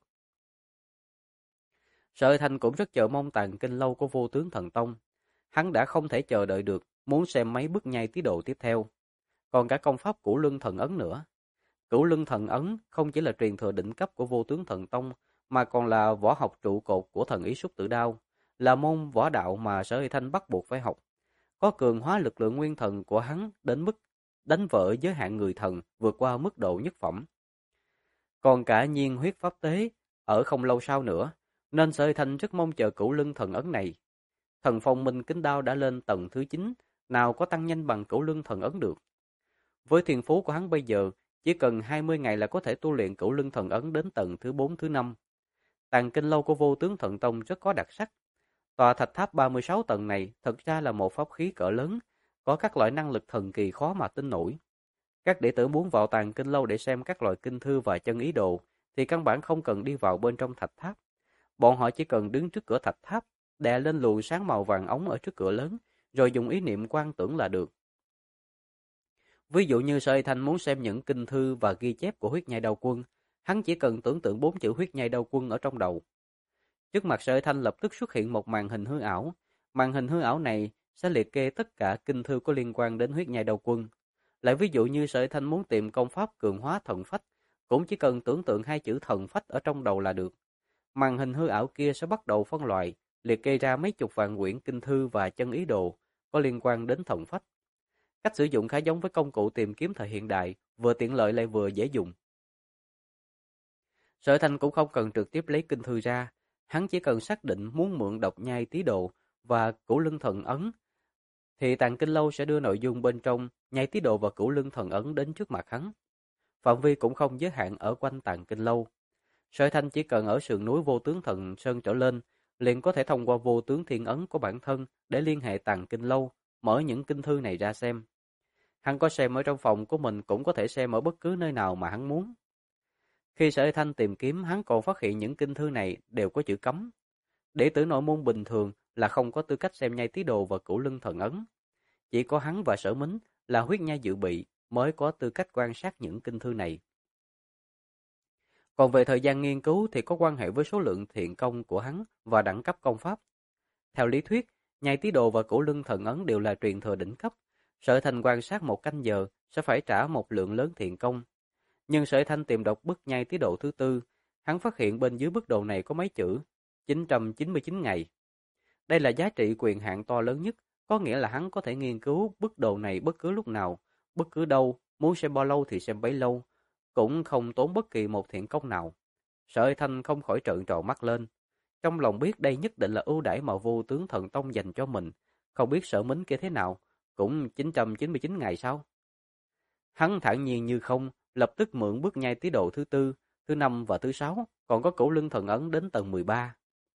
Sở Thanh cũng rất chờ mong tàng kinh lâu của Vô Tướng Thần Tông. Hắn đã không thể chờ đợi được, muốn xem mấy bước nhai tí độ tiếp theo. Còn cả công pháp Cửu Luân Thần Ấn nữa. Cửu Luân Thần Ấn không chỉ là truyền thừa đỉnh cấp của Vô Tướng Thần Tông, mà còn là võ học trụ cột của thần ý Súc Tử Đao, là môn võ đạo mà Sở Thanh bắt buộc phải học. Có cường hóa lực lượng nguyên thần của hắn đến mức đánh vỡ giới hạn người thần vượt qua mức độ nhất phẩm. Còn cả nhiên huyết pháp tế ở không lâu sau nữa, nên Sở Hy Thanh rất mong chờ cửu lưng thần ấn này. Thần phong minh kính đao đã lên tầng thứ 9, nào có tăng nhanh bằng cửu lưng thần ấn được. Với thiên phú của hắn bây giờ, chỉ cần 20 ngày là có thể tu luyện cửu lưng thần ấn đến tầng thứ 4 thứ 5. Tàng kinh lâu của Vô Tướng Thần Tông rất có đặc sắc. Tòa thạch tháp 36 tầng này thật ra là một pháp khí cỡ lớn, có các loại năng lực thần kỳ khó mà tin nổi. Các đệ tử muốn vào tàng kinh lâu để xem các loại kinh thư và chân ý đồ, thì căn bản không cần đi vào bên trong thạch tháp. Bọn họ chỉ cần đứng trước cửa thạch tháp, đè lên luồng sáng màu vàng ống ở trước cửa lớn, rồi dùng ý niệm quan tưởng là được. Ví dụ như Sở Hy Thanh muốn xem những kinh thư và ghi chép của huyết nhai đao quân, hắn chỉ cần tưởng tượng 4 chữ huyết nhai đao quân ở trong đầu. Trước mặt Sở Hy Thanh lập tức xuất hiện một màn hình hư ảo. Màn hình hư ảo này sẽ liệt kê tất cả kinh thư có liên quan đến huyết nhai đao quân. Lại ví dụ như Sở Hy Thanh muốn tìm công pháp cường hóa thần phách, cũng chỉ cần tưởng tượng 2 chữ thần phách ở trong đầu là được. Màn hình hư ảo kia sẽ bắt đầu phân loại, liệt kê ra mấy chục vạn quyển kinh thư và chân ý đồ có liên quan đến thần phách. Cách sử dụng khá giống với công cụ tìm kiếm thời hiện đại, vừa tiện lợi lại vừa dễ dùng. Sở Thanh cũng không cần trực tiếp lấy kinh thư ra, hắn chỉ cần xác định muốn mượn độc nhai tí độ và cửu lưng thần ấn, thì tàng kinh lâu sẽ đưa nội dung bên trong nhai tí độ và cửu lưng thần ấn đến trước mặt hắn. Phạm vi cũng không giới hạn ở quanh tàng kinh lâu. Sở Thanh chỉ cần ở sườn núi Vô Tướng Thần Sơn trở lên, liền có thể thông qua Vô Tướng Thiên Ấn của bản thân để liên hệ tàng kinh lâu, mở những kinh thư này ra xem. Hắn có xem ở trong phòng của mình cũng có thể xem ở bất cứ nơi nào mà hắn muốn. Khi Sở Thanh tìm kiếm, hắn còn phát hiện những kinh thư này đều có chữ cấm. Đệ tử nội môn bình thường là không có tư cách xem nhai tí đồ và cửu lưng thần ấn. Chỉ có hắn và Sở Mính là huyết nhai dự bị mới có tư cách quan sát những kinh thư này. Còn về thời gian nghiên cứu thì có quan hệ với số lượng thiện công của hắn và đẳng cấp công pháp. Theo lý thuyết, nhai tí đồ và cửu lưng thần ấn đều là truyền thừa đỉnh cấp. Sở Thanh quan sát 1 canh giờ sẽ phải trả một lượng lớn thiện công. Nhưng Sở Thanh tìm đọc bức nhai tí độ thứ 4, hắn phát hiện bên dưới bức đồ này có mấy chữ 999 ngày. Đây là giá trị quyền hạn to lớn nhất, có nghĩa là hắn có thể nghiên cứu bức đồ này bất cứ lúc nào, bất cứ đâu, muốn xem bao lâu thì xem bấy lâu, cũng không tốn bất kỳ một thiện công nào. Sở Thanh không khỏi trợn tròn mắt lên, trong lòng biết đây nhất định là ưu đãi mà Vô Tướng Thần Tông dành cho mình, không biết Sở Mính kia thế nào, cũng 999 ngày sao? Hắn thản nhiên như không, lập tức mượn bước nhai tí độ thứ 4, thứ 5 và thứ 6, còn có cửu lưng thần ấn đến tầng 13.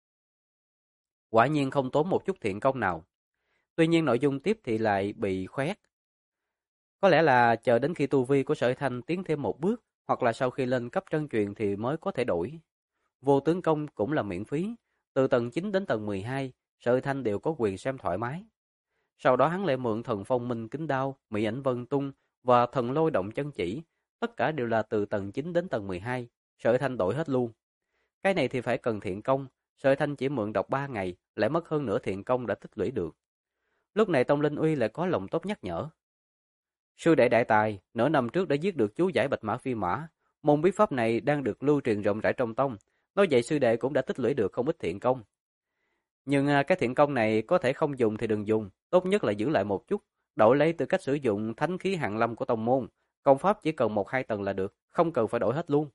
Quả nhiên không tốn một chút thiện công nào. Tuy nhiên nội dung tiếp thì lại bị khoét. Có lẽ là chờ đến khi tu vi của Sở Thanh tiến thêm một bước, hoặc là sau khi lên cấp trân truyền thì mới có thể đổi. Vô tướng công cũng là miễn phí, từ tầng 9 đến tầng 12, Sở Thanh đều có quyền xem thoải mái. Sau đó hắn lại mượn thần phong minh kính đao, mỹ ảnh vân tung và thần lôi động chân chỉ, tất cả đều là từ tầng 9 đến tầng 12, Sở Thanh đổi hết luôn. Cái này thì phải cần thiện công, Sở Thanh chỉ mượn đọc 3 ngày, lại mất hơn nửa thiện công đã tích lũy được. Lúc này Tông Linh Uy lại có lòng tốt nhắc nhở. Sư đệ đại tài, nửa năm trước đã giết được chú giải Bạch Mã Phi Mã, môn bí pháp này đang được lưu truyền rộng rãi trong tông, nói vậy sư đệ cũng đã tích lũy được không ít thiện công. Nhưng cái thiện công này có thể không dùng thì đừng dùng, tốt nhất là giữ lại một chút, đổi lấy từ cách sử dụng thánh khí hàn lâm của tông môn, công pháp chỉ cần 1-2 tầng là được, không cần phải đổi hết luôn.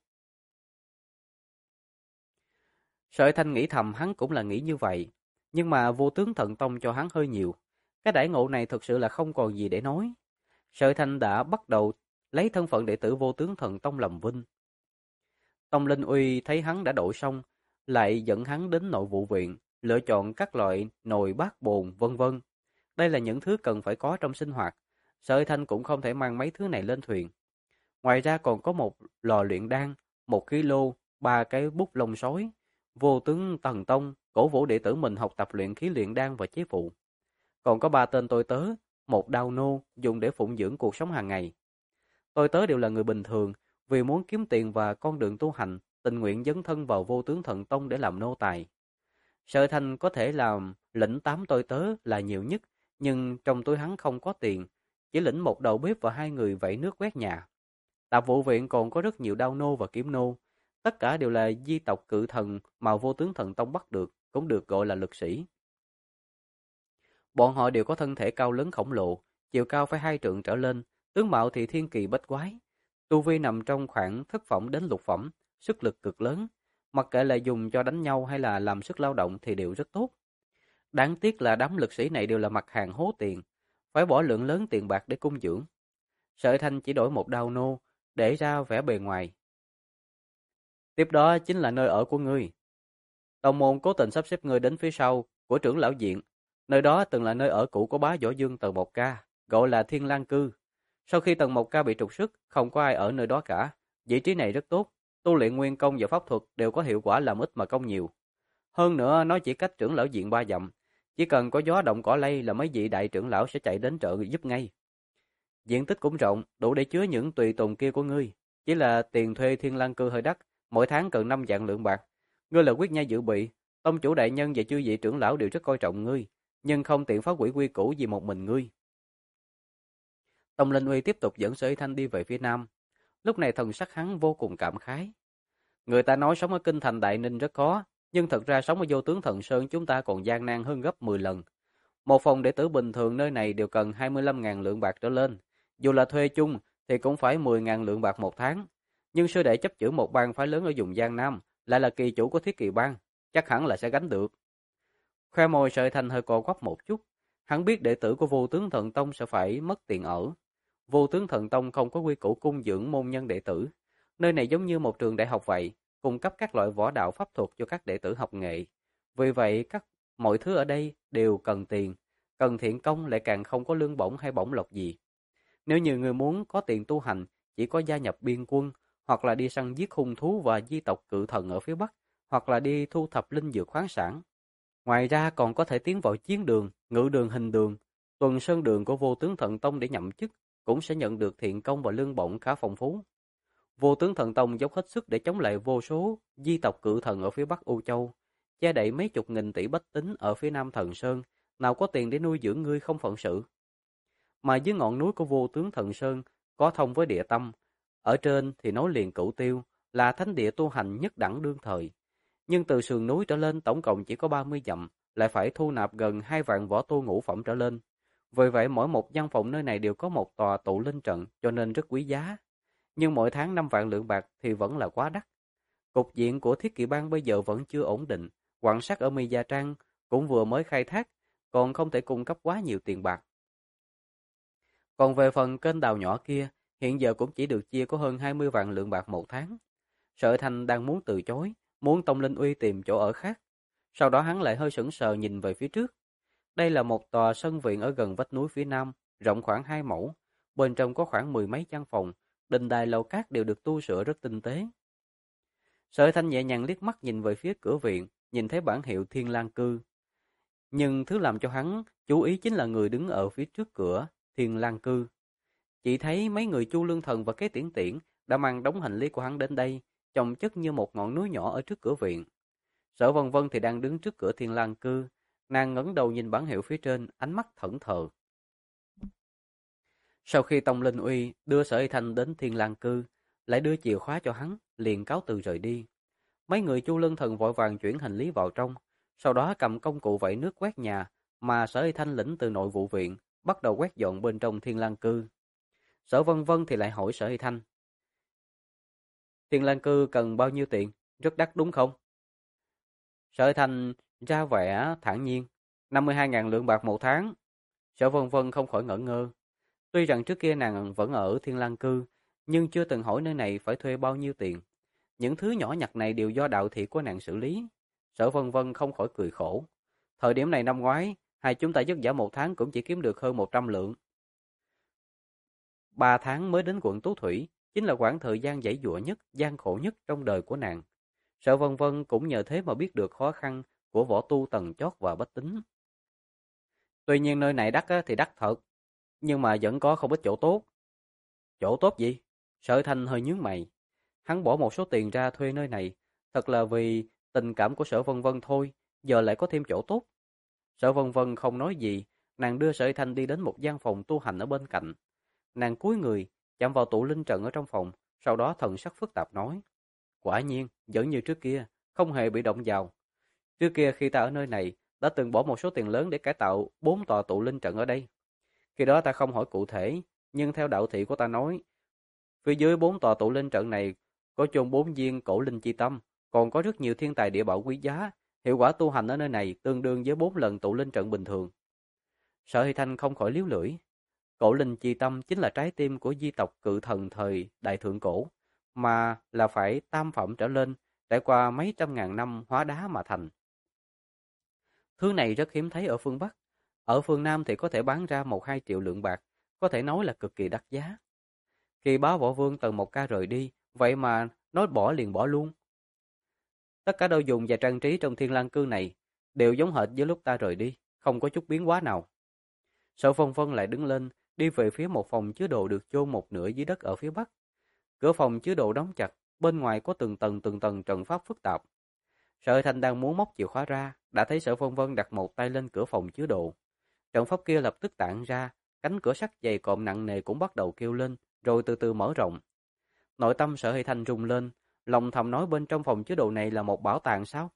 Sở Thanh nghĩ thầm hắn cũng là nghĩ như vậy, nhưng mà Vô Tướng Thần Tông cho hắn hơi nhiều, cái đãi ngộ này thực sự là không còn gì để nói. Sở Thanh đã bắt đầu lấy thân phận đệ tử Vô Tướng Thần Tông làm vinh. Tông Linh Uy thấy hắn đã đổi xong, lại dẫn hắn đến nội vụ viện, lựa chọn các loại nồi bát bồn vân vân. Đây là những thứ cần phải có trong sinh hoạt. Sở Thanh cũng không thể mang mấy thứ này lên thuyền. Ngoài ra còn có một lò luyện đan, 1 kg, 3 cái bút lông sói. Vô Tướng Thần Tông cổ vũ đệ tử mình học tập luyện khí luyện đan và chế phụ. Còn có 3 tên tôi tớ, 1 đao nô dùng để phụng dưỡng cuộc sống hàng ngày. Tôi tớ đều là người bình thường, vì muốn kiếm tiền và con đường tu hành, tình nguyện dấn thân vào Vô Tướng Thần Tông để làm nô tài. Sở Thanh có thể làm lĩnh 8 tôi tớ là nhiều nhất, nhưng trong túi hắn không có tiền, chỉ lĩnh 1 đầu bếp và 2 người vẩy nước quét nhà. Tạp vụ viện còn có rất nhiều đao nô và kiếm nô, tất cả đều là di tộc cự thần mà Vô Tướng Thần Tông bắt được, cũng được gọi là lực sĩ. Bọn họ đều có thân thể cao lớn khổng lồ, chiều cao phải 2 trượng trở lên, Tướng mạo thì thiên kỳ bách quái, tu vi nằm trong khoảng thất phẩm đến lục phẩm, sức lực cực lớn, mặc kệ là dùng cho đánh nhau hay là làm sức lao động thì đều rất tốt. Đáng tiếc là đám lực sĩ này đều là mặt hàng hố tiền, phải bỏ lượng lớn tiền bạc để cung dưỡng. Sở Thanh chỉ đổi một đao nô để ra vẻ bề ngoài. Tiếp đó chính là nơi ở của ngươi. Tông môn cố tình sắp xếp ngươi đến phía sau của trưởng lão viện. Nơi đó từng là nơi ở cũ của bá Võ Dương Tần Mộc Ca, gọi là Thiên Lang Cư. Sau khi Tần Mộc Ca bị trục xuất, không có ai ở nơi đó cả. Vị trí này rất tốt, tu luyện nguyên công và pháp thuật đều có hiệu quả làm ít mà công nhiều. Hơn nữa nó chỉ cách trưởng lão viện 3 dặm, chỉ cần có gió động cỏ lay là mấy vị đại trưởng lão sẽ chạy đến trợ giúp ngay. Diện tích cũng rộng, đủ để chứa những tùy tùng kia của ngươi. Chỉ là tiền thuê Thiên Lang Cư hơi đắt, mỗi tháng cần 5 vạn lượng bạc. Ngươi là quyết nhai dự bị, tông chủ đại nhân và chư vị trưởng lão đều rất coi trọng ngươi, nhưng không tiện phá hủy quy củ vì một mình ngươi. Tông Linh Uy tiếp tục dẫn Sở Y Thanh đi về phía nam. Lúc này thần sắc hắn vô cùng cảm khái. Người ta nói sống ở kinh thành Đại Ninh rất khó, nhưng thật ra sống ở Vô Tướng Thần Sơn chúng ta còn gian nan hơn gấp 10 lần. Một phòng đệ tử bình thường nơi này đều cần 25.000 lượng bạc trở lên. Dù là thuê chung thì cũng phải 10.000 lượng bạc một tháng. Nhưng sư đệ chấp chưởng một bang phái lớn ở vùng Giang Nam, lại là kỳ chủ của Thiết Kỳ bang, chắc hẳn là sẽ gánh được. Khoe môi Sợi Thanh hơi co quắp một chút. Hắn biết đệ tử của Vô Tướng Thần Tông sẽ phải mất tiền ở. Vô Tướng Thần Tông không có quy củ cung dưỡng môn nhân đệ tử. Nơi này giống như một trường đại học vậy, cung cấp các loại võ đạo pháp thuật cho các đệ tử học nghệ. Vì vậy, mọi thứ ở đây đều cần tiền, cần thiện công lại càng không có lương bổng hay bổng lộc gì. Nếu như người muốn có tiền tu hành, chỉ có gia nhập biên quân, hoặc là đi săn giết hung thú và di tộc cự thần ở phía Bắc, hoặc là đi thu thập linh dược khoáng sản. Ngoài ra còn có thể tiến vào chiến đường, ngự đường, hình đường, tuần sơn đường của Vô Tướng Thần Tông để nhậm chức, cũng sẽ nhận được thiện công và lương bổng khá phong phú. Vô Tướng Thần Tông dốc hết sức để chống lại vô số di tộc cự thần ở phía Bắc U Châu, che đậy mấy chục nghìn tỷ bách tính ở phía Nam Thần Sơn, nào có tiền để nuôi dưỡng ngươi không phận sự. Mà dưới ngọn núi của Vô Tướng Thần Sơn có thông với địa tâm, ở trên thì nối liền Cửu Tiêu, là thánh địa tu hành nhất đẳng đương thời. Nhưng từ sườn núi trở lên tổng cộng chỉ có 30 dặm, lại phải thu nạp gần 2 vạn võ tu ngũ phẩm trở lên. Vì vậy mỗi một văn phòng nơi này đều có một tòa tụ linh trận, cho nên rất quý giá. Nhưng mỗi tháng 5 vạn lượng bạc thì vẫn là quá đắt. Cục diện của Thiết Kỵ bang bây giờ vẫn chưa ổn định, quặng sắt ở Mi Gia Trang cũng vừa mới khai thác, còn không thể cung cấp quá nhiều tiền bạc. Còn về phần kênh đào nhỏ kia, hiện giờ cũng chỉ được chia có hơn 20 vạn lượng bạc một tháng. Sở Thành đang muốn từ chối, muốn Tông Linh Uy tìm chỗ ở khác. Sau đó hắn lại hơi sững sờ nhìn về phía trước. Đây là một tòa sân viện ở gần vách núi phía nam, rộng khoảng 2 mẫu. Bên trong có khoảng 10 mấy căn phòng, đình đài lầu cát đều được tu sửa rất tinh tế. Sở Thanh nhẹ nhàng liếc mắt nhìn về phía cửa viện, nhìn thấy bảng hiệu Thiên Lang Cư. Nhưng thứ làm cho hắn chú ý chính là người đứng ở phía trước cửa Thiên Lang Cư. Chỉ thấy mấy người Chu Lương Thần và Kế Tiễn Tiễn đã mang đống hành lý của hắn đến đây, chồng chất như một ngọn núi nhỏ ở trước cửa viện. Sở Vân Vân thì đang đứng trước cửa Thiên Lang Cư, nàng ngẩng đầu nhìn bảng hiệu phía trên, ánh mắt thẫn thờ. Sau khi Tông Linh Uy đưa Sở Y Thanh đến Thiên Lang Cư, lại đưa chìa khóa cho hắn, liền cáo từ rời đi. Mấy người Chu Lân Thần vội vàng chuyển hành lý vào trong, sau đó cầm công cụ vẩy nước quét nhà mà Sở Y Thanh lĩnh từ nội vụ viện, bắt đầu quét dọn bên trong Thiên Lang Cư. Sở Vân Vân thì lại hỏi Sở Y Thanh: Thiên Lang Cư cần bao nhiêu tiền? Rất đắt đúng không? Sở Y Thanh ra vẻ thản nhiên: 52.000 lượng bạc một tháng. Sở Vân Vân không khỏi ngỡ ngơ. Tuy rằng trước kia nàng vẫn ở Thiên Lang Cư, nhưng chưa từng hỏi nơi này phải thuê bao nhiêu tiền. Những thứ nhỏ nhặt này đều do đạo thị của nàng xử lý. Sở Vân Vân không khỏi cười khổ. Thời điểm này năm ngoái, hai chúng ta vất vả một tháng cũng chỉ kiếm được hơn 100 lượng. 3 tháng mới đến quận Tú Thủy, chính là quãng thời gian dãy dụa nhất, gian khổ nhất trong đời của nàng. Sở Vân Vân cũng nhờ thế mà biết được khó khăn của võ tu tầng chót và bách tính. Tuy nhiên nơi này đắt thì đắt thật, nhưng mà vẫn có không ít chỗ tốt. Chỗ tốt gì? Sở Thanh hơi nhướng mày. Hắn bỏ một số tiền ra thuê nơi này, thật là vì tình cảm của Sở Vân Vân thôi, giờ lại có thêm chỗ tốt. Sở Vân Vân không nói gì, nàng đưa Sở Thanh đi đến một gian phòng tu hành ở bên cạnh. Nàng cúi người, chạm vào tụ linh trận ở trong phòng, sau đó thần sắc phức tạp nói: Quả nhiên, vẫn như trước kia, không hề bị động vào. Trước kia khi ta ở nơi này, đã từng bỏ một số tiền lớn để cải tạo 4 tòa tụ linh trận ở đây. Khi đó ta không hỏi cụ thể, nhưng theo đạo thị của ta nói, phía dưới 4 tòa tụ linh trận này có chôn 4 viên cổ linh chi tâm, còn có rất nhiều thiên tài địa bảo quý giá, hiệu quả tu hành ở nơi này tương đương với 4 lần tụ linh trận bình thường. Sở Hy Thanh không khỏi liếu lưỡi. Cổ linh chi tâm chính là trái tim của di tộc cự thần thời đại thượng cổ, mà là phải tam phẩm trở lên, trải qua mấy trăm ngàn năm hóa đá mà thành. Thứ này rất hiếm thấy ở phương Bắc, ở phương Nam thì có thể bán ra 1-2 triệu lượng bạc, có thể nói là cực kỳ đắt giá. Khi Bá Võ Vương Tần Mộc Ca rời đi, vậy mà nói bỏ liền bỏ luôn. Tất cả đồ dùng và trang trí trong Thiên Lang Cư này đều giống hệt với lúc ta rời đi, không có chút biến hóa nào. Sở Vân Vân lại đứng lên, đi về phía một phòng chứa đồ được chôn một nửa dưới đất ở phía bắc. Cửa phòng chứa đồ đóng chặt, bên ngoài có từng tầng trận pháp phức tạp. Sở Thanh đang muốn móc chìa khóa ra, đã thấy Sở Vân Vân đặt một tay lên cửa phòng chứa đồ. Trận pháp kia lập tức tản ra, cánh cửa sắt dày cộm nặng nề cũng bắt đầu kêu lên, rồi từ từ mở rộng. Nội tâm Sở Hy Thanh rung lên, lòng thầm nói bên trong phòng chứa đồ này là một bảo tàng sao?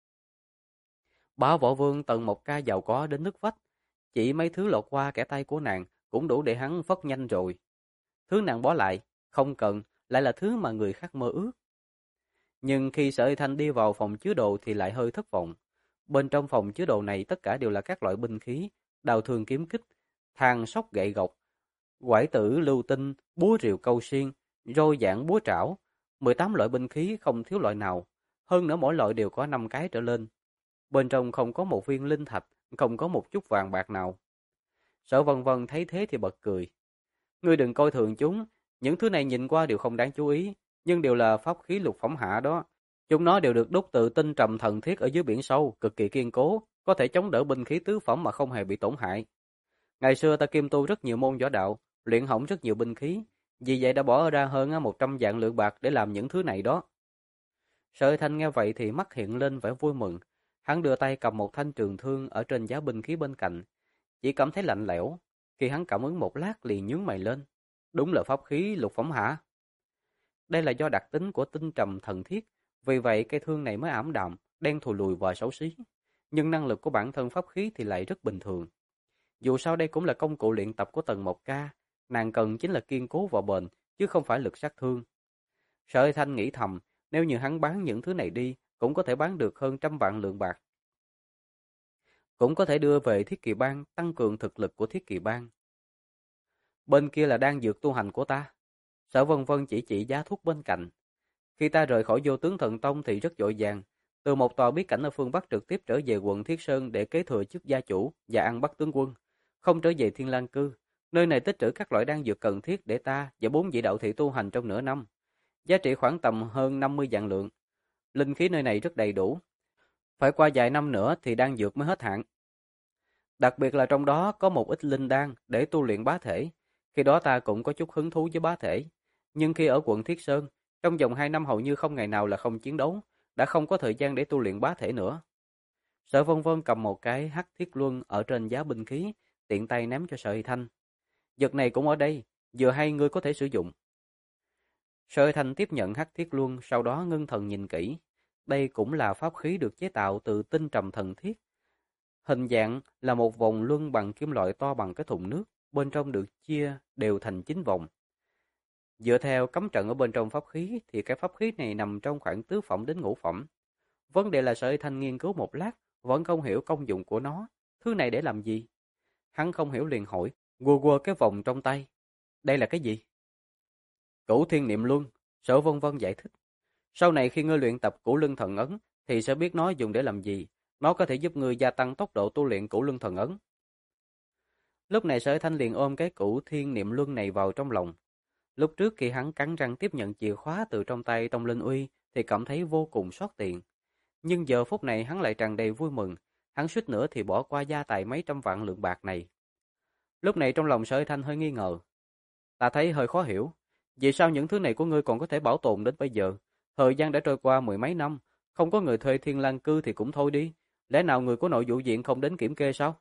Bá Võ Vương Tần Mộc Ca giàu có đến nứt vách, chỉ mấy thứ lọt qua kẻ tay của nàng cũng đủ để hắn phất nhanh rồi. Thứ nàng bỏ lại, không cần, lại là thứ mà người khác mơ ước. Nhưng khi Sở Hy Thanh đi vào phòng chứa đồ thì lại hơi thất vọng. Bên trong phòng chứa đồ này tất cả đều là các loại binh khí, đao thương kiếm kích, thang sóc gậy gộc, quải tử lưu tinh, búa rìu câu xiên, roi giảng búa trảo, 18 loại binh khí không thiếu loại nào, hơn nữa mỗi loại đều có 5 cái trở lên. Bên trong không có một viên linh thạch, không có một chút vàng bạc nào. Sở Vân Vân thấy thế thì bật cười. Ngươi đừng coi thường chúng, những thứ này nhìn qua đều không đáng chú ý, nhưng đều là pháp khí lục phẩm hạ đó. Chúng nó đều được đúc từ tinh trầm thần thiết ở dưới biển sâu, cực kỳ kiên cố, có thể chống đỡ binh khí tứ phẩm mà không hề bị tổn hại. Ngày xưa ta kiêm tu rất nhiều môn võ đạo, luyện hỏng rất nhiều binh khí, vì vậy đã bỏ ra hơn 100 vạn lượng bạc để làm những thứ này đó. Sở Thanh nghe vậy thì mắt hiện lên vẻ vui mừng, hắn đưa tay cầm một thanh trường thương ở trên giá binh khí bên cạnh, chỉ cảm thấy lạnh lẽo, khi hắn cảm ứng một lát liền nhướng mày lên. Đúng là pháp khí lục phẩm hả? Đây là do đặc tính của tinh trầm thần thiết, vì vậy cây thương này mới ảm đạm, đen thùi lùi và xấu xí. Nhưng năng lực của bản thân pháp khí thì lại rất bình thường. Dù sao đây cũng là công cụ luyện tập của Tần Mộc Ca, nàng cần chính là kiên cố và bền, chứ không phải lực sát thương. Sở Thanh nghĩ thầm, nếu như hắn bán những thứ này đi, cũng có thể bán được hơn 100 vạn lượng bạc. Cũng có thể đưa về Thiết Kỵ Bang, tăng cường thực lực của Thiết Kỵ Bang. Bên kia là đan dược tu hành của ta. Sở Vân Vân chỉ giá thuốc bên cạnh. Khi ta rời khỏi Vô Tướng Thần Tông thì rất vội vàng, từ một tòa bí cảnh ở phương Bắc trực tiếp trở về quận Thiết Sơn để kế thừa chức gia chủ và ăn bắt tướng quân, không trở về Thiên Lang Cư. Nơi này tích trữ các loại đan dược cần thiết để ta và 4 vị đạo thị tu hành trong nửa năm, giá trị khoảng tầm hơn 50 vạn lượng. Linh khí nơi này rất đầy đủ, phải qua vài năm nữa thì đan dược mới hết hạn. Đặc biệt là trong đó có một ít linh đan để tu luyện bá thể. Khi đó ta cũng có chút hứng thú với bá thể. Nhưng khi ở quận Thiết Sơn, trong vòng 2 năm hầu như không ngày nào là không chiến đấu, đã không có thời gian để tu luyện bá thể nữa. Sở Vân Vân cầm một cái hắc thiết luân ở trên giá binh khí, tiện tay ném cho Sở Hy Thanh. Vật này cũng ở đây, vừa hay ngươi có thể sử dụng. Sở Hy Thanh tiếp nhận hắc thiết luân, sau đó ngưng thần nhìn kỹ. Đây cũng là pháp khí được chế tạo từ tinh trầm thần thiết. Hình dạng là một vòng luân bằng kim loại to bằng cái thùng nước, bên trong được chia đều thành 9 vòng. Dựa theo cấm trận ở bên trong pháp khí thì cái pháp khí này nằm trong khoảng tứ phẩm đến ngũ phẩm. Vấn đề là Sở Hy Thanh nghiên cứu một lát, vẫn không hiểu công dụng của nó. Thứ này để làm gì? Hắn không hiểu liền hỏi, quơ cái vòng trong tay. Đây là cái gì? Cửu Thiên Niệm Luân, Sở Vân Vân giải thích. Sau này khi ngươi luyện tập Cửu Luân Thần Ấn thì sẽ biết nó dùng để làm gì. Nó có thể giúp ngươi gia tăng tốc độ tu luyện Cửu Luân Thần Ấn. Lúc này Sở Thanh liền ôm cái Cửu Thiên Niệm Luân này vào trong lòng. Lúc trước khi hắn cắn răng tiếp nhận chìa khóa từ trong tay Tông Linh Uy thì cảm thấy vô cùng xót tiền. Nhưng giờ phút này hắn lại tràn đầy vui mừng, hắn suýt nữa thì bỏ qua gia tài mấy trăm vạn lượng bạc này. Lúc này trong lòng Sở Thanh hơi nghi ngờ. Ta thấy hơi khó hiểu, vì sao những thứ này của ngươi còn có thể bảo tồn đến bây giờ? Thời gian đã trôi qua 10 mấy năm, không có người thuê Thiên Lang Cư thì cũng thôi đi, lẽ nào người của nội vụ viện không đến kiểm kê sao?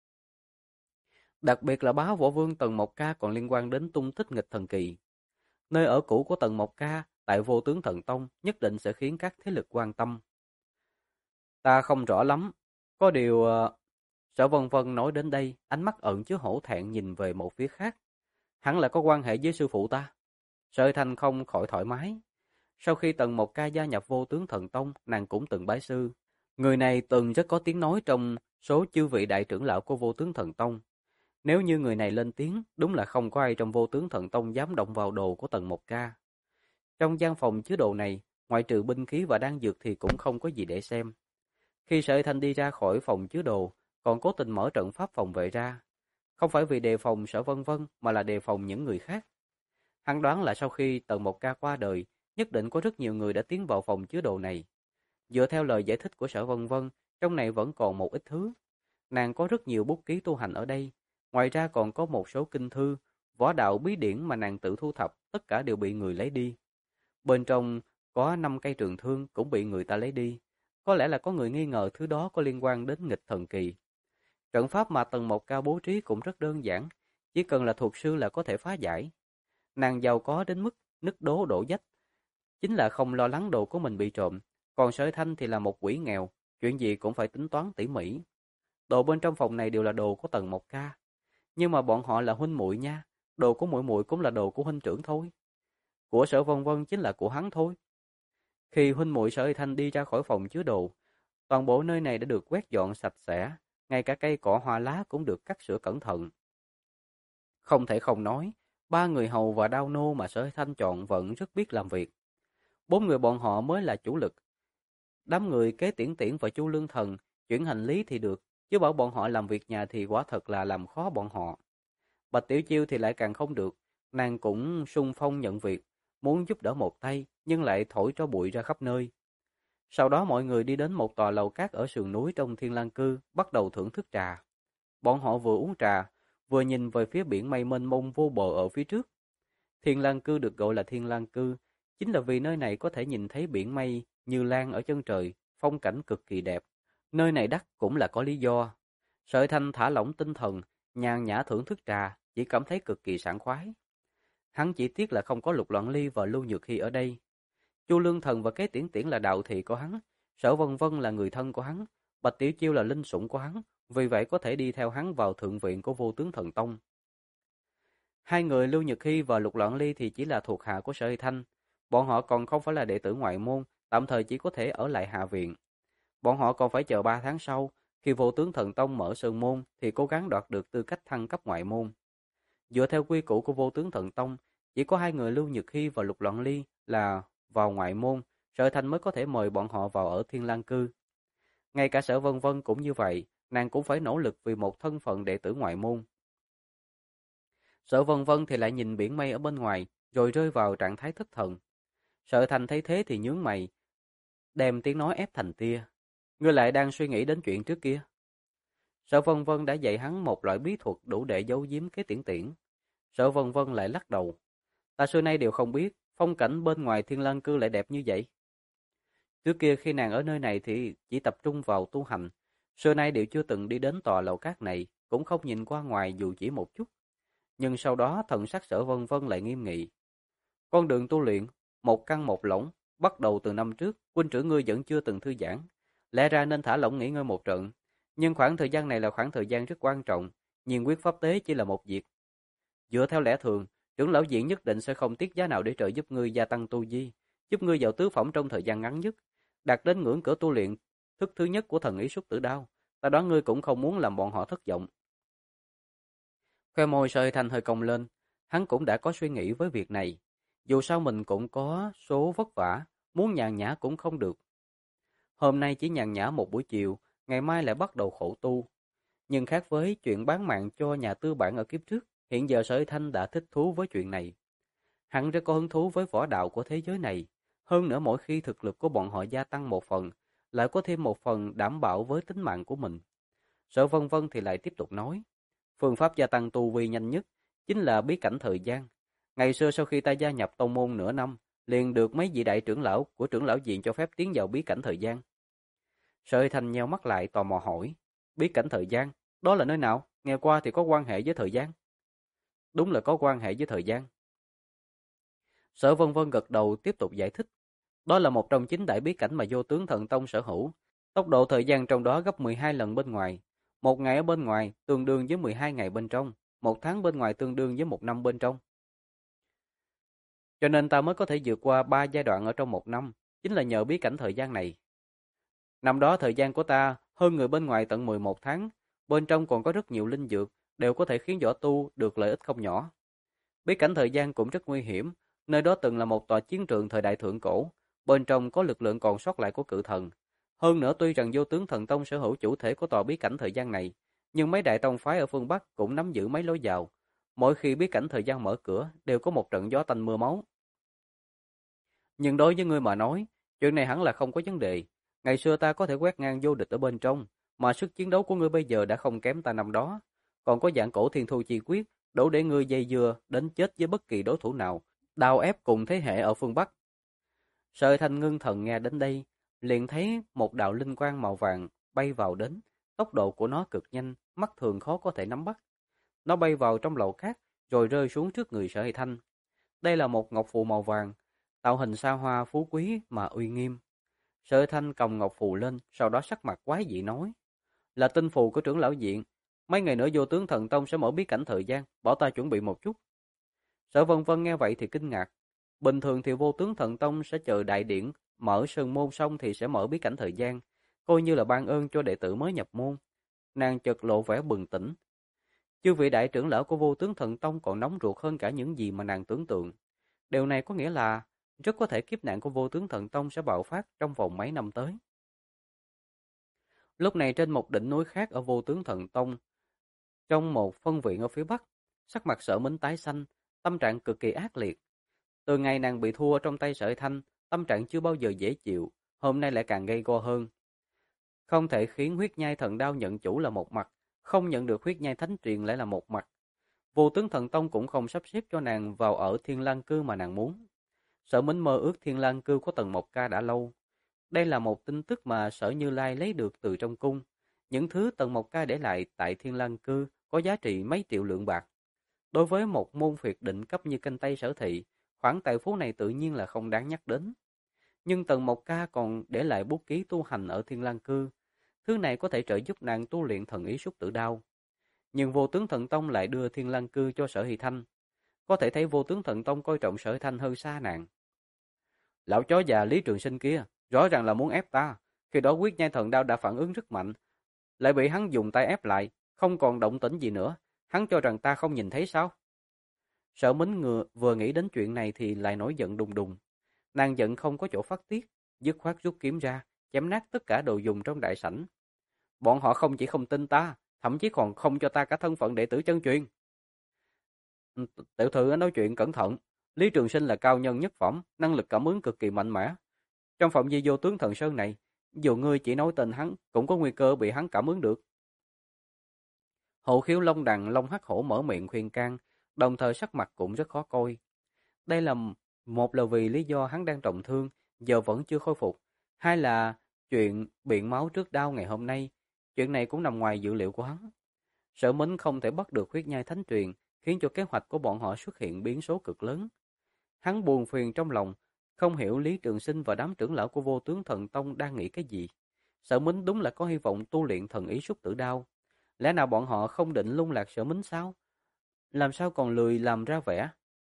Đặc biệt là Bá Võ Vương Tần Mộc Ca còn liên quan đến tung tích nghịch thần kỳ. Nơi ở cũ của Tần Mộc Ca tại Vô Tướng Thần Tông nhất định sẽ khiến các thế lực quan tâm. Ta không rõ lắm, có điều... Sở Vân Vân nói đến đây, ánh mắt ẩn chứa hổ thẹn nhìn về một phía khác. Hắn là có quan hệ với sư phụ ta. Sở Thanh không khỏi thoải mái. Sau khi Tần Mộc Ca gia nhập Vô Tướng Thần Tông, nàng cũng từng bái sư. Người này từng rất có tiếng nói trong số chư vị đại trưởng lão của Vô Tướng Thần Tông. Nếu như người này lên tiếng, đúng là không có ai trong Vô Tướng Thần Tông dám động vào đồ của Tần Mộc Ca. Trong gian phòng chứa đồ này, ngoại trừ binh khí và đan dược thì cũng không có gì để xem. Khi Sở Thanh đi ra khỏi phòng chứa đồ, còn cố tình mở trận pháp phòng vệ ra. Không phải vì đề phòng Sở Vân Vân mà là đề phòng những người khác. Hắn đoán là sau khi Tần Mộc Ca qua đời, nhất định có rất nhiều người đã tiến vào phòng chứa đồ này. Dựa theo lời giải thích của Sở Vân Vân, trong này vẫn còn một ít thứ. Nàng có rất nhiều bút ký tu hành ở đây. Ngoài ra còn có một số kinh thư, võ đạo bí điển mà nàng tự thu thập, tất cả đều bị người lấy đi. Bên trong có 5 cây trường thương cũng bị người ta lấy đi. Có lẽ là có người nghi ngờ thứ đó có liên quan đến nghịch thần kỳ. Trận pháp mà Tần Mộc Ca bố trí cũng rất đơn giản, chỉ cần là thuộc sư là có thể phá giải. Nàng giàu có đến mức nứt đố đổ vách, chính là không lo lắng đồ của mình bị trộm. Còn Sở Thanh thì là một quỷ nghèo, chuyện gì cũng phải tính toán tỉ mỉ. Đồ bên trong phòng này đều là đồ của Tần Mộc Ca, nhưng mà bọn họ là huynh muội nha, đồ của muội muội cũng là đồ của huynh trưởng thôi. Của Sở Vân Vân chính là của hắn thôi. Khi huynh muội Sở Thanh đi ra khỏi phòng chứa đồ, toàn bộ nơi này đã được quét dọn sạch sẽ, ngay cả cây cỏ hoa lá cũng được cắt sửa cẩn thận. Không thể không nói, 3 người hầu và đao nô mà Sở Thanh chọn vẫn rất biết làm việc. 4 người bọn họ mới là chủ lực. Đám người Kế Tiễn Tiễn và Chu Lương Thần chuyển hành lý thì được, chứ bảo bọn họ làm việc nhà thì quả thật là làm khó bọn họ. Bạch Tiểu Chiêu thì lại càng không được, nàng cũng xung phong nhận việc, muốn giúp đỡ một tay nhưng lại thổi tro bụi ra khắp nơi. Sau đó mọi người đi đến một tòa lầu cát ở sườn núi trong Thiên Lang Cư, bắt đầu thưởng thức trà. Bọn họ vừa uống trà, vừa nhìn về phía biển mây mênh mông vô bờ ở phía trước. Thiên Lang Cư được gọi là Thiên Lang Cư, chính là vì nơi này có thể nhìn thấy biển mây như lan ở chân trời, phong cảnh cực kỳ đẹp. Nơi này đắt cũng là có lý do. Sở Thanh thả lỏng tinh thần, nhàn nhã thưởng thức trà, chỉ cảm thấy cực kỳ sảng khoái. Hắn chỉ tiếc là không có Lục Loạn Ly và Lưu Nhược Hy ở đây. Chu Lương Thần và Kế Tiễn Tiễn là đạo thị của hắn, Sở Vân Vân là người thân của hắn, Bạch Tiểu Chiêu là linh sủng của hắn, vì vậy có thể đi theo hắn vào thượng viện của Vô Tướng Thần Tông. Hai người Lưu Nhược Hy và Lục Loạn Ly thì chỉ là thuộc hạ của Sở Hy Thanh, bọn họ còn không phải là đệ tử ngoại môn, tạm thời chỉ có thể ở lại hạ viện. Bọn họ còn phải chờ 3 tháng sau, khi Vô Tướng Thần Tông mở sơn môn thì cố gắng đoạt được tư cách thăng cấp ngoại môn. Dựa theo quy củ của Vô Tướng Thần Tông, chỉ có hai người Lưu Nhược Hy và Lục Loạn Ly là vào ngoại môn, Sở Thanh mới có thể mời bọn họ vào ở Thiên Lang Cư. Ngay cả Sở Vân Vân cũng như vậy, nàng cũng phải nỗ lực vì một thân phận đệ tử ngoại môn. Sở Vân Vân thì lại nhìn biển mây ở bên ngoài, rồi rơi vào trạng thái thất thần. Sở Thanh thấy thế thì nhướng mày, đem tiếng nói ép thành tia. Ngươi lại đang suy nghĩ đến chuyện trước kia. Sở Vân Vân đã dạy hắn một loại bí thuật đủ để giấu giếm Kế Tiễn Tiễn. Sở Vân Vân lại lắc đầu. Ta xưa nay đều không biết, phong cảnh bên ngoài Thiên Lang Cư lại đẹp như vậy. Trước kia khi nàng ở nơi này thì chỉ tập trung vào tu hành, xưa nay đều chưa từng đi đến tòa lầu cát này, cũng không nhìn qua ngoài dù chỉ một chút. Nhưng sau đó thần sắc Sở Vân Vân lại nghiêm nghị. Con đường tu luyện, một căn một lỏng, bắt đầu từ năm trước, huynh trưởng ngươi vẫn chưa từng thư giãn. Lẽ ra nên thả lỏng nghỉ ngơi một trận, nhưng khoảng thời gian này là khoảng thời gian rất quan trọng, nhiên quyết pháp tế chỉ là một việc. Dựa theo lẽ thường, trưởng lão viện nhất định sẽ không tiếc giá nào để trợ giúp ngươi gia tăng tu vi, giúp ngươi vào tứ phẩm trong thời gian ngắn nhất, đạt đến ngưỡng cửa tu luyện thức thứ nhất của thần ý xuất tử đao. Ta đoán ngươi cũng không muốn làm bọn họ thất vọng. Khoe môi Sở Thanh hơi cong lên, hắn cũng đã có suy nghĩ với việc này. Dù sao mình cũng có số vất vả, muốn nhàn nhã cũng không được. Hôm nay chỉ nhàn nhã một buổi chiều, ngày mai lại bắt đầu khổ tu. Nhưng khác với chuyện bán mạng cho nhà tư bản ở kiếp trước, hiện giờ Sở Thanh đã thích thú với chuyện này. Hắn rất có hứng thú với võ đạo của thế giới này. Hơn nữa mỗi khi thực lực của bọn họ gia tăng một phần, lại có thêm một phần đảm bảo với tính mạng của mình. Sở Vân Vân thì lại tiếp tục nói, phương pháp gia tăng tu vi nhanh nhất chính là bí cảnh thời gian. Ngày xưa sau khi ta gia nhập tông môn nửa năm, liền được mấy vị đại trưởng lão của trưởng lão viện cho phép tiến vào bí cảnh thời gian. Sở Thanh nheo mắt lại tò mò hỏi, bí cảnh thời gian, đó là nơi nào? Nghe qua thì có quan hệ với thời gian. Đúng là có quan hệ với thời gian. Sở Vân Vân gật đầu tiếp tục giải thích. Đó là một trong 9 đại bí cảnh mà Vô Tướng Thần Tông sở hữu. Tốc độ thời gian trong đó gấp 12 lần bên ngoài. Một ngày ở bên ngoài tương đương với 12 ngày bên trong. 1 tháng bên ngoài tương đương với 1 năm bên trong. Cho nên ta mới có thể vượt qua 3 giai đoạn ở trong 1 năm, chính là nhờ bí cảnh thời gian này. Năm đó thời gian của ta hơn người bên ngoài tận 11 tháng, bên trong còn có rất nhiều linh dược, đều có thể khiến võ tu được lợi ích không nhỏ. Bí cảnh thời gian cũng rất nguy hiểm, nơi đó từng là một tòa chiến trường thời đại thượng cổ, bên trong có lực lượng còn sót lại của cự thần. Hơn nữa tuy rằng Vô Tướng Thần Tông sở hữu chủ thể của tòa bí cảnh thời gian này, nhưng mấy đại tông phái ở phương Bắc cũng nắm giữ mấy lối vào. Mỗi khi bí cảnh thời gian mở cửa, đều có một trận gió tanh mưa máu. Nhưng đối với ngươi mà nói, chuyện này hẳn là không có vấn đề. Ngày xưa ta có thể quét ngang vô địch ở bên trong, mà sức chiến đấu của ngươi bây giờ đã không kém ta năm đó. Còn có dạng cổ thiên thu chi quyết, đủ để ngươi dây dưa đến chết với bất kỳ đối thủ nào, đao ép cùng thế hệ ở phương Bắc. Sợi Thanh ngưng thần nghe đến đây, liền thấy một đạo linh quang màu vàng bay vào đến, tốc độ của nó cực nhanh, mắt thường khó có thể nắm bắt. Nó bay vào trong lầu cát, rồi rơi xuống trước người Sợi Thanh. Đây là một ngọc phù màu vàng, tạo hình xa hoa phú quý mà uy nghiêm. Sợi Thanh cầm ngọc phù lên, sau đó sắc mặt quái dị nói: "Là tinh phù của trưởng lão viện, mấy ngày nữa Vô Tướng Thần Tông sẽ mở bí cảnh thời gian, bảo ta chuẩn bị một chút." Sở Vân Vân nghe vậy thì kinh ngạc. Bình thường thì Vô Tướng Thần Tông sẽ chờ đại điển mở sơn môn xong thì sẽ mở bí cảnh thời gian, coi như là ban ơn cho đệ tử mới nhập môn. Nàng chợt lộ vẻ bừng tỉnh. Chư vị đại trưởng lão của Vô Tướng Thần Tông còn nóng ruột hơn cả những gì mà nàng tưởng tượng. Điều này có nghĩa là rất có thể kiếp nạn của Vô Tướng Thần Tông sẽ bạo phát trong vòng mấy năm tới. Lúc này trên một đỉnh núi khác ở Vô Tướng Thần Tông, trong một phân viện ở phía bắc, sắc mặt Sở Mính tái xanh, tâm trạng cực kỳ ác liệt. Từ ngày nàng bị thua trong tay Sợi Thanh, tâm trạng chưa bao giờ dễ chịu, hôm nay lại càng gay go hơn. Không thể khiến huyết nhai thần đao nhận chủ là một mặt, không nhận được huyết nhai thánh truyền lại là một mặt. Vô Tướng Thần Tông cũng không sắp xếp cho nàng vào ở Thiên Lang Cư mà nàng muốn. Sở Mính mơ ước Thiên Lang Cư có Tần Mộc Ca đã lâu. Đây là một tin tức mà Sở Như Lai lấy được từ trong cung. Những thứ Tần Mộc Ca để lại tại Thiên Lang Cư có giá trị mấy triệu lượng bạc. Đối với một môn phiệt định cấp như canh Tây Sở Thị, khoản tài phú này tự nhiên là không đáng nhắc đến. Nhưng Tần Mộc Ca còn để lại bút ký tu hành ở Thiên Lang Cư. Thứ này có thể trợ giúp nàng tu luyện thần ý Súc Tử Đao. Nhưng Vô Tướng Thần Tông lại đưa Thiên Lang Cư cho Sở Hy Thanh. Có thể thấy Vô Tướng Thần Tông coi trọng Sở Hy Thanh hơn xa nàng. Lão chó già Lý Trường Sinh kia, rõ ràng là muốn ép ta. Khi đó Huyết Nhai Thần Đao đã phản ứng rất mạnh, lại bị hắn dùng tay ép lại, không còn động tĩnh gì nữa. Hắn cho rằng ta không nhìn thấy sao? Sở Mính vừa nghĩ đến chuyện này thì lại nổi giận đùng đùng. Nàng giận không có chỗ phát tiết, dứt khoát rút kiếm ra, chém nát tất cả đồ dùng trong đại sảnh. Bọn họ không chỉ không tin ta, thậm chí còn không cho ta cả thân phận đệ tử chân truyền. Tiểu thư nói chuyện cẩn thận, Lý Trường Sinh là cao nhân nhất phẩm, năng lực cảm ứng cực kỳ mạnh mẽ. Trong phạm vi Vô Tướng Thần Sơn này, dù ngươi chỉ nói tên hắn, cũng có nguy cơ bị hắn cảm ứng được. Hộ Khiếu Long Đằng Long Hắc Hổ mở miệng khuyên can, đồng thời sắc mặt cũng rất khó coi. Đây là một là vì lý do hắn đang trọng thương, giờ vẫn chưa khôi phục, hai là chuyện biện máu trước đao ngày hôm nay, chuyện này cũng nằm ngoài dự liệu của hắn. Sở Mính không thể bắt được huyết nhai thánh truyền, khiến cho kế hoạch của bọn họ xuất hiện biến số cực lớn. Hắn buồn phiền trong lòng, không hiểu Lý Trường Sinh và đám trưởng lão của Vô Tướng Thần Tông đang nghĩ cái gì. Sở Mính đúng là có hy vọng tu luyện thần ý Súc Tử Đao. Lẽ nào bọn họ không định lung lạc Sở Mính sao? Làm sao còn lười làm ra vẻ?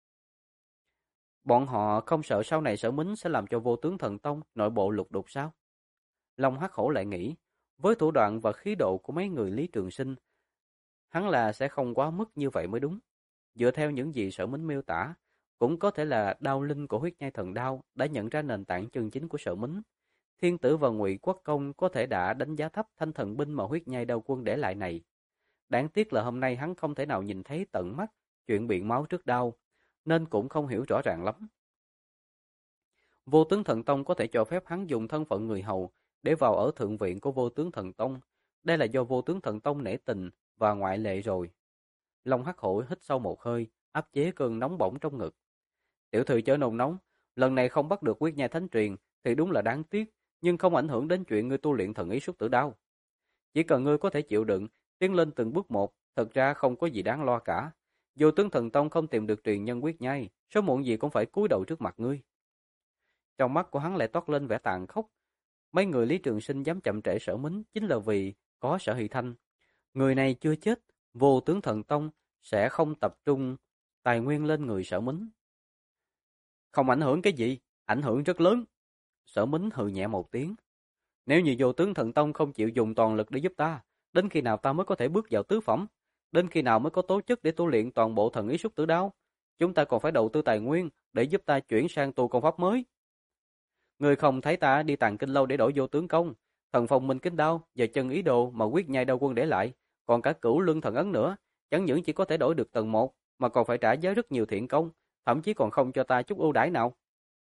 Bọn họ không sợ sau này Sở Mính sẽ làm cho Vô Tướng Thần Tông nội bộ lục đục sao? Long Hắc Hổ lại nghĩ, với thủ đoạn và khí độ của mấy người Lý Trường Sinh, hắn là sẽ không quá mức như vậy mới đúng. Dựa theo những gì Sở Mính miêu tả, cũng có thể là đao linh của huyết nhai thần đao đã nhận ra nền tảng chân chính của Sở Mính. Thiên Tử và Ngụy Quốc Công có thể đã đánh giá thấp thanh thần binh mà huyết nhai đao quân để lại này. Đáng tiếc là hôm nay hắn không thể nào nhìn thấy tận mắt chuyện biện máu trước đao, nên cũng không hiểu rõ ràng lắm. Vô Tướng Thần Tông có thể cho phép hắn dùng thân phận người hầu để vào ở thượng viện của Vô Tướng Thần Tông. Đây là do Vô Tướng Thần Tông nể tình và ngoại lệ rồi. Long Hắc Hổ hít sâu một hơi, áp chế cơn nóng bỏng trong ngực. Tiểu thư chớ nôn nóng, lần này không bắt được huyết nhai thánh truyền thì đúng là đáng tiếc, nhưng không ảnh hưởng đến chuyện ngươi tu luyện thần ý Súc Tử Đao. Chỉ cần ngươi có thể chịu đựng, tiến lên từng bước một, thật ra không có gì đáng lo cả. Vô Tướng Thần Tông không tìm được truyền nhân huyết nhai, sớm muộn gì cũng phải cúi đầu trước mặt ngươi. Trong mắt của hắn lại toát lên vẻ tàn khốc. Mấy người Lý Trường Sinh dám chậm trễ Sở Mính chính là vì có Sở Hy Thanh. Người này chưa chết, Vô Tướng Thần Tông sẽ không tập trung tài nguyên lên người Sở Mính. Không ảnh hưởng cái gì, ảnh hưởng rất lớn. Sở Mính hừ nhẹ một tiếng. Nếu như Vô Tướng Thần Tông không chịu dùng toàn lực để giúp ta, đến khi nào ta mới có thể bước vào tứ phẩm? Đến khi nào mới có tố chất để tu luyện toàn bộ thần ý Súc Tử Đao? Chúng ta còn phải đầu tư tài nguyên để giúp ta chuyển sang tu công pháp mới. Người không thấy ta đi Tàng Kinh Lâu để đổi Vô Tướng Công, Thần Phong Minh Kính Đao và Chân Ý Đồ mà Quyết Nhai Đao Quân để lại, còn cả Cửu Luân Thần Ấn nữa, chẳng những chỉ có thể đổi được tầng 1 mà còn phải trả giá rất nhiều thiện công, thậm chí còn không cho ta chút ưu đãi nào.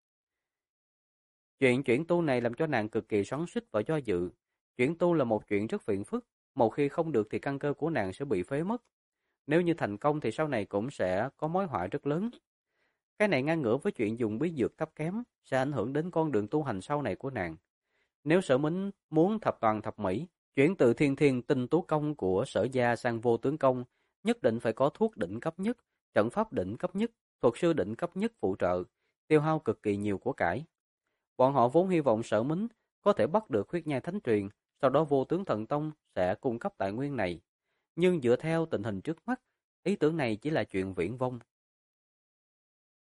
Chuyện chuyển tu này làm cho nàng cực kỳ xoắn xuýt và do dự. Chuyển tu là một chuyện rất phiền phức, một khi không được thì căn cơ của nàng sẽ bị phế mất. Nếu như thành công thì sau này cũng sẽ có mối họa rất lớn. Cái này ngang ngửa với chuyện dùng bí dược thấp kém, sẽ ảnh hưởng đến con đường tu hành sau này của nàng. Nếu Sở Mính muốn thập toàn thập mỹ, chuyển từ thiên thiên tinh tú công của Sở gia sang vô tướng công, nhất định phải có thuốc đỉnh cấp nhất, trận pháp đỉnh cấp nhất, thuật sư đỉnh cấp nhất phụ trợ, tiêu hao cực kỳ nhiều của cải. Bọn họ vốn hy vọng Sở Mính có thể bắt được huyết nhai thánh truyền, sau đó vô tướng thần tông sẽ cung cấp tài nguyên này. Nhưng dựa theo tình hình trước mắt, ý tưởng này chỉ là chuyện viển vông.